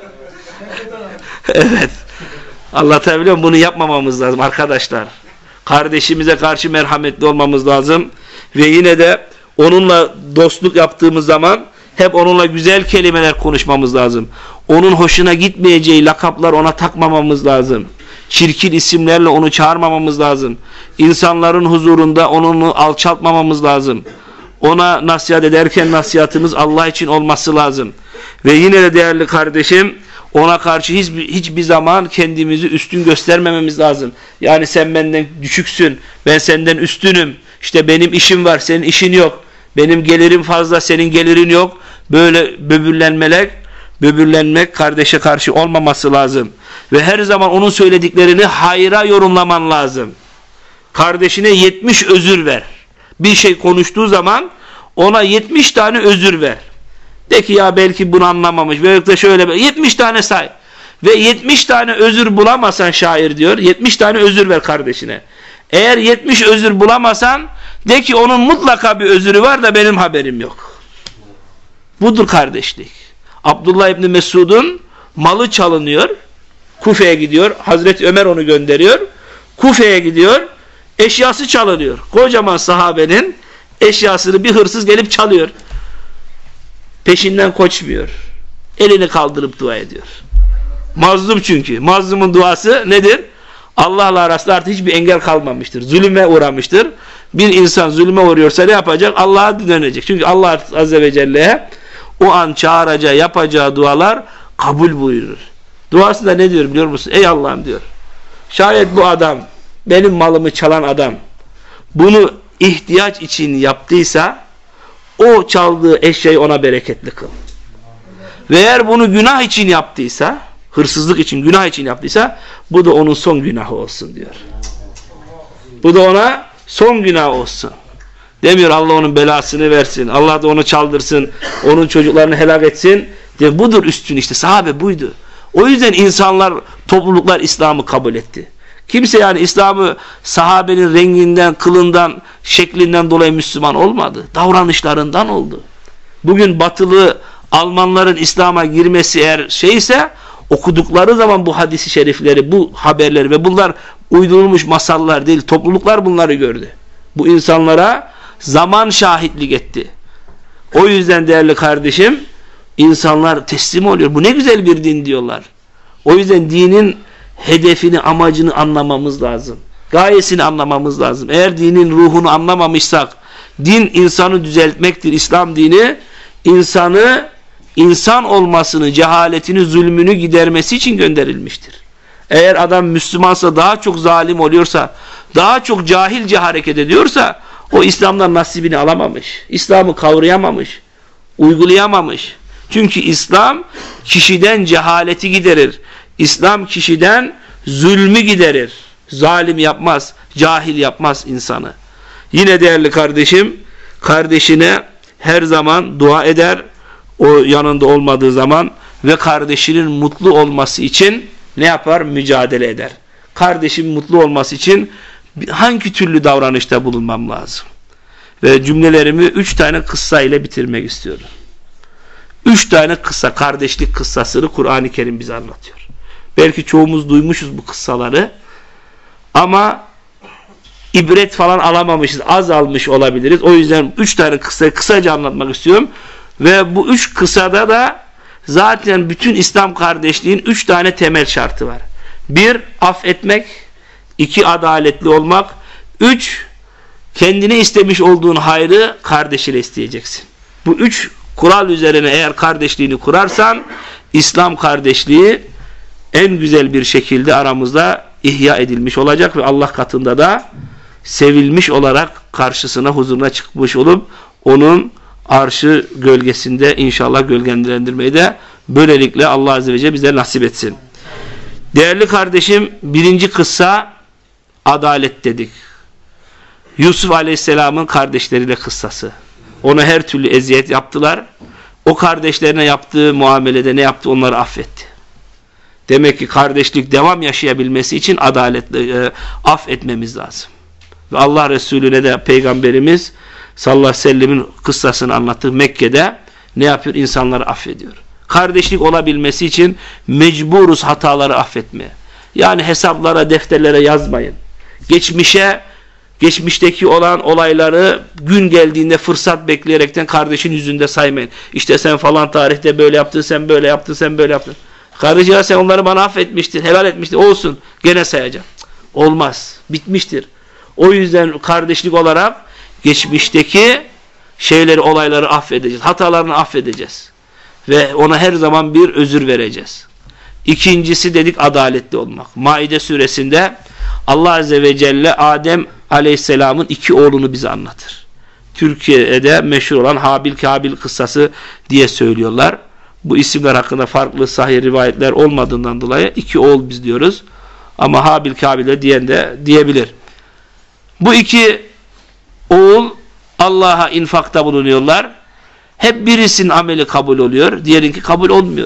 Evet. Anlatabiliyor muyum? Bunu yapmamamız lazım arkadaşlar. Kardeşimize karşı merhametli olmamız lazım. Ve yine de onunla dostluk yaptığımız zaman hep onunla güzel kelimeler konuşmamız lazım. Onun hoşuna gitmeyeceği lakaplar ona takmamamız lazım. Çirkin isimlerle onu çağırmamamız lazım. İnsanların huzurunda onu alçaltmamamız lazım. Ona nasihat ederken nasihatımız Allah için olması lazım. Ve yine de değerli kardeşim, ona karşı hiçbir, hiçbir zaman kendimizi üstün göstermememiz lazım. Yani sen benden düşüksün, ben senden üstünüm. İşte benim işim var, senin işin yok. Benim gelirim fazla, senin gelirin yok. Böyle böbürlenmeler, böbürlenmek kardeşe karşı olmaması lazım. Ve her zaman onun söylediklerini hayra yorumlaman lazım. Kardeşine yetmiş özür ver. Bir şey konuştuğu zaman ona yetmiş tane özür ver. De ki ya belki bunu anlamamış. Belki de şöyle yetmiş tane say. Ve yetmiş tane özür bulamazsan şair diyor. yetmiş tane özür ver kardeşine. Eğer yetmiş özür bulamazsan de ki onun mutlaka bir özürü var da benim haberim yok. Budur kardeşlik. Abdullah İbni Mesud'un malı çalınıyor. Kufe'ye gidiyor. Hazreti Ömer onu gönderiyor. Kufe'ye gidiyor. Eşyası çalınıyor. Kocaman sahabenin eşyasını bir hırsız gelip çalıyor. Peşinden koşmuyor. Elini kaldırıp dua ediyor. Mazlum çünkü. Mazlumun duası nedir? Allah'la arasında artık hiçbir engel kalmamıştır. Zulüme uğramıştır. Bir insan zulme uğruyorsa ne yapacak? Allah'a dönecek. Çünkü Allah Azze ve Celle'ye o an çağıracağı, yapacağı dualar kabul buyurur. Duasında ne diyor biliyor musun? Ey Allah'ım diyor. Şayet bu adam, benim malımı çalan adam bunu ihtiyaç için yaptıysa o çaldığı eşyayı ona bereketli kıl. Ve eğer bunu günah için yaptıysa, hırsızlık için, günah için yaptıysa bu da onun son günahı olsun diyor. Bu da ona son günah olsun. Demiyor Allah onun belasını versin, Allah da onu çaldırsın, onun çocuklarını helak etsin. De, budur üstün işte, sahabe buydu. O yüzden insanlar, topluluklar İslam'ı kabul etti. Kimse yani İslam'ı sahabenin renginden, kılından, şeklinden dolayı Müslüman olmadı. Davranışlarından oldu. Bugün batılı Almanların İslam'a girmesi eğer şeyse, okudukları zaman bu hadisi şerifleri, bu haberleri ve bunlar uydurulmuş masallar değil, topluluklar bunları gördü. Bu insanlara zaman şahitlik etti. O yüzden değerli kardeşim, insanlar teslim oluyor. Bu ne güzel bir din diyorlar. O yüzden dinin hedefini, amacını anlamamız lazım. Gayesini anlamamız lazım. Eğer dinin ruhunu anlamamışsak, din insanı düzeltmektir. İslam dini insanı, insan olmasını, cehaletini, zulmünü gidermesi için gönderilmiştir. Eğer adam Müslümansa, daha çok zalim oluyorsa, daha çok cahilce hareket ediyorsa, o İslam'dan nasibini alamamış. İslam'ı kavrayamamış, uygulayamamış. Çünkü İslam kişiden cehaleti giderir. İslam kişiden zulmü giderir. Zalim yapmaz, cahil yapmaz insanı. Yine değerli kardeşim, kardeşine her zaman dua eder, o yanında olmadığı zaman, ve kardeşinin mutlu olması için ne yapar? Mücadele eder. Kardeşim mutlu olması için hangi türlü davranışta bulunmam lazım? Ve cümlelerimi üç tane kıssa ile bitirmek istiyorum. Üç tane kıssa, kardeşlik kıssasını Kur'an-ı Kerim bize anlatıyor. Belki çoğumuz duymuşuz bu kıssaları ama ibret falan alamamışız, az almış olabiliriz. O yüzden üç tane kıssayı kısaca anlatmak istiyorum. Ve bu üç kıssada da zaten bütün İslam kardeşliğin üç tane temel şartı var. Bir, affetmek. İki, adaletli olmak. Üç, kendine istemiş olduğun hayrı kardeşine isteyeceksin. Bu üç kural üzerine eğer kardeşliğini kurarsan, İslam kardeşliği en güzel bir şekilde aramızda ihya edilmiş olacak ve Allah katında da sevilmiş olarak karşısına, huzuruna çıkmış olup onun arşı gölgesinde inşallah gölgelendirmeyi de böylelikle Allah Azze ve Celle bize nasip etsin. Değerli kardeşim, birinci kıssa adalet dedik. Yusuf Aleyhisselam'ın kardeşleriyle kıssası. Ona her türlü eziyet yaptılar. O kardeşlerine yaptığı muamelede ne yaptı? Onları affetti. Demek ki kardeşlik devam yaşayabilmesi için adaletle e, affetmemiz lazım. Ve Allah Resulüne de Peygamberimiz sallallahu aleyhi ve sellemin kıssasını anlattığı Mekke'de ne yapıyor? İnsanları affediyor. Kardeşlik olabilmesi için mecburuz hataları affetmeye. Yani hesaplara, defterlere yazmayın. Geçmişe, geçmişteki olan olayları gün geldiğinde fırsat bekleyerekten kardeşin yüzünde saymayın. İşte sen falan tarihte böyle yaptın, sen böyle yaptın, sen böyle yaptın. Kardeşim ya sen onları bana affetmiştin, helal etmiştin, olsun, gene sayacağım. Olmaz, bitmiştir. O yüzden kardeşlik olarak geçmişteki şeyleri, olayları affedeceğiz. Hatalarını affedeceğiz. Ve ona her zaman bir özür vereceğiz. İkincisi dedik adaletli olmak. Maide suresinde Allah Azze ve Celle Adem Aleyhisselam'ın iki oğlunu bize anlatır. Türkiye'de meşhur olan Habil Kabil kıssası diye söylüyorlar. Bu isimler hakkında farklı sahih rivayetler olmadığından dolayı iki oğul biz diyoruz. Ama Habil Kabil'e diyen de diyebilir. Bu iki oğul Allah'a infakta bulunuyorlar. Hep birisinin ameli kabul oluyor. Diğerinki kabul olmuyor.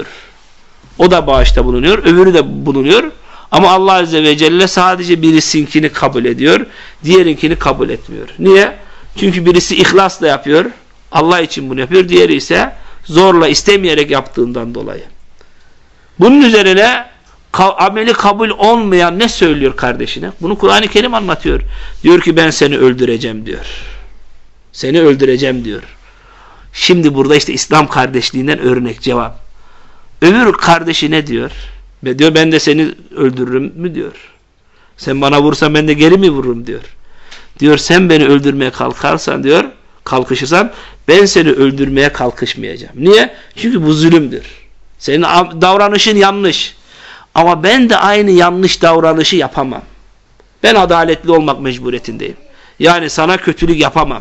O da bağışta bulunuyor. Öbürü de bulunuyor. Ama Allah Azze ve Celle sadece birisinkini kabul ediyor. Diğerinkini kabul etmiyor. Niye? Çünkü birisi ihlasla yapıyor. Allah için bunu yapıyor. Diğeri ise zorla, istemeyerek yaptığından dolayı. Bunun üzerine ameli kabul olmayan ne söylüyor kardeşine? Bunu Kur'an-ı Kerim anlatıyor. Diyor ki ben seni öldüreceğim diyor. Seni öldüreceğim diyor. Şimdi burada işte İslam kardeşliğinden örnek cevap. Öbür kardeşi ne diyor? Ve diyor ben de seni öldürürüm mü diyor. Sen bana vursan ben de geri mi vururum diyor. Diyor sen beni öldürmeye kalkarsan diyor, kalkışırsan ben seni öldürmeye kalkışmayacağım. Niye? Çünkü bu zulümdür. Senin davranışın yanlış. Ama ben de aynı yanlış davranışı yapamam. Ben adaletli olmak mecburiyetindeyim. Yani sana kötülük yapamam.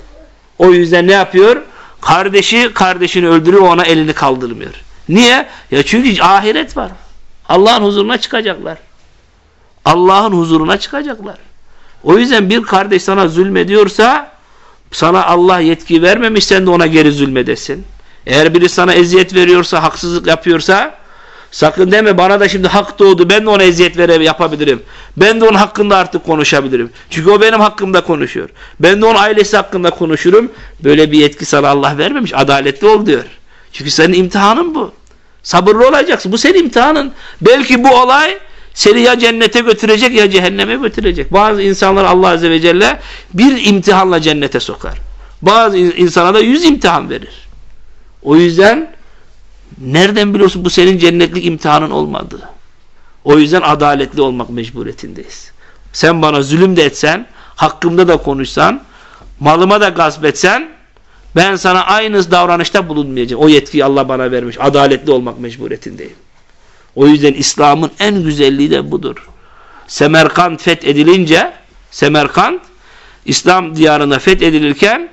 O yüzden ne yapıyor? Kardeşi kardeşini öldürüyor, ona elini kaldırmıyor. Niye? Ya çünkü ahiret var. Allah'ın huzuruna çıkacaklar. Allah'ın huzuruna çıkacaklar. O yüzden bir kardeş sana zulmediyorsa, sana Allah yetki vermemiş, sen de ona geri zulmedesin. Eğer biri sana eziyet veriyorsa, haksızlık yapıyorsa, sakın deme bana da şimdi hak doğdu, ben de ona eziyet vere yapabilirim. Ben de onun hakkında artık konuşabilirim. Çünkü o benim hakkımda konuşuyor. Ben de onun ailesi hakkında konuşurum. Böyle bir yetki sana Allah vermemiş. Adaletli ol diyor. Çünkü senin imtihanın bu. Sabırlı olacaksın. Bu senin imtihanın. Belki bu olay seni ya cennete götürecek ya cehenneme götürecek. Bazı insanlar Allah Azze ve Celle bir imtihanla cennete sokar. Bazı insana da yüz imtihan verir. O yüzden nereden biliyorsun bu senin cennetlik imtihanın olmadığı? O yüzden adaletli olmak mecburiyetindeyiz. Sen bana zulüm de etsen, hakkımda da konuşsan, malıma da gasp etsen, ben sana aynı davranışta bulunmayacağım. O yetkiyi Allah bana vermiş. Adaletli olmak mecburiyetindeyim. O yüzden İslam'ın en güzelliği de budur. Semerkant fethedilince, Semerkant İslam diyarına fethedilirken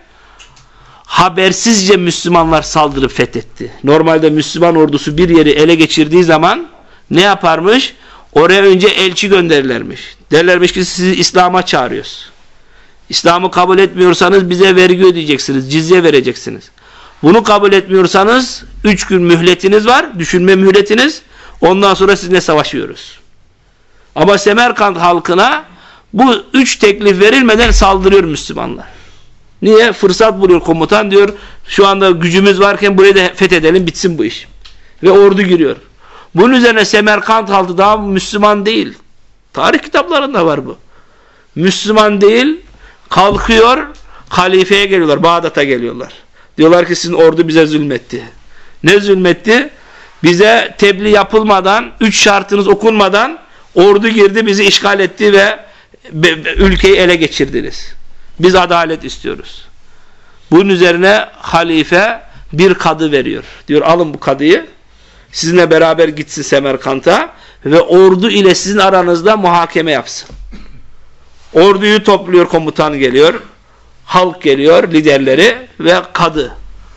habersizce Müslümanlar saldırıp fethetti. Normalde Müslüman ordusu bir yeri ele geçirdiği zaman ne yaparmış? Oraya önce elçi gönderirlermiş. Derlermiş ki sizi İslam'a çağırıyoruz. İslam'ı kabul etmiyorsanız bize vergi ödeyeceksiniz, cizye vereceksiniz. Bunu kabul etmiyorsanız üç gün mühletiniz var, düşünme mühletiniz. Ondan sonra sizinle savaşıyoruz. Ama Semerkant halkına bu üç teklif verilmeden saldırıyor Müslümanlar. Niye? Fırsat buluyor komutan, diyor şu anda gücümüz varken burayı da fethedelim, bitsin bu iş. Ve ordu giriyor. Bunun üzerine Semerkant halkı daha Müslüman değil. Tarih kitaplarında var bu. Müslüman değil, kalkıyor, halifeye geliyorlar, Bağdat'a geliyorlar. Diyorlar ki sizin ordu bize zulmetti. Ne zulmetti? Bize tebliğ yapılmadan, üç şartınız okunmadan ordu girdi, bizi işgal etti ve ülkeyi ele geçirdiniz. Biz adalet istiyoruz. Bunun üzerine halife bir kadı veriyor. Diyor alın bu kadıyı, sizinle beraber gitsin Semerkant'a ve ordu ile sizin aranızda muhakeme yapsın. Orduyu topluyor, komutan geliyor, halk geliyor, liderleri ve kadı.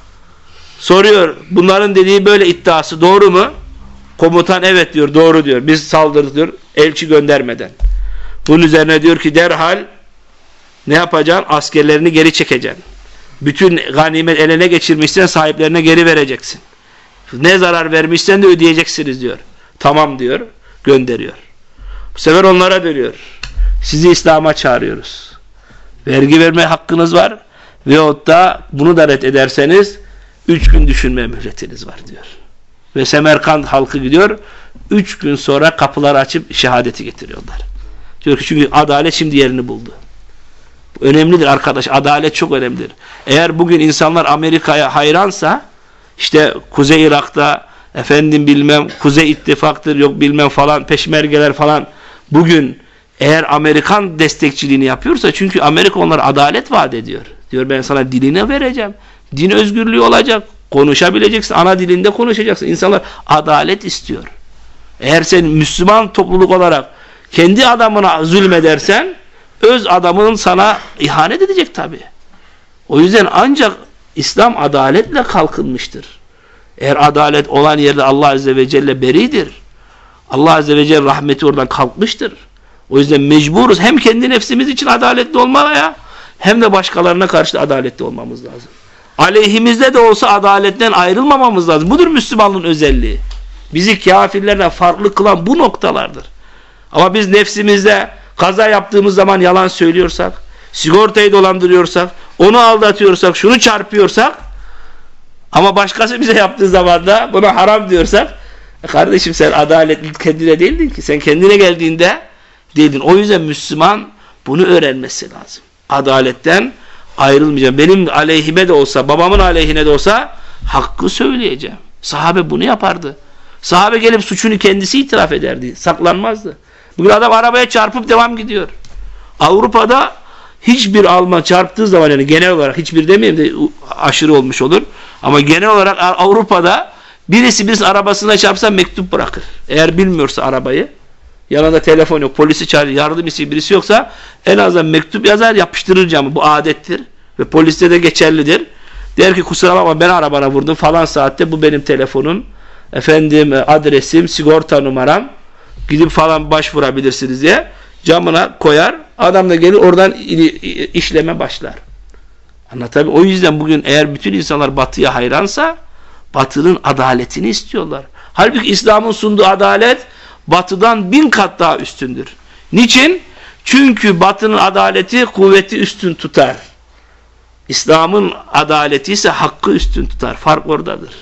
Soruyor, bunların dediği böyle iddiası doğru mu? Komutan evet diyor, doğru diyor. Biz saldırdık diyor, elçi göndermeden. Bunun üzerine diyor ki derhal ne yapacaksın? Askerlerini geri çekeceksin. Bütün ganimet eline geçirmişsen sahiplerine geri vereceksin. Ne zarar vermişsen de ödeyeceksiniz diyor. Tamam diyor, gönderiyor. Bu sefer onlara dönüyor. Sizi İslam'a çağırıyoruz. Vergi verme hakkınız var veyahut da bunu da red ederseniz üç gün düşünme mühletiniz var diyor. Ve Semerkant halkı gidiyor. Üç gün sonra kapıları açıp şehadeti getiriyorlar. Diyor ki çünkü adalet şimdi yerini buldu. Önemlidir arkadaş. Adalet çok önemlidir. Eğer bugün insanlar Amerika'ya hayransa, işte Kuzey Irak'ta efendim bilmem Kuzey İttifak'tır yok bilmem falan peşmergeler falan bugün eğer Amerikan destekçiliğini yapıyorsa, çünkü Amerika onlara adalet vaat ediyor. Diyor ben sana dilini vereceğim. Din özgürlüğü olacak. Konuşabileceksin. Ana dilinde konuşacaksın. İnsanlar adalet istiyor. Eğer sen Müslüman topluluk olarak kendi adamına zulmedersen öz adamın sana ihanet edecek tabi. O yüzden ancak İslam adaletle kalkınmıştır. Eğer adalet olan yerde Allah Azze ve Celle beridir. Allah Azze ve Celle rahmeti oradan kalkmıştır. O yüzden mecburuz hem kendi nefsimiz için adaletli olmaya hem de başkalarına karşı adaletli olmamız lazım. Aleyhimizde de olsa adaletten ayrılmamamız lazım. Budur Müslümanlığın özelliği. Bizi kafirlerden farklı kılan bu noktalardır. Ama biz nefsimizde kaza yaptığımız zaman yalan söylüyorsak, sigortayı dolandırıyorsak, onu aldatıyorsak, şunu çarpıyorsak ama başkası bize yaptığı zaman da buna haram diyorsak, e kardeşim sen adaletli kendine değildin ki. Sen kendine geldiğinde değildin. O yüzden Müslüman bunu öğrenmesi lazım. Adaletten ayrılmayacağım. Benim aleyhime de olsa, babamın aleyhine de olsa hakkı söyleyeceğim. Sahabe bunu yapardı. Sahabe gelip suçunu kendisi itiraf ederdi. Saklanmazdı. Bugün adam arabaya çarpıp devam gidiyor. Avrupa'da hiçbir Alman çarptığı zaman, yani genel olarak, hiçbir demeyeyim de aşırı olmuş olur, ama genel olarak Avrupa'da birisi birisi arabasına çarpsa mektup bırakır. Eğer bilmiyorsa arabayı, yanında telefon yok, polisi çağırır, yardım isteği birisi yoksa en azından mektup yazar, yapıştırır camı. Bu adettir ve poliste de geçerlidir. Der ki kusura bakma ben arabana vurdum falan saatte, bu benim telefonum, efendim adresim, sigorta numaram, gidip falan başvurabilirsiniz diye camına koyar. Adam da gelir oradan işleme başlar. Anlatabiliyor muyum? O yüzden bugün eğer bütün insanlar batıya hayransa batının adaletini istiyorlar. Halbuki İslam'ın sunduğu adalet batıdan bin kat daha üstündür. Niçin? Çünkü batının adaleti kuvveti üstün tutar. İslam'ın adaleti ise hakkı üstün tutar. Fark oradadır.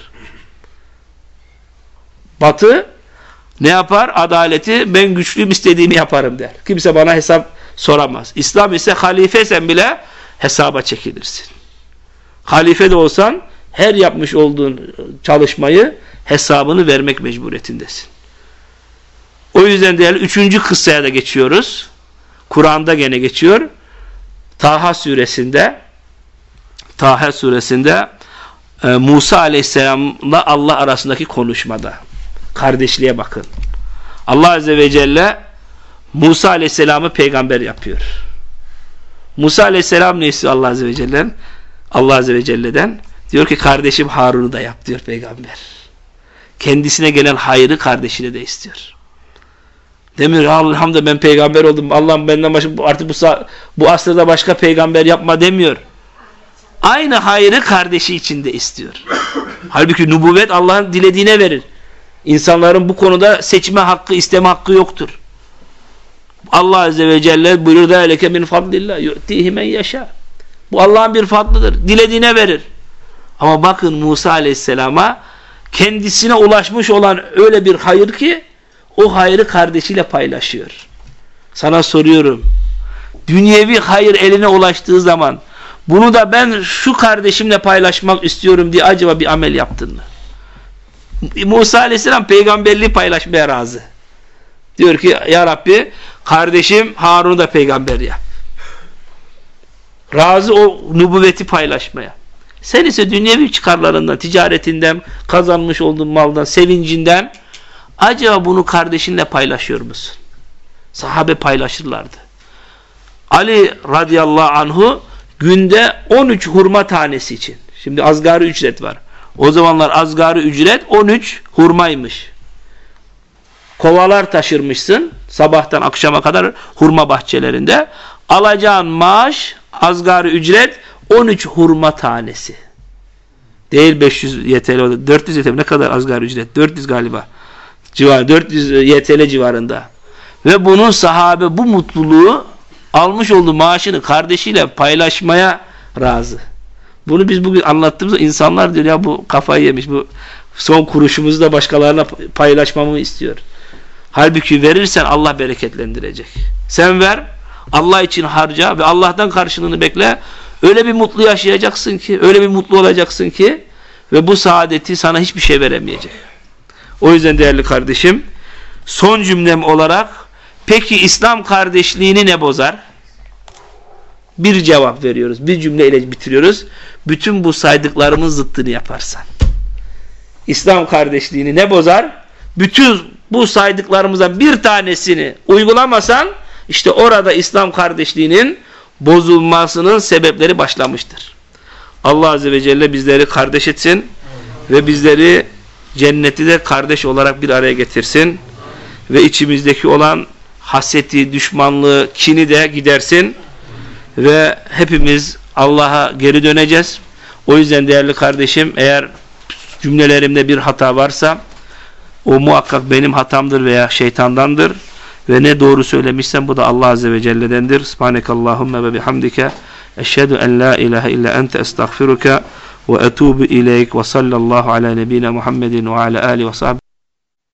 Batı ne yapar? Adaleti ben güçlüyüm, istediğimi yaparım der. Kimse bana hesap soramaz. İslam ise halifesen bile hesaba çekilirsin. Halife de olsan her yapmış olduğun çalışmayı hesabını vermek mecburiyetindesin. O yüzden değerli üçüncü kıssaya da geçiyoruz. Kur'an'da gene geçiyor. Taha suresinde Taha suresinde e, Musa aleyhisselamla Allah arasındaki konuşmada. Kardeşliğe bakın. Allah azze ve celle Musa aleyhisselamı peygamber yapıyor. Musa aleyhisselam ne istiyor Allah azze ve celle'den? Allah azze ve celle'den diyor ki kardeşim Harun'u da yap diyor peygamber. Kendisine gelen hayrı kardeşine de istiyor. Demiyor Allah'ım ben peygamber oldum. Allah'ım benden başka artık bu, bu asırda başka peygamber yapma demiyor. Aynı hayrı kardeşi için de istiyor. Halbuki nübüvvet Allah'ın dilediğine verir. İnsanların bu konuda seçme hakkı, isteme hakkı yoktur. Allah azze ve celle buyurur da eleke min fadlillah yu'tihi men yaşa. Bu Allah'ın bir fadlıdır. Dilediğine verir. Ama bakın Musa aleyhisselama kendisine ulaşmış olan öyle bir hayır ki o hayrı kardeşiyle paylaşıyor. Sana soruyorum. Dünyevi hayır eline ulaştığı zaman bunu da ben şu kardeşimle paylaşmak istiyorum diye acaba bir amel yaptın mı? Musa aleyhisselam peygamberliği paylaşmaya razı. Diyor ki ya Rabbi kardeşim Harun'u da peygamber yap. Razı o nübüvveti paylaşmaya. Sen ise dünyevi çıkarlarından, ticaretinden, kazanmış olduğun maldan, sevincinden acaba bunu kardeşinle paylaşıyor musun? Sahabe paylaşırlardı. Ali radıyallahu anhu günde on üç hurma tanesi için. Şimdi asgari ücret var. O zamanlar asgari ücret on üç hurmaymış. Kovalar taşırmışsın sabahtan akşama kadar hurma bahçelerinde. Alacağın maaş asgari ücret on üç hurma tanesi. Değil beş yüz Y T L, dört yüz Y T L ne kadar asgari ücret? dört yüz galiba. Civar, dört yüz Y T L civarında. Ve bunun sahabe bu mutluluğu almış olduğu maaşını kardeşiyle paylaşmaya razı. Bunu biz bugün anlattığımızda insanlar diyor ya bu kafayı yemiş, bu son kuruşumuzu da başkalarına paylaşmamı istiyor. Halbuki verirsen Allah bereketlendirecek. Sen ver, Allah için harca ve Allah'tan karşılığını bekle. Öyle bir mutlu yaşayacaksın ki, öyle bir mutlu olacaksın ki ve bu saadeti sana hiçbir şey veremeyecek. O yüzden değerli kardeşim, son cümlem olarak peki İslam kardeşliğini ne bozar? Bir cevap veriyoruz. Bir cümleyle bitiriyoruz. Bütün bu saydıklarımın zıttını yaparsan. İslam kardeşliğini ne bozar? Bütün bu saydıklarımızdan bir tanesini uygulamasan işte orada İslam kardeşliğinin bozulmasının sebepleri başlamıştır. Allah azze ve celle bizleri kardeş etsin ve bizleri cenneti de kardeş olarak bir araya getirsin ve içimizdeki olan haseti, düşmanlığı, kini de gidersin ve hepimiz Allah'a geri döneceğiz. O yüzden değerli kardeşim, eğer cümlelerimde bir hata varsa o muhakkak benim hatamdır veya şeytandandır ve ne doğru söylemişsem bu da Allah azze ve celle'dendir. Subhanekallahumma ve bihamdike eşhedü en la ilahe illa ente estağfiruka ve etubu ileyk ve sallallahu ala nebine Muhammedin ve ala alihi ve sahbihi